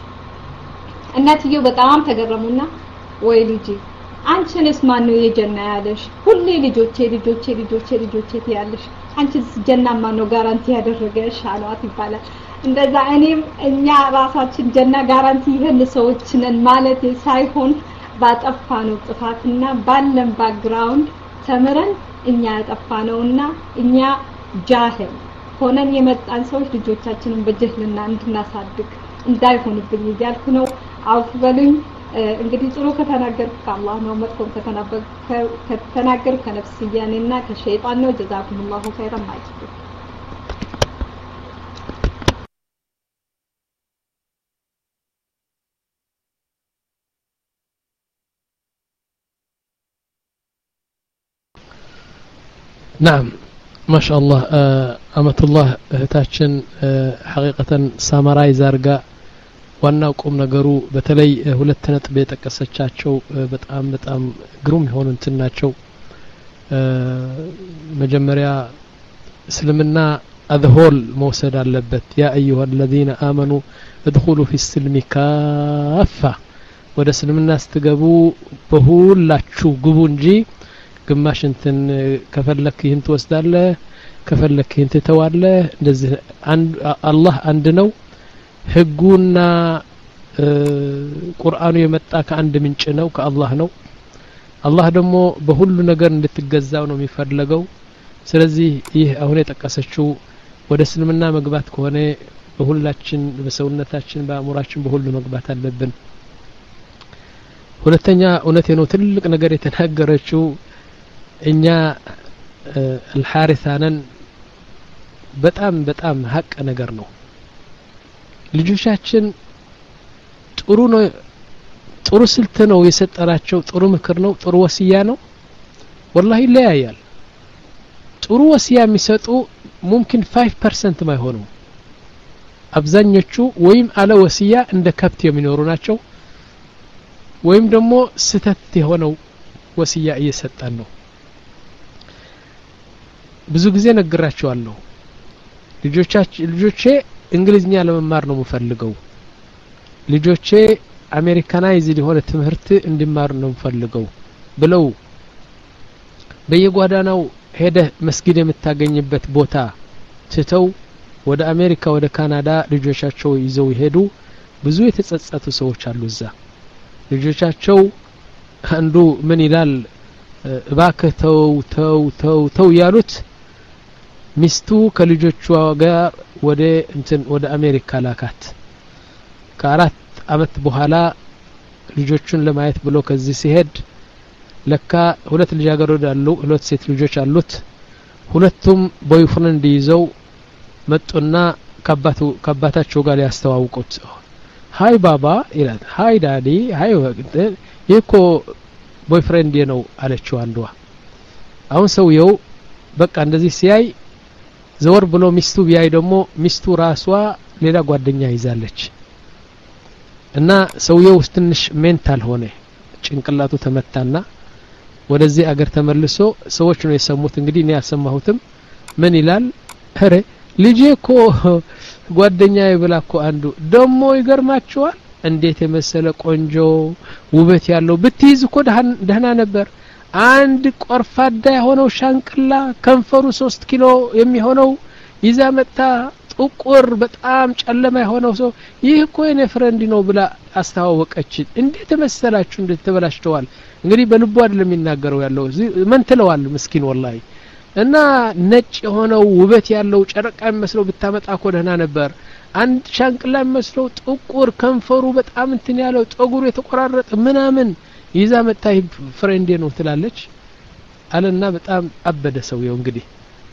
እናትየው በጣም ተገረሙና ወይ ልጅ አንቺንስ ማን ነው የጀና ያለሽ ሁሌ ልጆቼ ልጆቼ ልጆቼ ልጆቼ ያለሽ አንቺስ ጀናማ ነው ጋራንቲ ያደረገሽ አሏት ይባላል እንደዛ እኔም እኛ ራሳችን ጀና ጋራንቲ ይሄን ሰዎች ነን ማለት ሳይሆን ባጠፋነው ጥፋትና ባለን ባክግራውንድ ተምረን እኛ ያጠፋነውና እኛ ጃህል ሆነን የመጣን ሰዎች ልጆቻችንን በጀህልና እንድናሳድግ እንዳይሆንብኝ ይያልኩ ነው አውፍበልኝ እንግዲህ ጥሩ ከተናገርኩ ከአላህ ነው መጥፎ ከተናገር ከተናገር ከነፍስያኔና ከሸይጣን ነው ጀዛኩሙላሁ ኸይራን ማለት نعم ما شاء الله أمة الله እህታችን حقيقة ሳማራይዝ አርጋ ዋናው ቁም ነገሩ በተለይ ሁለት ነጥብ የጠቀሰቻቸው በጣም በጣም ግሩም የሆኑ እንትናቸው መጀመሪያ እስልምና አድሆል መውሰድ አለበት ያ ايها الذين امنوا ادخلوا في السلم كافة ወደ እስልምና ስትገቡ በሁላችሁ ግቡ እንጂ ግማሽ እንትን ከፈለክ ይህን ትወስዳለህ ከፈለክ ይህን ትተዋለህ እንደዚህ አላህ አንድ ነው ህጉና ቁርአኑ የመጣ ከአንድ ምንጭ ነው ከአላህ ነው አላህ ደግሞ በሁሉ ነገር እንድትገዛው ነው የሚፈልገው ስለዚህ ይህ አሁን የጠቀሰችው ወደ እስልምና መግባት ከሆነ በሁላችን በሰውነታችን በአእምሯችን በሁሉ መግባት አለብን ሁለተኛ እውነቴ ነው ትልቅ ነገር የተናገረችው እኛ الحارثانን በጣም በጣም ሀቅ ነገር ነው ልጆቻችን ጥሩ ነው ጥሩ ስልት ነው የሰጠራቸው ጥሩ ምክር ነው ጥሩ ወሲያ ነው والله ይለያያል ጥሩ ወሲያ የሚሰጡ ممكن five percent ማይሆኑ አብዛኞቹ ወይም አለ ወሲያ እንደ ከብት የሚኖሩ ናቸው ወይም ደግሞ ስተት የሆነው ወሲያ እየሰጠን ነው ብዙ ጊዜ ነግራቸዋለሁ ልጆቻችን ልጆቼ እንግሊዝኛ ለመማር ነው የምፈልገው ልጆቼ አሜሪካናይዝድ የሆነ ትምህርት እንዲማሩ ነው የምፈልገው ብለው በየጓዳናው ሄደ መስጊድ የምታገኝበት ቦታ ትተው ወደ አሜሪካ ወደ ካናዳ ልጆቻቸው ይዘው ይሄዱ ብዙ የተጸጸቱ ሰዎች አሉ እዛ ልጆቻቸው አንዱ ምን ይላል እባክህ ተው ተው ተው ተው ያሉት ሚስቱ ከልጆቿ ጋር ወደ እንትን ወደ አሜሪካ ላካት ከአራት አመት በኋላ ልጆቹን ለማየት ብሎ ከዚህ ሲሄድ ለካ ሁለት ልጃገረድ አሉ ሁለት ሴት ልጆች አሉት ሁለቱም ቦይፍሬንድ ይዘው መጡና ከአባቱ ከአባታቸው ጋር ያስተዋውቁት ሃይ ባባ ይላል ሃይ ዳዲ ሃይ ወቅት ይኮ ቦይፍሬንድ ነው አለችው አንዷ አሁን ሰውየው በቃ እንደዚህ ሲያይ ዘወር ብሎ ሚስቱ ቢያይ ደግሞ ሚስቱ ራሷ ሌላ ጓደኛ ይዛለች እና ሰውየው ትንሽ ሜንታል ሆነ ጭንቅላቱ ተመታና ወደዚህ አገር ተመልሶ ሰዎች ነው የሰሙት እንግዲህ እኔ ያሰማሁትም ምን ይላል ኧረ ልጄ እኮ ጓደኛ ይብላኮ አንዱ ደሞ ይገርማቸዋል እንዴት የመሰለ ቆንጆ ውበት ያለው ብትይዝ እኮ ደህና ነበር አንድ ቆርፋዳ የሆነው ሻንቅላ ከንፈሩ ሶስት ኪሎ የሚሆነው ይዛ መጣ ጥቁር በጣም ጨለማ የሆነው ሰው ይህ እኮ የኔ ፍሬንድ ነው ብላ አስተዋወቀች እንዴት ተመሰላችሁ እንዴት ተበላሽተዋል እንግዲህ በልቡ አይደለም የሚናገረው ያለው ምን ትለዋል ምስኪን ወላሂ እና ነጭ የሆነው ውበት ያለው ጨረቃ መስለው ብታመጣ እኮ ደህና ነበር አንድ ሻንቅላ መስለው ጥቁር ከንፈሩ በጣም እንትን ያለው ጸጉሩ የተቆራረጠ ምናምን ይዛ መጣ ፍሬንድ ነው ትላለች አለና በጣም አበደ ሰውየው እንግዲህ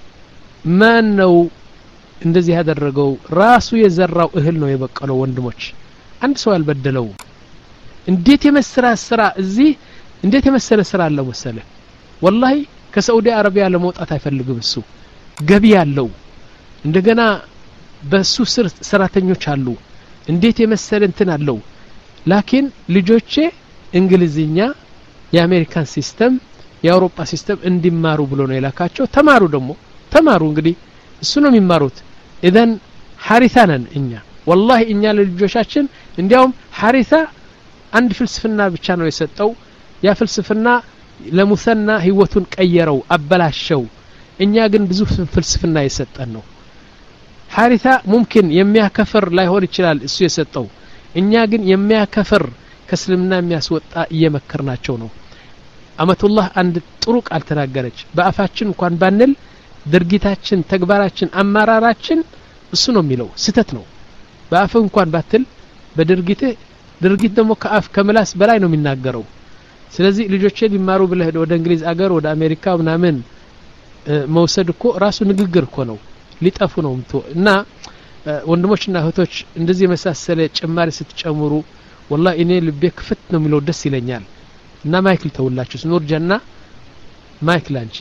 ማን ነው እንደዚህ ያደረገው ራሱ የዘራው እህል ነው የበቀለው ወንድሞች አንድ ሰው ያልበደለው እንዴት የመስራ ስራ እዚህ እንዴት የመሰለ ስራ አለ ወሰለ ወላሂ ከሳውዲ አረቢያ ለመውጣት አይፈልግም እሱ ገቢ ያለው እንደገና በሱ ስር ሰራተኞች አሉ እንዴት የመሰለ እንትን አለው ላኪን ልጆቼ እንግሊዝኛ የአሜሪካን ሲስተም የአውሮፓ ሲስተም እንዲማሩ ብሎ ነው የላካቸው ተማሩ ደግሞ ተማሩ እንግዲህ እሱ ነው የሚማሩት ኢዘን ሐሪታ ነን እኛ والله እኛ ለልጆቻችን እንዲያውም ሐሪታ አንድ ፍልስፍና ብቻ ነው የሰጠው ያ ፍልስፍና ለሙሰና ህይወቱን ቀየረው አበላሸው እኛ ግን ብዙ ፍልስፍና የሰጠን ነው ሐሪታ ሙምኪን የሚያከፍር ላይሆን ይችላል እሱ የሰጠው እኛ ግን የሚያከፍር ከስልምና የሚያስወጣ እየመከርናቸው ነው አመቱላህ አንድ ጥሩ ቃል ተናገረች በአፋችን እንኳን ባንል ድርጊታችን ተግባራችን አማራራችን እሱ ነው የሚለው ስተት ነው በአፍ እንኳን ባትል በድርጊት ድርጊት ደግሞ ከአፍ ከምላስ በላይ ነው የሚናገረው ስለዚህ ልጆቼ ሊማሩ ብለህ ወደ እንግሊዝ አገር ወደ አሜሪካ ምናምን መውሰድ እኮ ራሱ ንግግር እኮ ነው ሊጠፉ ነው እና ወንድሞችና እህቶች እንደዚህ መሳሰለ ጭማሪ ስትጨምሩ والله እኔ ልቤ ክፍት ነው የሚለው ደስ ይለኛል እና ማይክል ተውላችሁ ኑር ጀና ማይክል አንቺ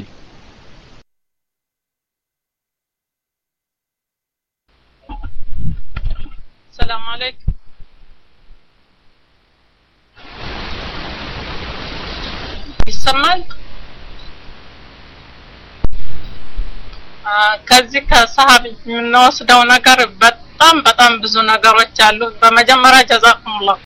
ሰላም አለይኩም ይሰማል ከዚህ ከሰሃብ የምንወስደው ነገር በጣም በጣም ብዙ ነገሮች አሉ በመጀመሪያ ጀዛኩሙላህ